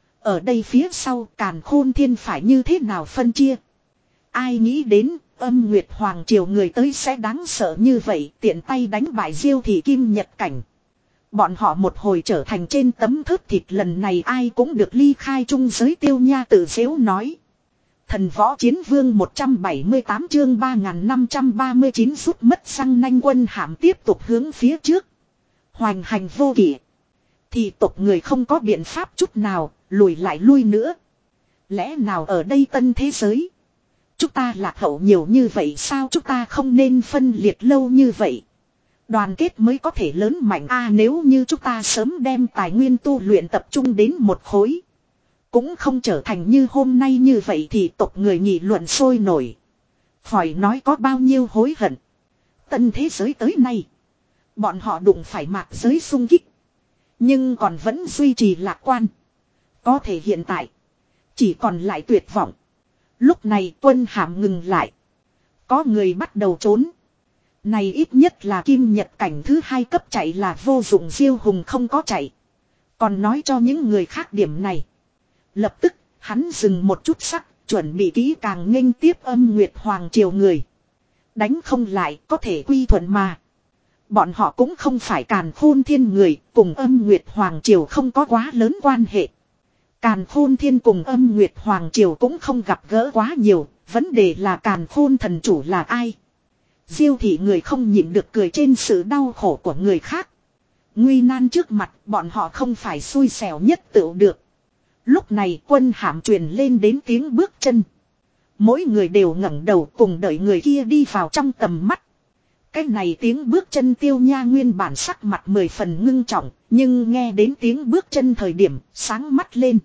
Ở đây phía sau càn khôn thiên phải như thế nào phân chia. Ai nghĩ đến Âm Nguyệt Hoàng Triều người tới sẽ đáng sợ như vậy, tiện tay đánh bại Diêu thị kim nhật cảnh. Bọn họ một hồi trở thành trên tấm thớt thịt, lần này ai cũng được ly khai trung giới. Tiêu Nha tự dễu nói. Thần võ chiến vương một trăm bảy mươi tám chương ba nghìn năm trăm ba mươi chín rút mất răng nanh. Quân hàm tiếp tục hướng phía trước. Hoành hành vô kỷ. Thì tộc người không có biện pháp chút nào, lùi lại lui nữa. Lẽ nào ở đây tân thế giới? Chúng ta lạc hậu nhiều như vậy sao? Chúng ta không nên phân liệt lâu như vậy. Đoàn kết mới có thể lớn mạnh a à, nếu như chúng ta sớm đem tài nguyên tu luyện tập trung đến một khối. Cũng không trở thành như hôm nay như vậy thì tộc người nghị luận sôi nổi. Khỏi nói có bao nhiêu hối hận. Tân thế giới tới nay. Bọn họ đụng phải mạc giới xung kích. Nhưng còn vẫn duy trì lạc quan. Có thể hiện tại. Chỉ còn lại tuyệt vọng. Lúc này quân hàm ngừng lại. Có người bắt đầu trốn. Này ít nhất là kim nhật cảnh thứ hai cấp chạy là vô dụng. Diêu Hùng không có chạy. Còn nói cho những người khác điểm này. Lập tức hắn dừng một chút sắc. Chuẩn bị kỹ càng nghênh tiếp âm Nguyệt Hoàng Triều người. Đánh không lại có thể quy thuận mà. Bọn họ cũng không phải Càn Khôn Thiên người, cùng âm Nguyệt Hoàng Triều không có quá lớn quan hệ. Càn Khôn Thiên cùng âm Nguyệt Hoàng Triều cũng không gặp gỡ quá nhiều, vấn đề là Càn Khôn Thần Chủ là ai. Diêu thị người không nhịn được cười trên sự đau khổ của người khác. Nguy nan trước mặt bọn họ không phải xui xẻo nhất tựu được. Lúc này quân hàm truyền lên đến tiếng bước chân. Mỗi người đều ngẩng đầu cùng đợi người kia đi vào trong tầm mắt. Cái này tiếng bước chân Tiêu Nha nguyên bản sắc mặt mười phần ngưng trọng, nhưng nghe đến tiếng bước chân thời điểm sáng mắt lên.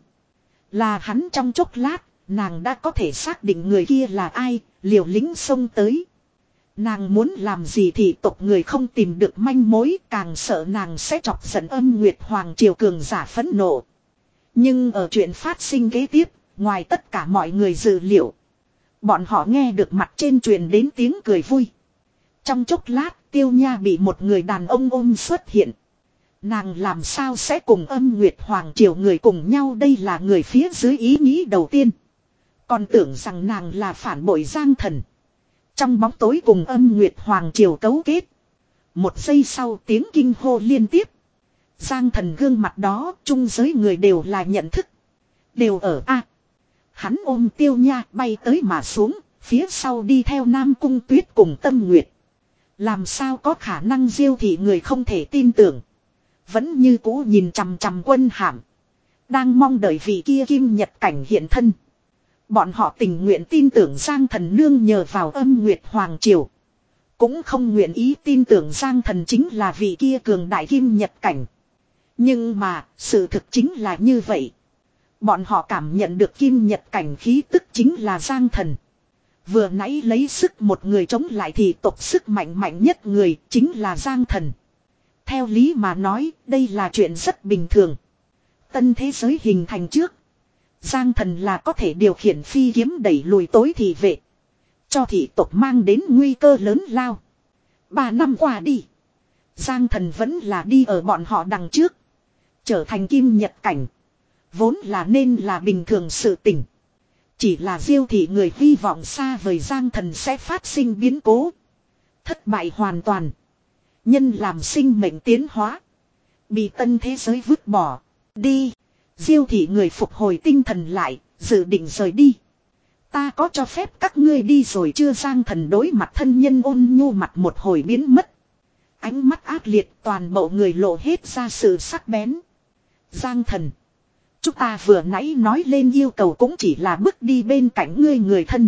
Là hắn trong chốc lát, nàng đã có thể xác định người kia là ai, liều lĩnh xông tới. Nàng muốn làm gì thì tộc người không tìm được manh mối, càng sợ nàng sẽ chọc giận âm Nguyệt Hoàng Triều cường giả phẫn nộ. Nhưng ở chuyện phát sinh kế tiếp, ngoài tất cả mọi người dự liệu, bọn họ nghe được mặt trên truyền đến tiếng cười vui. Trong chốc lát, Tiêu Nha bị một người đàn ông ôm xuất hiện. Nàng làm sao sẽ cùng âm Nguyệt Hoàng Triều người cùng nhau, đây là người phía dưới ý nghĩ đầu tiên. Còn tưởng rằng nàng là phản bội Giang Thần. Trong bóng tối cùng âm Nguyệt Hoàng Triều cấu kết. Một giây sau tiếng kinh hô liên tiếp. Giang Thần gương mặt đó, chung giới người đều là nhận thức. Đều ở A. Hắn ôm Tiêu Nha bay tới mà xuống, phía sau đi theo Nam Cung Tuyết cùng Tâm Nguyệt. Làm sao có khả năng Diêu thị người không thể tin tưởng. Vẫn như cũ nhìn chằm chằm Quân Hàm. Đang mong đợi vị kia kim nhật cảnh hiện thân. Bọn họ tình nguyện tin tưởng Giang Thần nương nhờ vào âm Nguyệt Hoàng Triều. Cũng không nguyện ý tin tưởng Giang Thần chính là vị kia cường đại kim nhật cảnh. Nhưng mà, sự thực chính là như vậy. Bọn họ cảm nhận được kim nhật cảnh khí tức chính là Giang Thần. Vừa nãy lấy sức một người chống lại thì tộc sức mạnh mạnh nhất người chính là Giang Thần. Theo lý mà nói, đây là chuyện rất bình thường. Tân thế giới hình thành trước. Giang Thần là có thể điều khiển phi kiếm đẩy lùi tối thị vệ. Cho thị tộc mang đến nguy cơ lớn lao. Ba năm qua đi. Giang Thần vẫn là đi ở bọn họ đằng trước. Trở thành kim nhật cảnh. Vốn là nên là bình thường sự tình. Chỉ là Diêu thị người hy vọng xa vời Giang Thần sẽ phát sinh biến cố. Thất bại hoàn toàn. Nhân làm sinh mệnh tiến hóa. Bị tân thế giới vứt bỏ. Đi. Diêu thị người phục hồi tinh thần lại. Dự định rời đi. Ta có cho phép các ngươi đi rồi chưa? Giang Thần đối mặt thân nhân ôn nhu mặt một hồi biến mất. Ánh mắt ác liệt toàn bộ người lộ hết ra sự sắc bén. Giang Thần. Chúng ta vừa nãy nói lên yêu cầu cũng chỉ là bước đi bên cạnh ngươi người thân.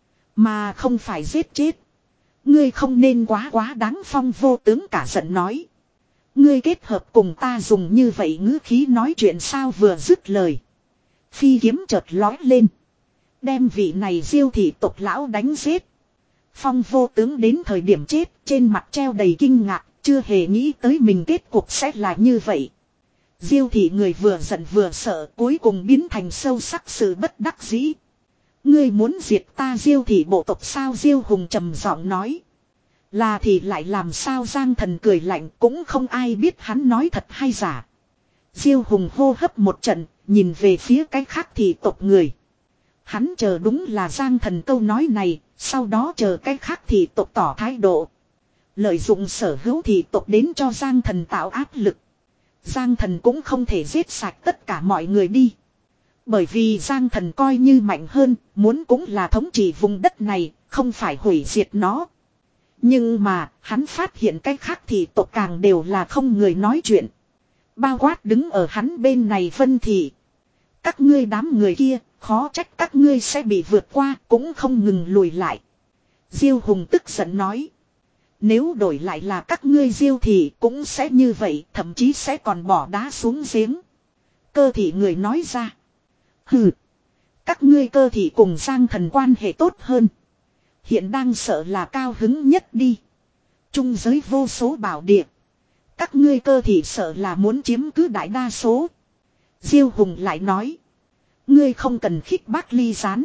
Mà không phải giết chết. Ngươi không nên quá quá đáng. Phong Vô Tướng cả giận nói. Ngươi kết hợp cùng ta dùng như vậy ngữ khí nói chuyện sao? Vừa dứt lời. Phi kiếm chợt lói lên. Đem vị này Diêu thị tộc lão đánh giết. Phong Vô Tướng đến thời điểm chết trên mặt treo đầy kinh ngạc. Chưa hề nghĩ tới mình kết cục sẽ là như vậy. Diêu thị người vừa giận vừa sợ cuối cùng biến thành sâu sắc sự bất đắc dĩ. Ngươi muốn diệt ta Diêu thị bộ tộc sao? Diêu Hùng trầm giọng nói. Là thì lại làm sao? Giang Thần cười lạnh, cũng không ai biết hắn nói thật hay giả. Diêu Hùng hô hấp một trận, nhìn về phía cái khác thị tộc người. Hắn chờ đúng là Giang Thần câu nói này, sau đó chờ cái khác thị tộc tỏ thái độ. Lợi dụng sở hữu thị tộc đến cho Giang Thần tạo áp lực. Giang Thần cũng không thể giết sạch tất cả mọi người đi. Bởi vì Giang Thần coi như mạnh hơn, muốn cũng là thống trị vùng đất này, không phải hủy diệt nó. Nhưng mà, hắn phát hiện cái khác thì tộc càng đều là không người nói chuyện. Bao quát đứng ở hắn bên này Vân Thị. Các ngươi đám người kia, khó trách các ngươi sẽ bị vượt qua, cũng không ngừng lùi lại. Diêu Hùng tức giận nói. Nếu đổi lại là các ngươi Diêu thị cũng sẽ như vậy, thậm chí sẽ còn bỏ đá xuống giếng. Cơ thị người nói ra. Hừ. Các ngươi Cơ thị cùng Giang Thần quan hệ tốt hơn. Hiện đang sợ là cao hứng nhất đi. Trung giới vô số bảo địa. Các ngươi Cơ thị sợ là muốn chiếm cứ đại đa số. Diêu Hùng lại nói. Ngươi không cần khích bác ly gián.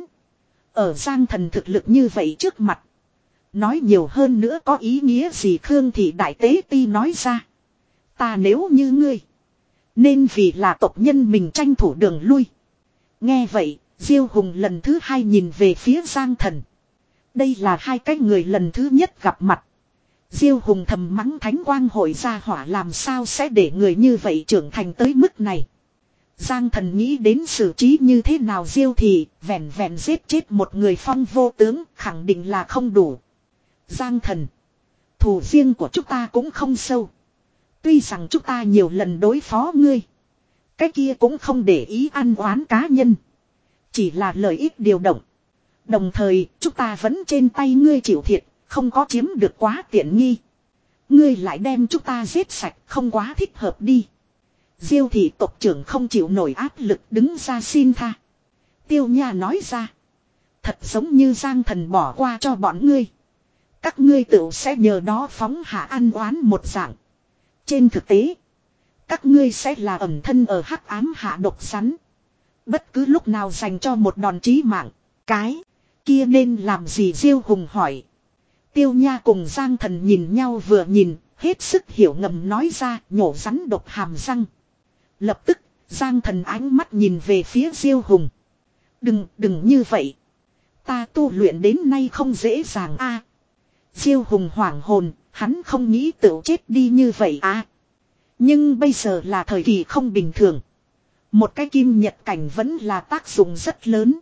Ở Giang Thần thực lực như vậy trước mặt. Nói nhiều hơn nữa có ý nghĩa gì? Khương Thị Đại Tế Ti nói ra. Ta nếu như ngươi. Nên vì là tộc nhân mình tranh thủ đường lui. Nghe vậy, Diêu Hùng lần thứ hai nhìn về phía Giang Thần. Đây là hai cái người lần thứ nhất gặp mặt. Diêu Hùng thầm mắng thánh quang hội gia hỏa làm sao sẽ để người như vậy trưởng thành tới mức này. Giang Thần nghĩ đến xử trí như thế nào Diêu thì vẹn vẹn giết chết một người phong vô tướng khẳng định là không đủ. Giang Thần, thù riêng của chúng ta cũng không sâu. Tuy rằng chúng ta nhiều lần đối phó ngươi, cái kia cũng không để ý ăn oán cá nhân. Chỉ là lợi ích điều động. Đồng thời chúng ta vẫn trên tay ngươi chịu thiệt, không có chiếm được quá tiện nghi. Ngươi lại đem chúng ta giết sạch không quá thích hợp đi. Diêu thị tộc trưởng không chịu nổi áp lực đứng ra xin tha. Tiêu Nha nói ra. Thật giống như Giang Thần bỏ qua cho bọn ngươi. Các ngươi tự sẽ nhờ đó phóng hạ ăn oán một dạng. Trên thực tế, các ngươi sẽ là ẩn thân ở hắc ám hạ độc sắn. Bất cứ lúc nào dành cho một đòn chí mạng. Cái kia nên làm gì Diêu Hùng hỏi. Tiêu Nha cùng Giang Thần nhìn nhau vừa nhìn, hết sức hiểu ngầm nói ra nhổ rắn độc hàm răng. Lập tức, Giang Thần ánh mắt nhìn về phía Diêu Hùng. Đừng, đừng như vậy. Ta tu luyện đến nay không dễ dàng a. À, Diêu Hùng hoảng hồn, hắn không nghĩ tự chết đi như vậy à. Nhưng bây giờ là thời kỳ không bình thường. Một cái kim nhật cảnh vẫn là tác dụng rất lớn.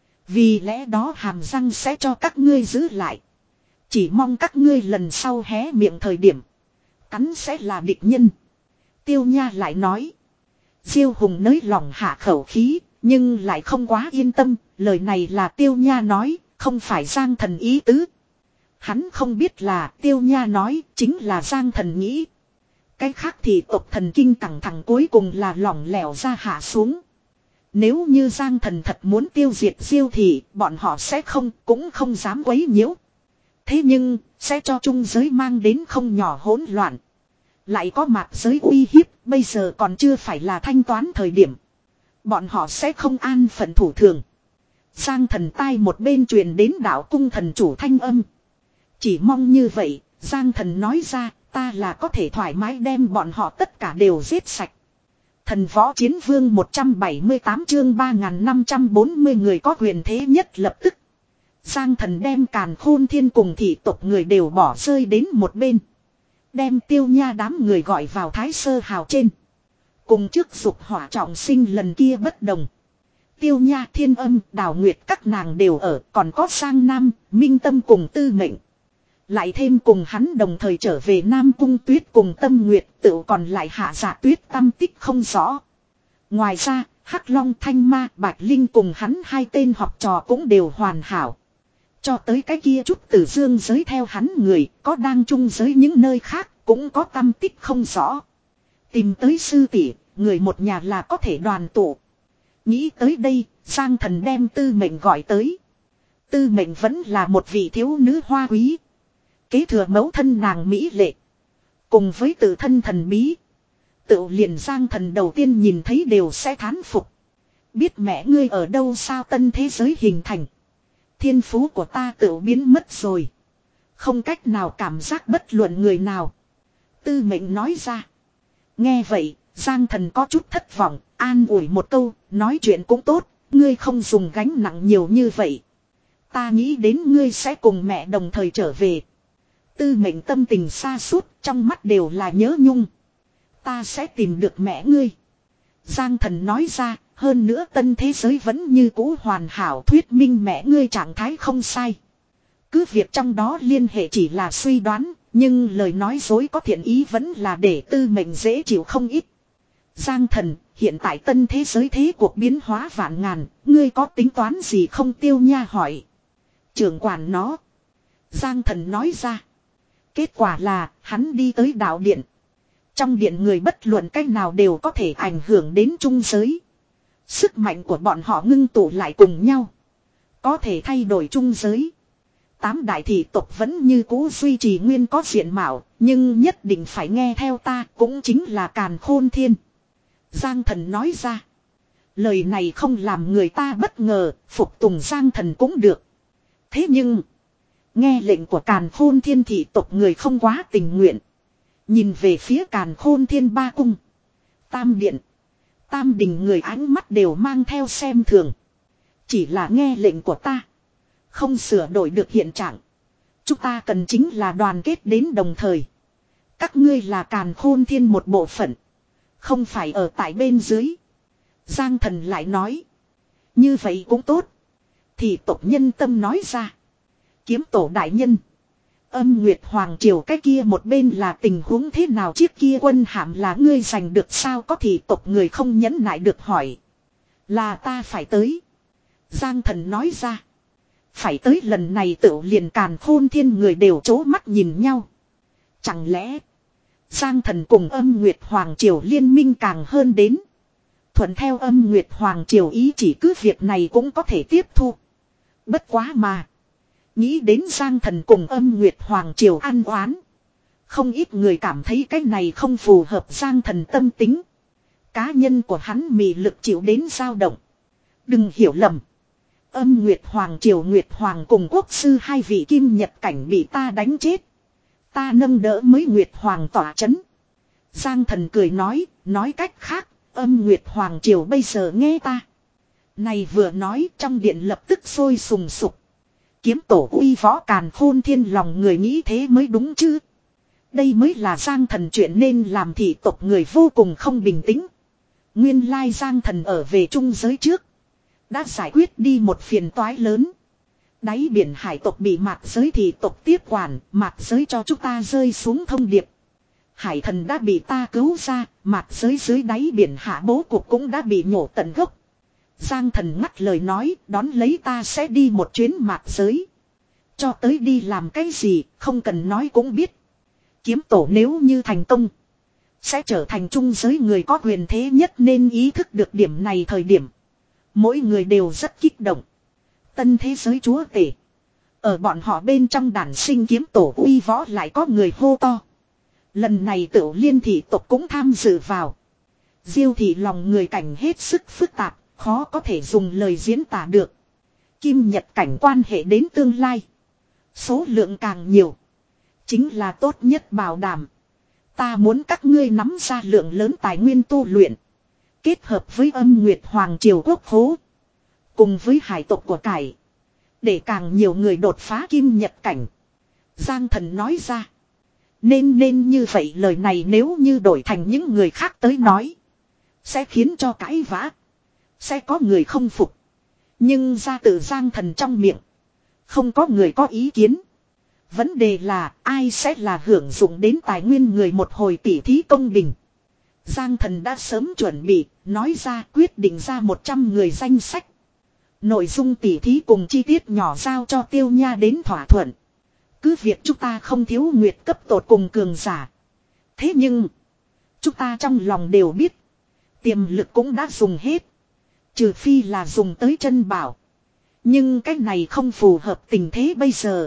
Vì lẽ đó hàm răng sẽ cho các ngươi giữ lại. Chỉ mong các ngươi lần sau hé miệng thời điểm. Cắn sẽ là địch nhân. Tiêu Nha lại nói. Diêu Hùng nới lòng hạ khẩu khí. Nhưng lại không quá yên tâm. Lời này là Tiêu Nha nói. Không phải Giang Thần ý tứ. Hắn không biết là Tiêu Nha nói. Chính là Giang Thần nghĩ. Cái khác thì tộc thần kinh cẳng thẳng cuối cùng là lỏng lẻo ra hạ xuống. Nếu như Giang Thần thật muốn tiêu diệt Diêu thì bọn họ sẽ không, cũng không dám quấy nhiễu. Thế nhưng, sẽ cho trung giới mang đến không nhỏ hỗn loạn. Lại có mạc giới uy hiếp, bây giờ còn chưa phải là thanh toán thời điểm. Bọn họ sẽ không an phận thủ thường. Giang Thần tai một bên truyền đến đạo cung thần chủ thanh âm. Chỉ mong như vậy, Giang Thần nói ra, ta là có thể thoải mái đem bọn họ tất cả đều giết sạch. Thần võ chiến vương một trăm bảy mươi tám chương ba nghìn năm trăm bốn mươi người có quyền thế nhất lập tức. Giang Thần đem càn khôn thiên cùng thị tộc người đều bỏ rơi đến một bên. Đem Tiêu Nha đám người gọi vào thái sơ hào trên. Cùng trước dục hỏa trọng sinh lần kia bất đồng. Tiêu Nha Thiên Âm Đào Nguyệt các nàng đều ở, còn có Sang Nam, Minh Tâm cùng Tư Mệnh. Lại thêm cùng hắn đồng thời trở về Nam Cung Tuyết cùng Tâm Nguyệt tự còn lại Hạ Dạ Tuyết tâm tích không rõ. Ngoài ra, Hắc Long Thanh Ma Bạch Linh cùng hắn hai tên học trò cũng đều hoàn hảo. Cho tới cái kia chút tử dương giới theo hắn người, có đang chung giới những nơi khác, cũng có tâm tích không rõ. Tìm tới sư tỷ, người một nhà là có thể đoàn tụ. Nghĩ tới đây, Giang Thần đem Tư Mệnh gọi tới. Tư Mệnh vẫn là một vị thiếu nữ hoa quý. Kế thừa mẫu thân nàng mỹ lệ. Cùng với tự thân thần bí. Tự liền Giang Thần đầu tiên nhìn thấy đều sẽ thán phục. Biết mẹ ngươi ở đâu sao tân thế giới hình thành. Thiên phú của ta tự biến mất rồi. Không cách nào cảm giác bất luận người nào. Tư Mệnh nói ra. Nghe vậy, Giang Thần có chút thất vọng, an ủi một câu, nói chuyện cũng tốt, ngươi không dùng gánh nặng nhiều như vậy. Ta nghĩ đến ngươi sẽ cùng mẹ đồng thời trở về. Tư Mệnh tâm tình xa suốt, trong mắt đều là nhớ nhung. Ta sẽ tìm được mẹ ngươi. Giang Thần nói ra, hơn nữa tân thế giới vẫn như cũ hoàn hảo thuyết minh mẹ ngươi trạng thái không sai. Cứ việc trong đó liên hệ chỉ là suy đoán, nhưng lời nói dối có thiện ý vẫn là để Tư Mệnh dễ chịu không ít. Giang Thần, hiện tại tân thế giới thế cuộc biến hóa vạn ngàn, ngươi có tính toán gì không Tiêu Nha hỏi. Trưởng quản nó. Giang Thần nói ra. Kết quả là, hắn đi tới đạo điện. Trong điện người bất luận cách nào đều có thể ảnh hưởng đến trung giới. Sức mạnh của bọn họ ngưng tụ lại cùng nhau. Có thể thay đổi trung giới. Tám đại thị tộc vẫn như cũ duy trì nguyên có diện mạo, nhưng nhất định phải nghe theo ta, cũng chính là Càn Khôn Thiên. Giang Thần nói ra. Lời này không làm người ta bất ngờ, phục tùng Giang Thần cũng được. Thế nhưng, nghe lệnh của Càn Khôn Thiên thị tộc người không quá tình nguyện. Nhìn về phía Càn Khôn Thiên ba cung. Tam điện. Tam đình người ánh mắt đều mang theo xem thường. Chỉ là nghe lệnh của ta. Không sửa đổi được hiện trạng. Chúng ta cần chính là đoàn kết đến đồng thời. Các ngươi là càn khôn thiên một bộ phận. Không phải ở tại bên dưới. Giang Thần lại nói. Như vậy cũng tốt. Thì tộc nhân tâm nói ra. Kiếm tổ đại nhân. Âm Nguyệt Hoàng Triều cái kia một bên là tình huống thế nào, chiếc kia quân hạm là ngươi giành được sao? Có thì tộc người không nhẫn nại được hỏi. Là ta phải tới. Giang Thần nói ra. Phải tới lần này tựu liền càn khôn thiên người đều chố mắt nhìn nhau. Chẳng lẽ Giang Thần cùng Âm Nguyệt Hoàng Triều liên minh càng hơn đến. Thuận theo Âm Nguyệt Hoàng Triều ý chỉ cứ việc này cũng có thể tiếp thu. Bất quá mà. Nghĩ đến Giang Thần cùng Âm Nguyệt Hoàng Triều ăn oán. Không ít người cảm thấy cái này không phù hợp Giang Thần tâm tính. Cá nhân của hắn mị lực chịu đến dao động. Đừng hiểu lầm. Âm Nguyệt Hoàng Triều Nguyệt Hoàng cùng quốc sư hai vị kim nhật cảnh bị ta đánh chết. Ta nâng đỡ mới Nguyệt Hoàng tỏa chấn. Giang Thần cười nói, nói cách khác, Âm Nguyệt Hoàng Triều bây giờ nghe ta. Này vừa nói trong điện lập tức sôi sùng sục. Kiếm tổ uy võ càn khôn thiên lòng người nghĩ thế mới đúng chứ. Đây mới là Giang Thần chuyện nên làm, thị tộc người vô cùng không bình tĩnh. Nguyên lai Giang Thần ở về trung giới trước. Đã giải quyết đi một phiền toái lớn. Đáy biển hải tộc bị mạt giới thị tộc tiếp quản, mạt giới cho chúng ta rơi xuống thông điệp. Hải thần đã bị ta cứu ra, mạt giới dưới đáy biển hạ bố cục cũng đã bị nhổ tận gốc. Giang Thần ngắt lời nói, đón lấy ta sẽ đi một chuyến mạt giới. Cho tới đi làm cái gì, không cần nói cũng biết. Kiếm tổ nếu như thành công, sẽ trở thành trung giới người có quyền thế nhất, nên ý thức được điểm này thời điểm. Mỗi người đều rất kích động. Tân thế giới chúa tể. Ở bọn họ bên trong đàn sinh kiếm tổ uy võ lại có người hô to. Lần này Tửu Liên thị tộc cũng tham dự vào. Diêu thị lòng người cảnh hết sức phức tạp, khó có thể dùng lời diễn tả được. Kim Nhật cảnh quan hệ đến tương lai. Số lượng càng nhiều, chính là tốt nhất bảo đảm. Ta muốn các ngươi nắm ra lượng lớn tài nguyên tu luyện. Kết hợp với Âm Nguyệt Hoàng Triều quốc khố. Cùng với hải tộc của cải. Để càng nhiều người đột phá kim nhật cảnh. Giang Thần nói ra. Nên nên như vậy, lời này nếu như đổi thành những người khác tới nói. Sẽ khiến cho cãi vã. Sẽ có người không phục. Nhưng ra từ Giang Thần trong miệng. Không có người có ý kiến. Vấn đề là ai sẽ là hưởng dụng đến tài nguyên người một hồi tỉ thí công bình. Giang Thần đã sớm chuẩn bị, nói ra quyết định ra một trăm người danh sách. Nội dung tỉ thí cùng chi tiết nhỏ giao cho Tiêu Nha đến thỏa thuận. Cứ việc chúng ta không thiếu nguyệt cấp tột cùng cường giả. Thế nhưng, chúng ta trong lòng đều biết, tiềm lực cũng đã dùng hết. Trừ phi là dùng tới chân bảo. Nhưng cái này không phù hợp tình thế bây giờ.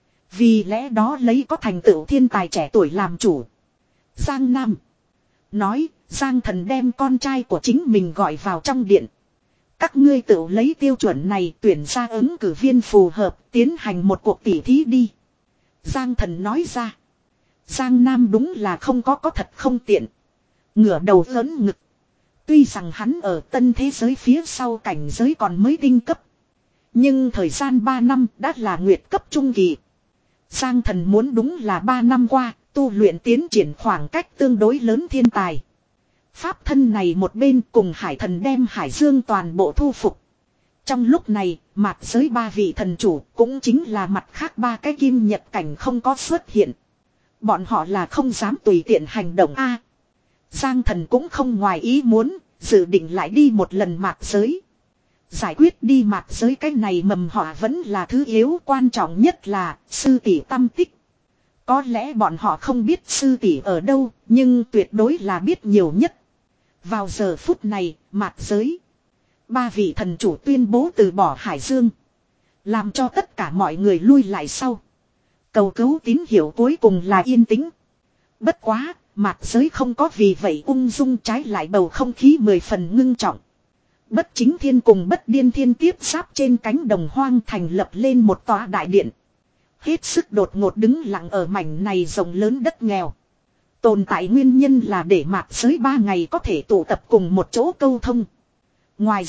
Vì lẽ đó lấy có thành tựu thiên tài trẻ tuổi làm chủ. Giang Nam nói, Giang Thần đem con trai của chính mình gọi vào trong điện. Các ngươi tự lấy tiêu chuẩn này tuyển ra ứng cử viên phù hợp, tiến hành một cuộc tỉ thí đi. Giang Thần nói ra. Giang Nam đúng là không có có thật không tiện. Ngửa đầu lớn ngực. Tuy rằng hắn ở tân thế giới phía sau cảnh giới còn mới tinh cấp. Nhưng thời gian ba năm đã là nguyệt cấp trung kỳ. Giang Thần muốn đúng là ba năm qua, tu luyện tiến triển khoảng cách tương đối lớn thiên tài. Pháp thân này một bên cùng hải thần đem hải dương toàn bộ thu phục. Trong lúc này, mạt giới ba vị thần chủ cũng chính là mặt khác ba cái kim nhật cảnh không có xuất hiện. Bọn họ là không dám tùy tiện hành động a. Giang Thần cũng không ngoài ý muốn, dự định lại đi một lần mạt giới. Giải quyết đi mạt giới cái này mầm họa vẫn là thứ yếu, quan trọng nhất là sư tỷ tâm tích. Có lẽ bọn họ không biết sư tỷ ở đâu, nhưng tuyệt đối là biết nhiều nhất. Vào giờ phút này, mạt giới. Ba vị thần chủ tuyên bố từ bỏ hải dương. Làm cho tất cả mọi người lui lại sau. Cầu cứu tín hiệu cuối cùng là yên tĩnh. Bất quá, mạt giới không có vì vậy ung dung, trái lại bầu không khí mười phần ngưng trọng. Bất chính thiên cùng bất điên thiên tiếp giáp trên cánh đồng hoang thành lập lên một tòa đại điện. Hết sức đột ngột đứng lặng ở mảnh này rộng lớn đất nghèo. Tồn tại nguyên nhân là để mạt giới ba ngày có thể tụ tập cùng một chỗ câu thông. Ngoài ra,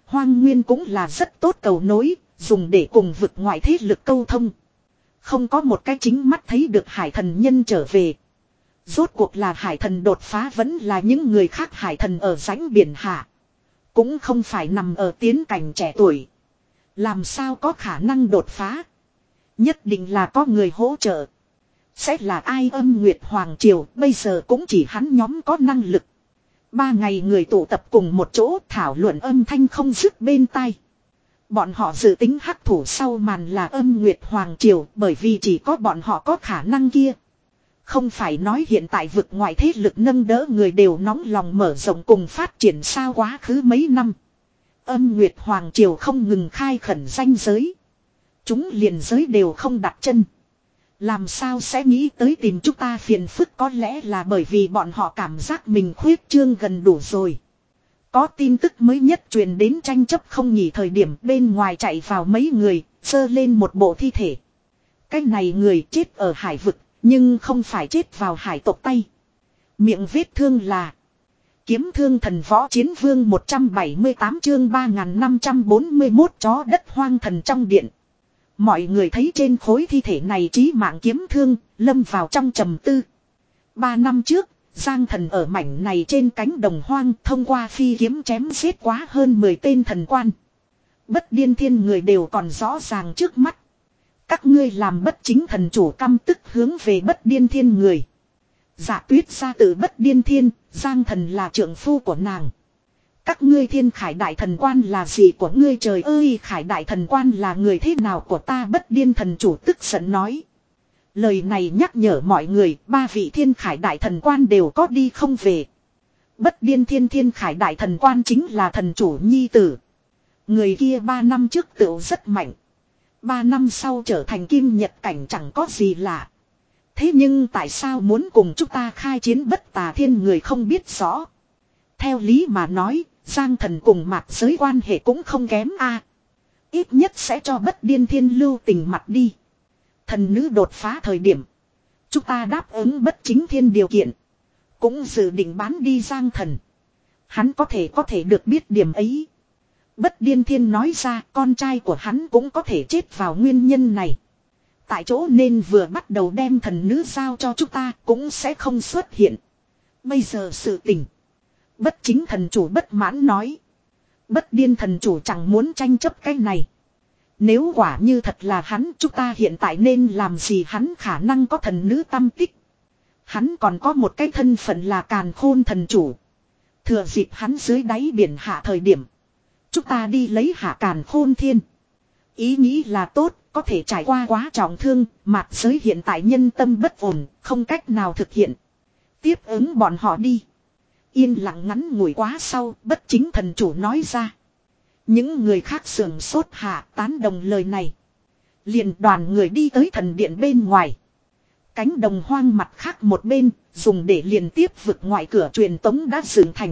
Hoang nguyên cũng là rất tốt cầu nối, dùng để cùng vực ngoại thế lực câu thông. Không có một cái chính mắt thấy được hải thần nhân trở về. Rốt cuộc là hải thần đột phá vẫn là những người khác hải thần ở rãnh biển hạ. Cũng không phải nằm ở tiến cảnh trẻ tuổi. Làm sao có khả năng đột phá. Nhất định là có người hỗ trợ. Sẽ là ai Âm Nguyệt Hoàng Triều bây giờ cũng chỉ hắn nhóm có năng lực. Ba ngày người tụ tập cùng một chỗ thảo luận âm thanh không dứt bên tai. Bọn họ dự tính hắc thủ sau màn là Âm Nguyệt Hoàng Triều bởi vì chỉ có bọn họ có khả năng kia. Không phải nói hiện tại vực ngoại thế lực nâng đỡ người đều nóng lòng mở rộng cùng phát triển sao quá khứ mấy năm. Âm Nguyệt Hoàng Triều không ngừng khai khẩn danh giới. Chúng liền giới đều không đặt chân. Làm sao sẽ nghĩ tới tìm chúng ta phiền phức có lẽ là bởi vì bọn họ cảm giác mình khuyết trương gần đủ rồi. Có tin tức mới nhất truyền đến tranh chấp không nghỉ thời điểm bên ngoài chạy vào mấy người, sơ lên một bộ thi thể. Cái này người chết ở hải vực, nhưng không phải chết vào hải tộc tay. Miệng vết thương là kiếm thương thần võ chiến vương một trăm bảy mươi tám chương ba nghìn năm trăm bốn mươi mốt chó đất hoang thần trong điện. Mọi người thấy trên khối thi thể này chí mạng kiếm thương, lâm vào trong trầm tư. Ba năm trước, Giang thần ở mảnh này trên cánh đồng hoang thông qua phi kiếm chém giết quá hơn mười tên thần quan. Bất điên thiên người đều còn rõ ràng trước mắt. Các ngươi làm bất chính thần chủ căm tức hướng về bất điên thiên người. Dạ tuyết ra từ bất điên thiên, Giang thần là trượng phu của nàng. Các ngươi thiên khải đại thần quan là gì của ngươi trời ơi khải đại thần quan là người thế nào của ta bất điên thần chủ tức giận nói. Lời này nhắc nhở mọi người ba vị thiên khải đại thần quan đều có đi không về. Bất điên thiên thiên khải đại thần quan chính là thần chủ nhi tử. Người kia ba năm trước tựu rất mạnh. Ba năm sau trở thành kim nhật cảnh chẳng có gì lạ. Thế nhưng tại sao muốn cùng chúng ta khai chiến bất tà thiên người không biết rõ. Theo lý mà nói, Giang thần cùng mạc giới quan hệ cũng không kém a. Ít nhất sẽ cho bất điên thiên lưu tình mặt đi. Thần nữ đột phá thời điểm. Chúng ta đáp ứng bất chính thiên điều kiện. Cũng dự định bán đi Giang thần. Hắn có thể có thể được biết điểm ấy. Bất điên thiên nói ra con trai của hắn cũng có thể chết vào nguyên nhân này. Tại chỗ nên vừa bắt đầu đem thần nữ giao cho chúng ta cũng sẽ không xuất hiện. Bây giờ sự tình. Bất chính thần chủ bất mãn nói. Bất điên thần chủ chẳng muốn tranh chấp cái này. Nếu quả như thật là hắn chúng ta hiện tại nên làm gì hắn khả năng có thần nữ tâm tích. Hắn còn có một cái thân phận là càn khôn thần chủ. Thừa dịp hắn dưới đáy biển hạ thời điểm. Chúng ta đi lấy hạ càn khôn thiên. Ý nghĩ là tốt, có thể trải qua quá trọng thương, mạc giới hiện tại nhân tâm bất ổn, không cách nào thực hiện. Tiếp ứng bọn họ đi. Yên lặng ngắn ngủi quá sau, bất chính thần chủ nói ra. Những người khác sườn sốt hạ tán đồng lời này. Liền đoàn người đi tới thần điện bên ngoài. Cánh đồng hoang mặt khác một bên, dùng để liên tiếp vực ngoại cửa truyền tống đã dựng thành.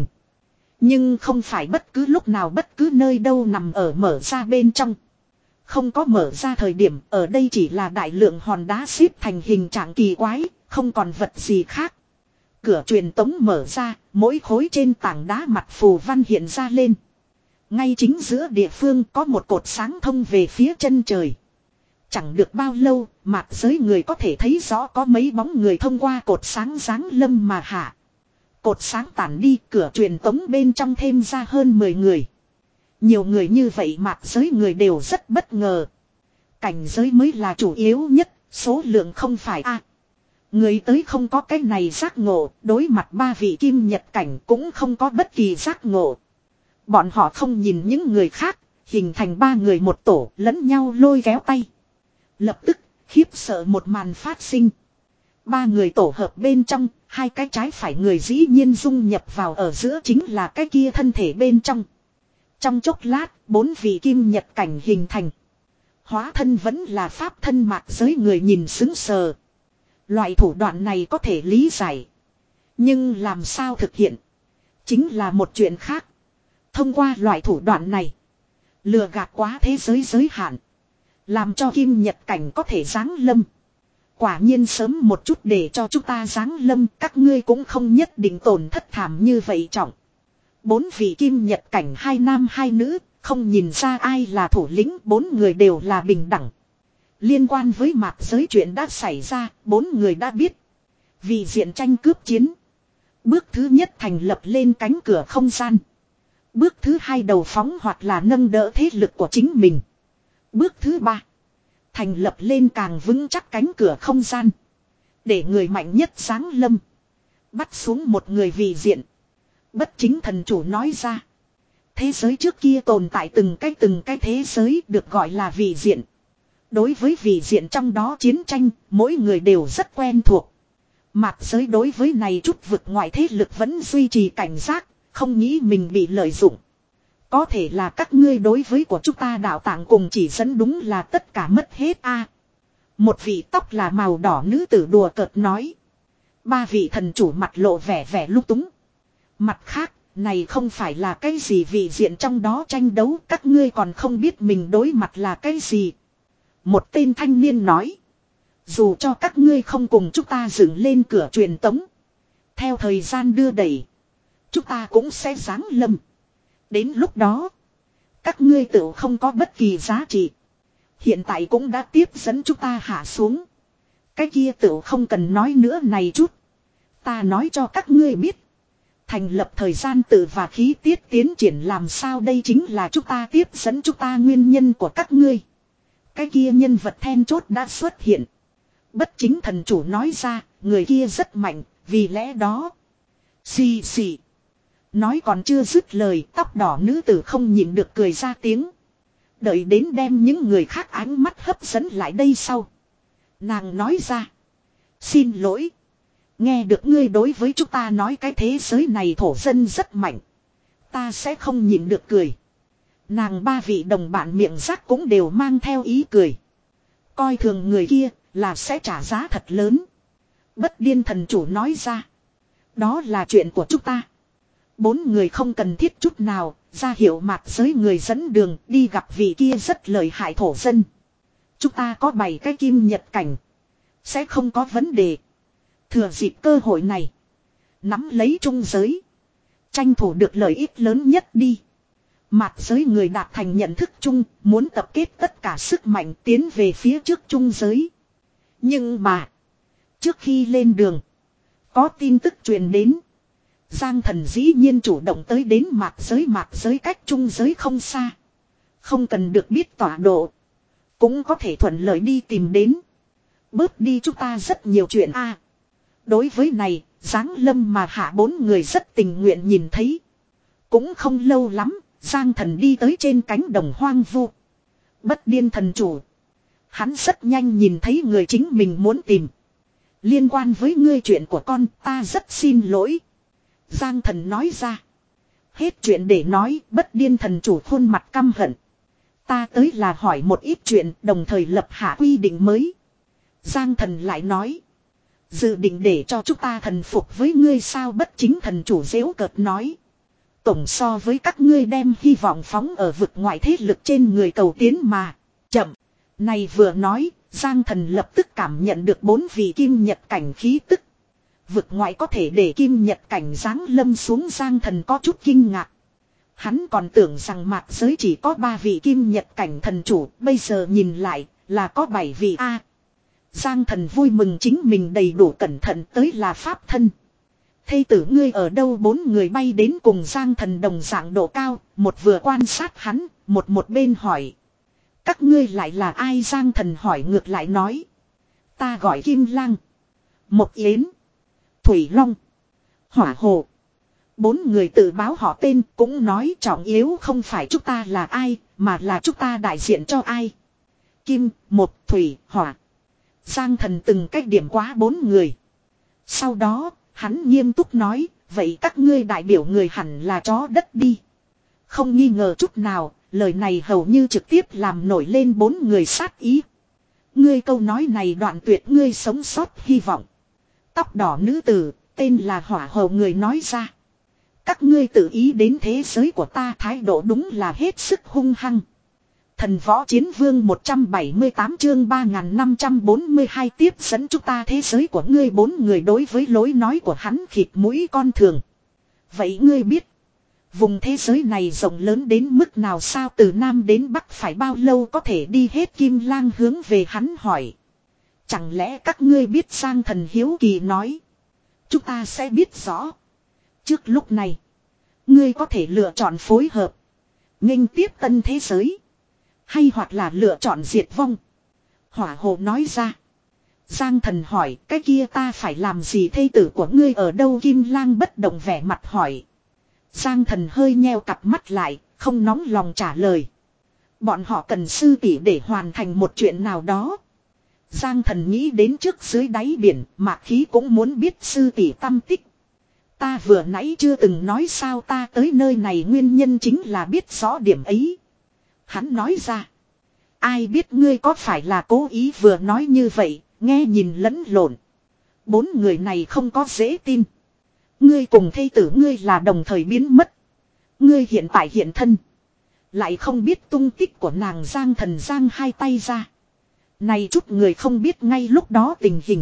Nhưng không phải bất cứ lúc nào bất cứ nơi đâu nằm ở mở ra bên trong. Không có mở ra thời điểm ở đây chỉ là đại lượng hòn đá xếp thành hình trạng kỳ quái, không còn vật gì khác. Cửa truyền tống mở ra, mỗi khối trên tảng đá mặt phù văn hiện ra lên. Ngay chính giữa địa phương có một cột sáng thông về phía chân trời. Chẳng được bao lâu, mạc giới người có thể thấy rõ có mấy bóng người thông qua cột sáng giáng lâm mà hạ. Cột sáng tản đi, cửa truyền tống bên trong thêm ra hơn mười người. Nhiều người như vậy mạc giới người đều rất bất ngờ. Cảnh giới mới là chủ yếu nhất, số lượng không phải a. Người tới không có cái này giác ngộ, đối mặt ba vị kim nhật cảnh cũng không có bất kỳ giác ngộ. Bọn họ không nhìn những người khác, hình thành ba người một tổ lẫn nhau lôi kéo tay. Lập tức, khiếp sợ một màn phát sinh. Ba người tổ hợp bên trong, hai cái trái phải người dĩ nhiên dung nhập vào ở giữa chính là cái kia thân thể bên trong. Trong chốc lát, bốn vị kim nhật cảnh hình thành. Hóa thân vẫn là pháp thân mạc giới người nhìn sững sờ. Loại thủ đoạn này có thể lý giải. Nhưng làm sao thực hiện? Chính là một chuyện khác. Thông qua loại thủ đoạn này. Lừa gạt quá thế giới giới hạn. Làm cho kim nhật cảnh có thể giáng lâm. Quả nhiên sớm một chút để cho chúng ta giáng lâm. Các ngươi cũng không nhất định tổn thất thảm như vậy trọng. Bốn vị kim nhật cảnh hai nam hai nữ. Không nhìn ra ai là thủ lĩnh, bốn người đều là bình đẳng. Liên quan với mạc giới chuyện đã xảy ra, bốn người đã biết. Vì diện tranh cướp chiến. Bước thứ nhất thành lập lên cánh cửa không gian. Bước thứ hai đầu phóng hoặc là nâng đỡ thế lực của chính mình. Bước thứ ba. Thành lập lên càng vững chắc cánh cửa không gian. Để người mạnh nhất giáng lâm. Bắt xuống một người vì diện. Bất chính thần chủ nói ra. Thế giới trước kia tồn tại từng cái từng cái thế giới được gọi là vị diện. Đối với vị diện trong đó chiến tranh, mỗi người đều rất quen thuộc. Mạc giới đối với này chút vực ngoại thế lực vẫn duy trì cảnh giác, không nghĩ mình bị lợi dụng. Có thể là các ngươi đối với của chúng ta đạo tạng cùng chỉ dẫn đúng là tất cả mất hết a. Một vị tóc là màu đỏ nữ tử đùa cợt nói. Ba vị thần chủ mặt lộ vẻ vẻ lúc túng. Mặt khác, này không phải là cái gì vị diện trong đó tranh đấu, các ngươi còn không biết mình đối mặt là cái gì. Một tên thanh niên nói. Dù cho các ngươi không cùng chúng ta dựng lên cửa truyền tống. Theo thời gian đưa đẩy. Chúng ta cũng sẽ giáng lâm. Đến lúc đó. Các ngươi tự không có bất kỳ giá trị. Hiện tại cũng đã tiếp dẫn chúng ta hạ xuống. Cái kia tự không cần nói nữa này chút. Ta nói cho các ngươi biết. Thành lập thời gian tự và khí tiết tiến triển làm sao đây chính là chúng ta tiếp dẫn chúng ta nguyên nhân của các ngươi. Cái kia nhân vật then chốt đã xuất hiện. Bất chính thần chủ nói ra, người kia rất mạnh, vì lẽ đó. Xì xì. Nói còn chưa dứt lời, tóc đỏ nữ tử không nhịn được cười ra tiếng. Đợi đến đem những người khác ánh mắt hấp dẫn lại đây sau. Nàng nói ra. Xin lỗi. Nghe được ngươi đối với chúng ta nói cái thế giới này thổ dân rất mạnh. Ta sẽ không nhịn được cười. Nàng ba vị đồng bạn miệng rác cũng đều mang theo ý cười. Coi thường người kia là sẽ trả giá thật lớn. Bất điên thần chủ nói ra. Đó là chuyện của chúng ta. Bốn người không cần thiết chút nào, ra hiệu mạc giới người dẫn đường đi gặp vị kia rất lợi hại thổ dân. Chúng ta có bảy cái kim nhật cảnh. Sẽ không có vấn đề. Thừa dịp cơ hội này. Nắm lấy trung giới. Tranh thủ được lợi ích lớn nhất đi. Mạc giới người đạt thành nhận thức chung, muốn tập kết tất cả sức mạnh tiến về phía trước trung giới. Nhưng mà, trước khi lên đường, có tin tức truyền đến. Giang thần dĩ nhiên chủ động tới đến mạc giới mạc giới cách trung giới không xa. Không cần được biết tọa độ. Cũng có thể thuận lợi đi tìm đến. Bớt đi chúng ta rất nhiều chuyện a. À, đối với này, Giáng lâm mà hạ bốn người rất tình nguyện nhìn thấy. Cũng không lâu lắm, Giang thần đi tới trên cánh đồng hoang vu. Bất điên thần chủ. Hắn rất nhanh nhìn thấy người chính mình muốn tìm. Liên quan với ngươi chuyện của con ta rất xin lỗi. Giang thần nói ra. Hết chuyện để nói, bất điên thần chủ khuôn mặt căm hận. Ta tới là hỏi một ít chuyện, đồng thời lập hạ quy định mới. Giang thần lại nói. Dự định để cho chúng ta thần phục với ngươi sao bất chính thần chủ giễu cợt nói. Tổng so với các ngươi đem hy vọng phóng ở vực ngoại thế lực trên người cầu tiến mà. Chậm. Này vừa nói, Giang thần lập tức cảm nhận được bốn vị kim nhật cảnh khí tức. Vực ngoại có thể để kim nhật cảnh giáng lâm xuống Giang thần có chút kinh ngạc. Hắn còn tưởng rằng mạc giới chỉ có ba vị kim nhật cảnh thần chủ, bây giờ nhìn lại là có bảy vị a. Giang thần vui mừng chính mình đầy đủ cẩn thận tới là pháp thân. Thây tử ngươi ở đâu bốn người bay đến cùng Giang thần đồng dạng độ cao, một vừa quan sát hắn, một một bên hỏi. Các ngươi lại là ai Giang thần hỏi ngược lại nói. Ta gọi Kim Lang, Mộc Yến, Thủy Long, Hỏa Hồ. Bốn người tự báo họ tên cũng nói trọng yếu không phải chúng ta là ai, mà là chúng ta đại diện cho ai. Kim, Mộc, Thủy, Hỏa. Giang thần từng cách điểm quá bốn người. Sau đó, hắn nghiêm túc nói, vậy các ngươi đại biểu người hẳn là chó đất đi. Không nghi ngờ chút nào, lời này hầu như trực tiếp làm nổi lên bốn người sát ý. Ngươi câu nói này đoạn tuyệt ngươi sống sót hy vọng. Tóc đỏ nữ tử, tên là Hỏa Hầu người nói ra. Các ngươi tự ý đến thế giới của ta thái độ đúng là hết sức hung hăng. Thần võ chiến vương một trăm bảy mươi tám chương ba nghìn năm trăm bốn mươi hai tiếp dẫn chúng ta thế giới của ngươi bốn người đối với lối nói của hắn khịt mũi con thường. Vậy ngươi biết, Vùng thế giới này rộng lớn đến mức nào sao, từ Nam đến Bắc phải bao lâu có thể đi hết, Kim Lang hướng về hắn hỏi. Chẳng lẽ các ngươi biết, Giang Thần hiếu kỳ nói. Chúng ta sẽ biết rõ. Trước lúc này, ngươi có thể lựa chọn phối hợp, nghênh tiếp tân thế giới, hay hoặc là lựa chọn diệt vong. Hỏa Hồ nói ra. Giang Thần hỏi, cái kia ta phải làm gì, thê tử của ngươi ở đâu, Kim Lang bất động vẻ mặt hỏi. Giang Thần hơi nheo cặp mắt lại, không nóng lòng trả lời. Bọn họ cần sư tỷ để hoàn thành một chuyện nào đó. Giang Thần nghĩ đến trước dưới đáy biển, Mạc Khí cũng muốn biết sư tỷ tâm tích. Ta vừa nãy chưa từng nói sao, ta tới nơi này nguyên nhân chính là biết rõ điểm ấy. Hắn nói ra. Ai biết ngươi có phải là cố ý vừa nói như vậy, nghe nhìn lẫn lộn. Bốn người này không có dễ tin. Ngươi cùng thê tử ngươi là đồng thời biến mất. Ngươi hiện tại hiện thân, lại không biết tung tích của nàng. Giang Thần giang hai tay ra. Này chút người không biết ngay lúc đó tình hình.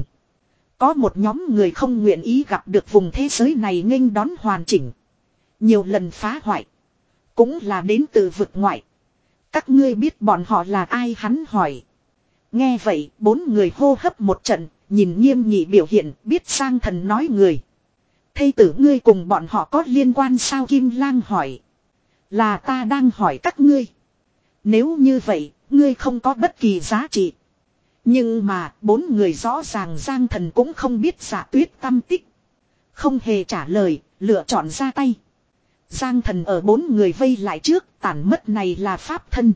Có một nhóm người không nguyện ý gặp được vùng thế giới này nghênh đón hoàn chỉnh. Nhiều lần phá hoại, cũng là đến từ vực ngoại. Các ngươi biết bọn họ là ai, hắn hỏi. Nghe vậy, bốn người hô hấp một trận, nhìn nghiêm nghị biểu hiện, biết Giang Thần nói người. Thê tử ngươi cùng bọn họ có liên quan sao, Kim Lang hỏi. Là ta đang hỏi các ngươi. Nếu như vậy, ngươi không có bất kỳ giá trị. Nhưng mà, bốn người rõ ràng Giang Thần cũng không biết Dạ Tuyết tâm tích. Không hề trả lời, lựa chọn ra tay. Giang Thần ở bốn người vây lại trước, tản mất này là pháp thân.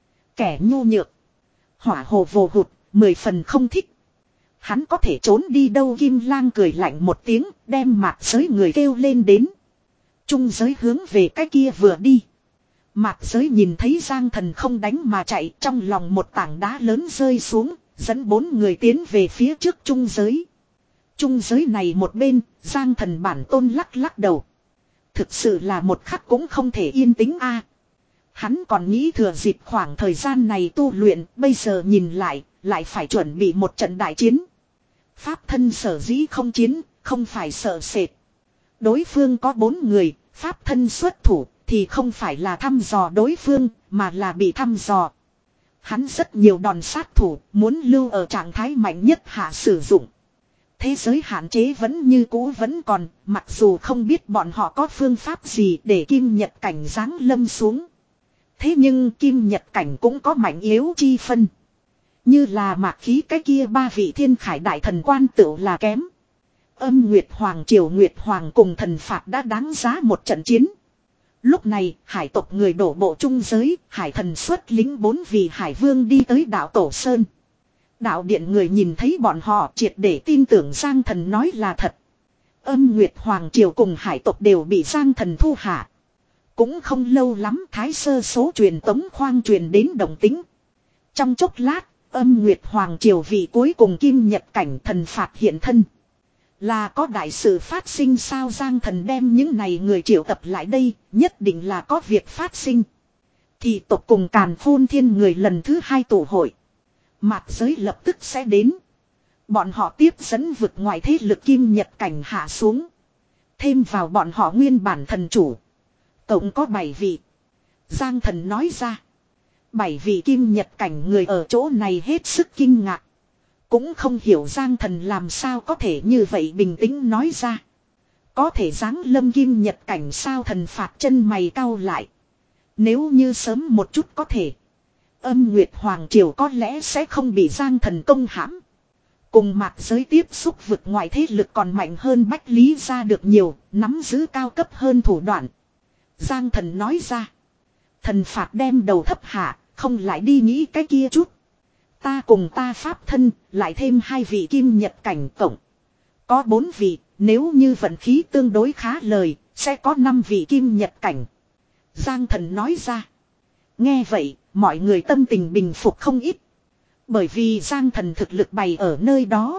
Kẻ nhu nhược. Hỏa Hồ vồ hụt, mười phần không thích. Hắn có thể trốn đi đâu, Kim Lang cười lạnh một tiếng, đem mạc giới người kêu lên đến. Trung giới hướng về cái kia vừa đi. Mạc giới nhìn thấy Giang Thần không đánh mà chạy, trong lòng một tảng đá lớn rơi xuống, dẫn bốn người tiến về phía trước trung giới. Trung giới này một bên, Giang Thần bản tôn lắc lắc đầu. Thực sự là một khắc cũng không thể yên tĩnh a. Hắn còn nghĩ thừa dịp khoảng thời gian này tu luyện, bây giờ nhìn lại, lại phải chuẩn bị một trận đại chiến. Pháp thân sở dĩ không chiến, không phải sợ sệt. Đối phương có bốn người, pháp thân xuất thủ, thì không phải là thăm dò đối phương, mà là bị thăm dò. Hắn rất nhiều đòn sát thủ, muốn lưu ở trạng thái mạnh nhất hạ sử dụng. Thế giới hạn chế vẫn như cũ vẫn còn, mặc dù không biết bọn họ có phương pháp gì để Kim Nhật Cảnh giáng lâm xuống. Thế nhưng Kim Nhật Cảnh cũng có mạnh yếu chi phân. Như là Mạc Khí cái kia ba vị thiên khải đại thần quan tựu là kém. Âm Nguyệt Hoàng Triều Nguyệt Hoàng cùng thần phạt đã đáng giá một trận chiến. Lúc này, hải tộc người đổ bộ trung giới, hải thần xuất lính bốn vị hải vương đi tới đảo Tổ Sơn. Đạo điện người nhìn thấy bọn họ triệt để tin tưởng Giang Thần nói là thật. Âm Nguyệt Hoàng Triều cùng hải tộc đều bị Giang Thần thu hạ. Cũng không lâu lắm thái sơ số truyền tống khoang truyền đến động tính. Trong chốc lát, Âm Nguyệt Hoàng Triều vị cuối cùng Kim Nhật Cảnh thần phạt hiện thân. Là có đại sự phát sinh sao, Giang Thần đem những này người triệu tập lại đây, nhất định là có việc phát sinh. Thì tộc cùng Càn Khôn Thiên người lần thứ hai tổ hội. Mạc giới lập tức sẽ đến. Bọn họ tiếp dẫn vực ngoài thế lực Kim Nhật Cảnh hạ xuống. Thêm vào bọn họ nguyên bản thần chủ. Tổng có bảy vị. Giang Thần nói ra. Bảy vị Kim Nhật Cảnh người ở chỗ này hết sức kinh ngạc. Cũng không hiểu Giang Thần làm sao có thể như vậy bình tĩnh nói ra. Có thể giáng lâm Kim Nhật Cảnh sao, thần phạt chân mày cau lại. Nếu như sớm một chút có thể. Âm Nguyệt Hoàng Triều có lẽ sẽ không bị Giang Thần công hãm. Cùng mạc giới tiếp xúc vực ngoại thế lực còn mạnh hơn Bách Lý ra được nhiều, nắm giữ cao cấp hơn thủ đoạn. Giang Thần nói ra. Thần phạt đem đầu thấp hạ, không lại đi nghĩ cái kia chút. Ta cùng ta pháp thân, lại thêm hai vị Kim Nhật Cảnh cộng. Có bốn vị, nếu như vận khí tương đối khá lời, sẽ có năm vị Kim Nhật Cảnh. Giang Thần nói ra. Nghe vậy, mọi người tâm tình bình phục không ít. Bởi vì Giang Thần thực lực bày ở nơi đó.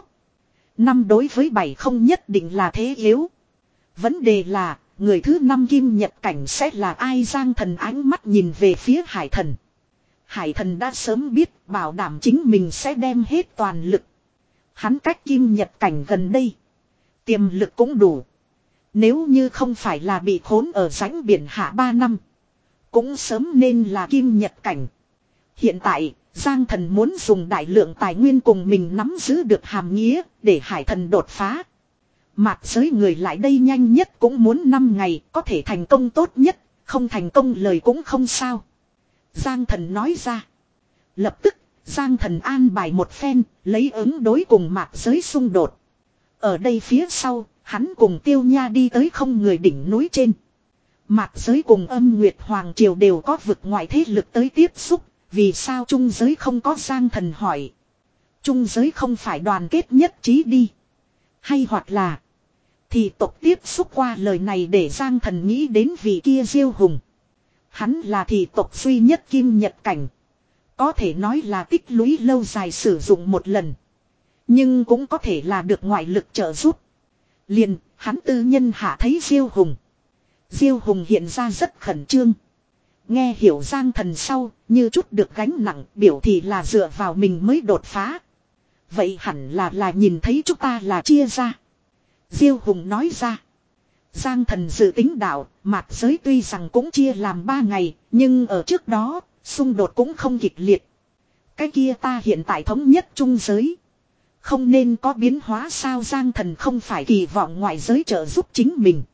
Năm đối với bảy không nhất định là thế yếu. Vấn đề là, người thứ năm Kim Nhật Cảnh sẽ là ai? Giang Thần ánh mắt nhìn về phía Hải Thần. Hải Thần đã sớm biết bảo đảm chính mình sẽ đem hết toàn lực. Hắn cách Kim Nhật Cảnh gần đây. Tiềm lực cũng đủ. Nếu như không phải là bị khốn ở rãnh biển hạ ba năm. Cũng sớm nên là kim nhật cảnh. Hiện tại, Giang Thần muốn dùng đại lượng tài nguyên cùng mình nắm giữ được hàm nghĩa để hải thần đột phá. Mạc giới người lại đây nhanh nhất cũng muốn năm ngày, có thể thành công tốt nhất, không thành công lời cũng không sao. Giang Thần nói ra. Lập tức, Giang Thần an bài một phen, lấy ứng đối cùng mạc giới xung đột. Ở đây phía sau, hắn cùng Tiêu Nha đi tới không người đỉnh núi trên. Mạc giới cùng Âm Nguyệt Hoàng Triều đều có vực ngoại thế lực tới tiếp xúc, vì sao trung giới không có? Giang Thần hỏi. Trung giới không phải đoàn kết nhất trí đi. Hay hoặc là thì tộc tiếp xúc qua lời này để Giang Thần nghĩ đến vị kia Diêu Hùng. Hắn là thị tộc duy nhất kim nhật cảnh. Có thể nói là tích lũy lâu dài sử dụng một lần. Nhưng cũng có thể là được ngoại lực trợ giúp. Liền, hắn tư nhân hạ thấy Diêu Hùng. Diêu Hùng hiện ra rất khẩn trương. Nghe hiểu Giang Thần sau, như chút được gánh nặng, biểu thì là dựa vào mình mới đột phá. Vậy hẳn là là nhìn thấy chúng ta là chia ra. Diêu Hùng nói ra. Giang Thần dự tính đạo, mạc giới tuy rằng cũng chia làm ba ngày, nhưng ở trước đó, xung đột cũng không kịch liệt. Cái kia ta hiện tại thống nhất trung giới. Không nên có biến hóa sao? Giang Thần không phải kỳ vọng ngoại giới trợ giúp chính mình.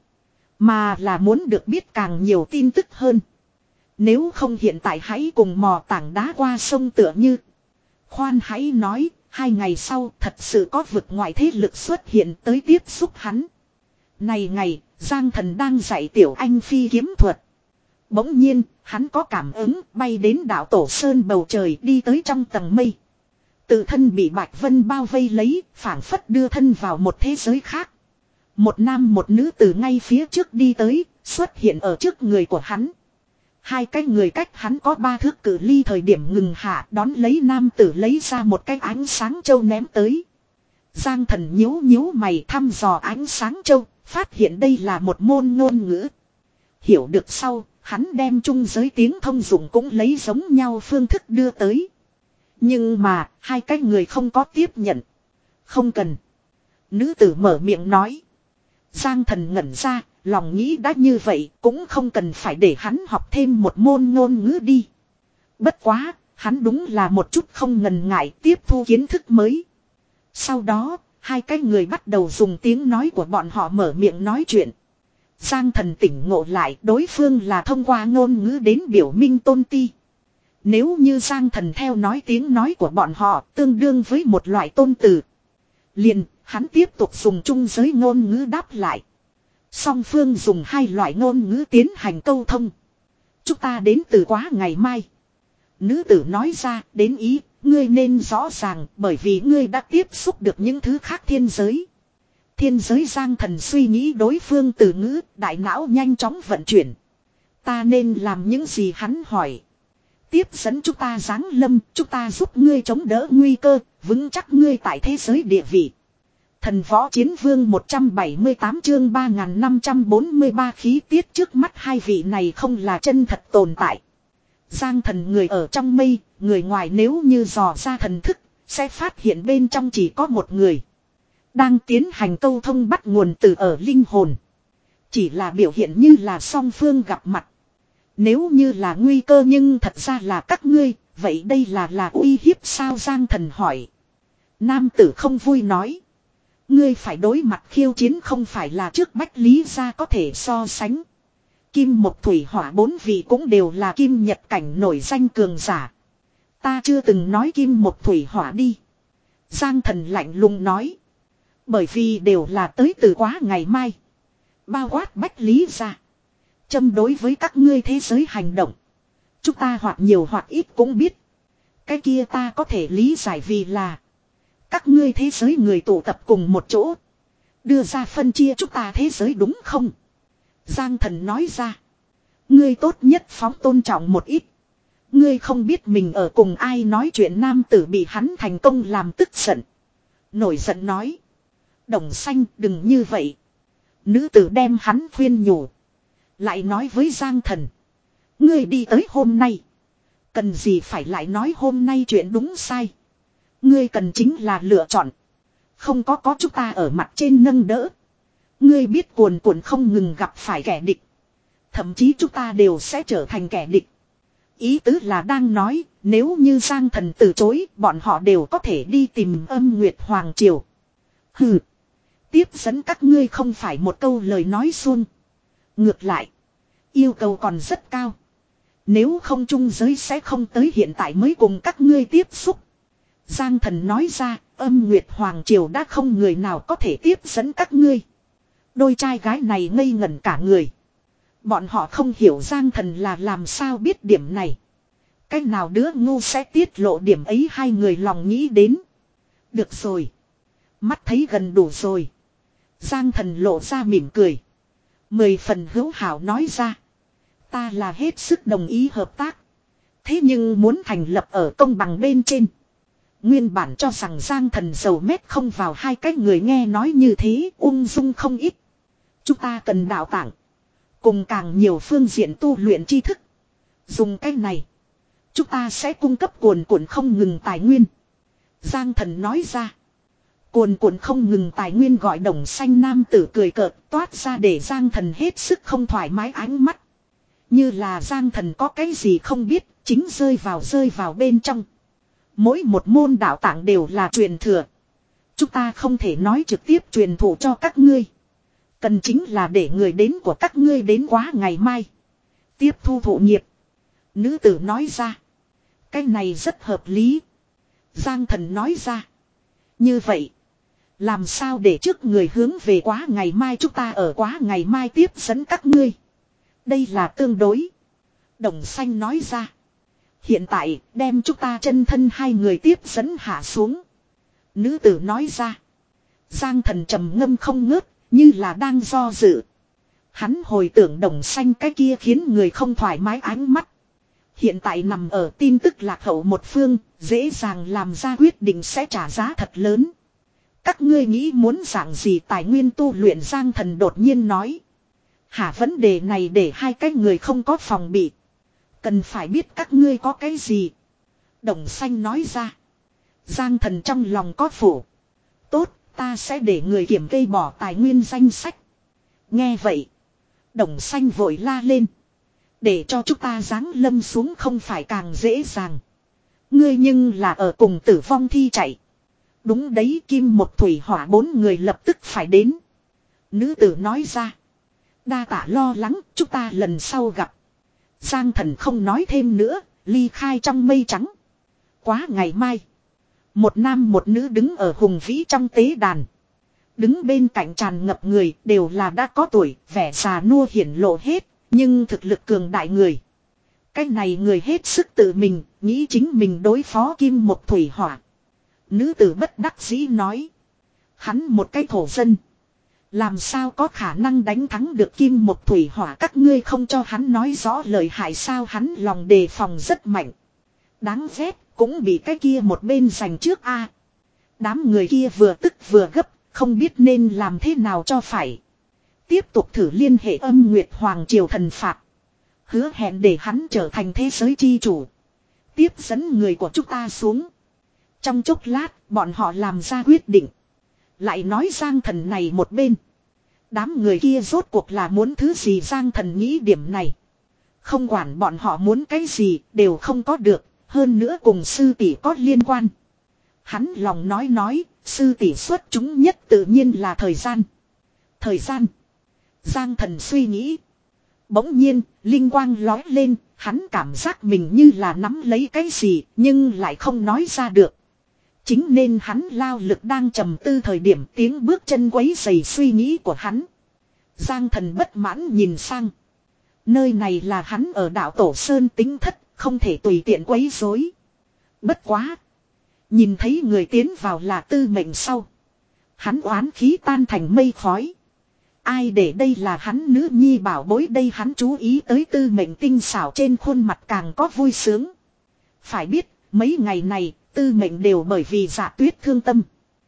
Mà là muốn được biết càng nhiều tin tức hơn. Nếu không hiện tại hãy cùng mò tảng đá qua sông tựa như. Khoan hãy nói, hai ngày sau thật sự có vực ngoại thế lực xuất hiện tới tiếp xúc hắn. Này ngày, Giang Thần đang dạy Tiểu Anh phi kiếm thuật. Bỗng nhiên, hắn có cảm ứng bay đến đảo Tổ Sơn bầu trời đi tới trong tầng mây. Tự thân bị Bạch Vân bao vây lấy, phảng phất đưa thân vào một thế giới khác. Một nam một nữ từ ngay phía trước đi tới, xuất hiện ở trước người của hắn. Hai cái người cách hắn có ba thước cự ly thời điểm ngừng hạ, đón lấy nam tử lấy ra một cái ánh sáng châu ném tới. Giang Thần nhíu nhíu mày thăm dò ánh sáng châu, phát hiện đây là một môn ngôn ngữ. Hiểu được sau, hắn đem trung giới tiếng thông dụng cũng lấy giống nhau phương thức đưa tới. Nhưng mà, hai cái người không có tiếp nhận. Không cần. Nữ tử mở miệng nói. Giang Thần ngẩn ra, lòng nghĩ đã như vậy, cũng không cần phải để hắn học thêm một môn ngôn ngữ đi. Bất quá, hắn đúng là một chút không ngần ngại tiếp thu kiến thức mới. Sau đó, hai cái người bắt đầu dùng tiếng nói của bọn họ mở miệng nói chuyện. Giang Thần tỉnh ngộ lại, đối phương là thông qua ngôn ngữ đến biểu minh tôn ti. Nếu như Giang Thần theo nói tiếng nói của bọn họ tương đương với một loại tôn từ. Liền, hắn tiếp tục dùng trung giới ngôn ngữ đáp lại. Song phương dùng hai loại ngôn ngữ tiến hành câu thông. Chúng ta đến từ quá ngày mai. Nữ tử nói ra, đến ý, ngươi nên rõ ràng bởi vì ngươi đã tiếp xúc được những thứ khác thiên giới. Thiên giới Giang Thần suy nghĩ đối phương từ ngữ, đại não nhanh chóng vận chuyển. Ta nên làm những gì hắn hỏi. Tiếp dẫn chúng ta giáng lâm, chúng ta giúp ngươi chống đỡ nguy cơ, vững chắc ngươi tại thế giới địa vị. Thần võ chiến vương một trăm bảy mươi tám chương ba nghìn năm trăm bốn mươi ba khí tiết trước mắt hai vị này không là chân thật tồn tại. Giang Thần người ở trong mây, người ngoài nếu như dò ra thần thức, sẽ phát hiện bên trong chỉ có một người. Đang tiến hành câu thông bắt nguồn từ ở linh hồn. Chỉ là biểu hiện như là song phương gặp mặt. Nếu như là nguy cơ nhưng thật ra là các ngươi, vậy đây là là uy hiếp sao? Giang Thần hỏi. Nam tử không vui nói. Ngươi phải đối mặt khiêu chiến không phải là trước Bách Lý gia có thể so sánh. Kim Mộc Thủy Hỏa bốn vị cũng đều là kim nhật cảnh nổi danh cường giả. Ta chưa từng nói Kim Mộc Thủy Hỏa đi. Giang Thần lạnh lùng nói. Bởi vì đều là tới từ quá ngày mai. Bao quát Bách Lý gia. Châm đối với các ngươi thế giới hành động. Chúng ta hoặc nhiều hoặc ít cũng biết. Cái kia ta có thể lý giải vì là. Các ngươi thế giới người tụ tập cùng một chỗ. Đưa ra phân chia chúng ta thế giới đúng không? Giang Thần nói ra. Ngươi tốt nhất phóng tôn trọng một ít. Ngươi không biết mình ở cùng ai nói chuyện. Nam tử bị hắn thành công làm tức giận. Nổi giận nói. Đồng xanh đừng như vậy. Nữ tử đem hắn khuyên nhủ. Lại nói với Giang Thần. Ngươi đi tới hôm nay. Cần gì phải lại nói hôm nay chuyện đúng sai. Ngươi cần chính là lựa chọn. Không có có chúng ta ở mặt trên nâng đỡ. Ngươi biết cuồn cuộn không ngừng gặp phải kẻ địch. Thậm chí chúng ta đều sẽ trở thành kẻ địch. Ý tứ là đang nói, nếu như Giang Thần từ chối, bọn họ đều có thể đi tìm Âm Nguyệt Hoàng Triều. Hừ. Tiếp dẫn các ngươi không phải một câu lời nói suông. Ngược lại, yêu cầu còn rất cao. Nếu không trung giới sẽ không tới hiện tại mới cùng các ngươi tiếp xúc. Giang Thần nói ra, Âm Nguyệt Hoàng Triều đã không người nào có thể tiếp dẫn các ngươi. Đôi trai gái này ngây ngẩn cả người. Bọn họ không hiểu Giang Thần là làm sao biết điểm này. Cách nào đứa ngu sẽ tiết lộ điểm ấy, hai người lòng nghĩ đến. Được rồi. Mắt thấy gần đủ rồi. Giang Thần lộ ra mỉm cười. Mười phần hữu hảo nói ra. Ta là hết sức đồng ý hợp tác. Thế nhưng muốn thành lập ở công bằng bên trên. Nguyên bản cho rằng Giang Thần dầu mét không vào, hai cái người nghe nói như thế ung dung không ít. Chúng ta cần đạo tạng. Cùng càng nhiều phương diện tu luyện tri thức. Dùng cái này. Chúng ta sẽ cung cấp cuồn cuộn không ngừng tài nguyên. Giang Thần nói ra. Cuồn cuộn không ngừng tài nguyên gọi đồng xanh nam tử cười cợt toát ra để Giang Thần hết sức không thoải mái ánh mắt. Như là Giang Thần có cái gì không biết, chính rơi vào rơi vào bên trong. Mỗi một môn đạo tạng đều là truyền thừa. Chúng ta không thể nói trực tiếp truyền thụ cho các ngươi. Cần chính là để người đến của các ngươi đến quá ngày mai. Tiếp thu thụ nghiệp. Nữ tử nói ra. Cái này rất hợp lý. Giang Thần nói ra. Như vậy. Làm sao để trước người hướng về quá ngày mai, chúng ta ở quá ngày mai tiếp dẫn các ngươi. Đây là tương đối. Đồng xanh nói ra. Hiện tại đem chúng ta chân thân hai người tiếp dẫn hạ xuống. Nữ tử nói ra. Giang Thần trầm ngâm không ngớt, như là đang do dự. Hắn hồi tưởng đồng xanh cái kia khiến người không thoải mái ánh mắt. Hiện tại nằm ở tin tức lạc hậu một phương, dễ dàng làm ra quyết định sẽ trả giá thật lớn. Các ngươi nghĩ muốn dạng gì tài nguyên tu luyện, Giang Thần đột nhiên nói. Hả, vấn đề này để hai cái người không có phòng bị. Cần phải biết các ngươi có cái gì. Đồng xanh nói ra. Giang Thần trong lòng có phủ. Tốt, ta sẽ để người kiểm kê bỏ tài nguyên danh sách. Nghe vậy. Đồng xanh vội la lên. Để cho chúng ta giáng lâm xuống không phải càng dễ dàng. Ngươi nhưng là ở cùng tử vong thi chạy. Đúng đấy, kim một thủy hỏa bốn người lập tức phải đến. Nữ tử nói ra. Đa tạ lo lắng, chúng ta lần sau gặp. Giang Thần không nói thêm nữa, ly khai trong mây trắng. Quá ngày mai. Một nam một nữ đứng ở hùng vĩ trong tế đàn. Đứng bên cạnh tràn ngập người đều là đã có tuổi, vẻ già nua hiển lộ hết, nhưng thực lực cường đại người. Cái này người hết sức tự mình, nghĩ chính mình đối phó kim một thủy hỏa. Nữ tử bất đắc dĩ nói. Hắn một cái thổ dân. Làm sao có khả năng đánh thắng được kim một thủy hỏa, các ngươi không cho hắn nói rõ lời hại sao, hắn lòng đề phòng rất mạnh. Đáng ghét, cũng bị cái kia một bên giành trước a. Đám người kia vừa tức vừa gấp, không biết nên làm thế nào cho phải. Tiếp tục thử liên hệ Âm Nguyệt Hoàng Triều thần phạt. Hứa hẹn để hắn trở thành thế giới chi chủ. Tiếp dẫn người của chúng ta xuống. Trong chốc lát, bọn họ làm ra quyết định. Lại nói Giang Thần này một bên. Đám người kia rốt cuộc là muốn thứ gì, Giang Thần nghĩ điểm này. Không quản bọn họ muốn cái gì, đều không có được. Hơn nữa cùng sư tỷ có liên quan. Hắn lòng nói nói, sư tỷ xuất chúng nhất tự nhiên là thời gian. Thời gian. Giang Thần suy nghĩ. Bỗng nhiên, linh quang lói lên, hắn cảm giác mình như là nắm lấy cái gì, nhưng lại không nói ra được. Chính nên hắn lao lực đang trầm tư thời điểm, tiếng bước chân quấy rầy suy nghĩ của hắn. Giang Thần bất mãn nhìn sang. Nơi này là hắn ở đạo Tổ Sơn tính thất, không thể tùy tiện quấy rối. Bất quá. Nhìn thấy người tiến vào là Tư Mệnh sau. Hắn oán khí tan thành mây khói. Ai để đây là hắn nữ nhi bảo bối đây, hắn chú ý tới Tư Mệnh tinh xảo trên khuôn mặt càng có vui sướng. Phải biết, mấy ngày này, Tư Mệnh đều bởi vì Dạ Tuyết thương tâm.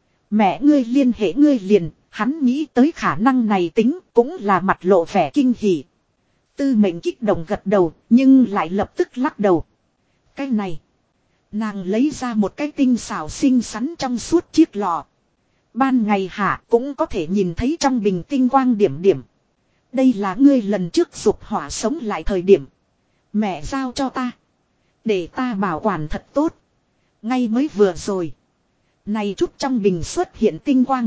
Mẹ ngươi liên hệ ngươi liền, hắn nghĩ tới khả năng này tính, cũng là mặt lộ vẻ kinh hỉ. Tư Mệnh kích động gật đầu, nhưng lại lập tức lắc đầu. Cái này, nàng lấy ra một cái tinh xảo xinh xắn trong suốt chiếc lọ. Ban ngày hạ cũng có thể nhìn thấy trong bình tinh quang điểm điểm. Đây là ngươi lần trước dục hỏa sống lại thời điểm. Mẹ giao cho ta. Để ta bảo quản thật tốt. Ngay mới vừa rồi. Này chút trong bình xuất hiện tinh quang.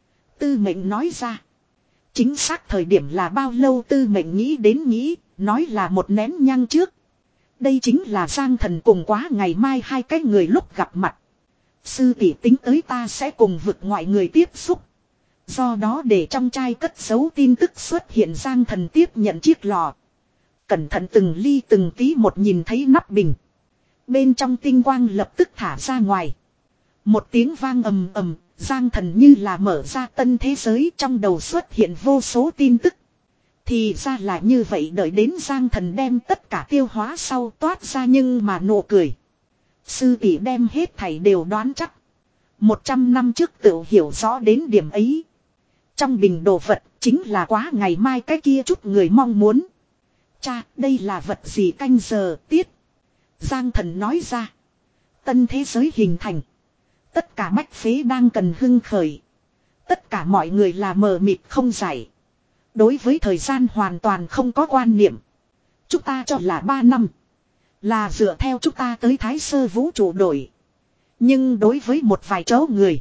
Tư mệnh nói ra. Chính xác thời điểm là bao lâu tư mệnh nghĩ đến nghĩ. Nói là một nén nhang trước. Đây chính là Giang Thần cùng quá ngày mai hai cái người lúc gặp mặt. Sư tỷ tính tới ta sẽ cùng vực ngoại người tiếp xúc. Do đó để trong chai cất giấu tin tức xuất hiện Giang Thần tiếp nhận chiếc lò. Cẩn thận từng ly từng tí một nhìn thấy nắp bình. Bên trong tinh quang lập tức thả ra ngoài. Một tiếng vang ầm ầm, Giang Thần như là mở ra tân thế giới, trong đầu xuất hiện vô số tin tức. Thì ra là như vậy, đợi đến Giang Thần đem tất cả tiêu hóa sau toát ra nhưng mà nụ cười. Sư tỷ đem hết thảy đều đoán chắc. Một trăm năm trước tự hiểu rõ đến điểm ấy. Trong bình đồ vật chính là quá ngày mai cái kia chút người mong muốn. Cha, đây là vật gì canh giờ tiết? Giang Thần nói ra. Tân thế giới hình thành. Tất cả bách phế đang cần hưng khởi. Tất cả mọi người là mờ mịt không giải. Đối với thời gian hoàn toàn không có quan niệm. Chúng ta cho là ba năm. Là dựa theo chúng ta tới Thái Sơ vũ trụ đổi. Nhưng đối với một vài chỗ người.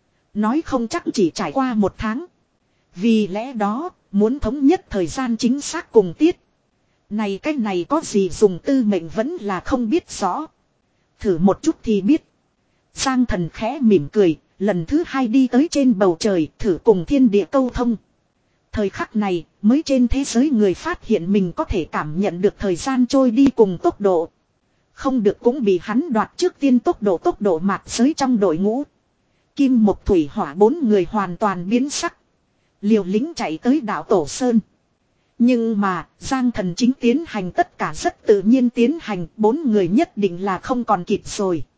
Nói không chắc chỉ trải qua một tháng. Vì lẽ đó, muốn thống nhất thời gian chính xác cùng tiết. Này cái này có gì dùng tư mệnh vẫn là không biết rõ. Thử một chút thì biết. Giang Thần khẽ mỉm cười, lần thứ hai đi tới trên bầu trời thử cùng thiên địa câu thông. Thời khắc này mới trên thế giới người phát hiện mình có thể cảm nhận được thời gian trôi đi cùng tốc độ. Không được cũng bị hắn đoạt trước tiên tốc độ tốc độ mạt giới trong đội ngũ. Kim Mộc Thủy Hỏa bốn người hoàn toàn biến sắc. Liều lính chạy tới đảo Tổ Sơn. Nhưng mà Giang Thần chính tiến hành tất cả rất tự nhiên tiến hành, bốn người nhất định là không còn kịp rồi.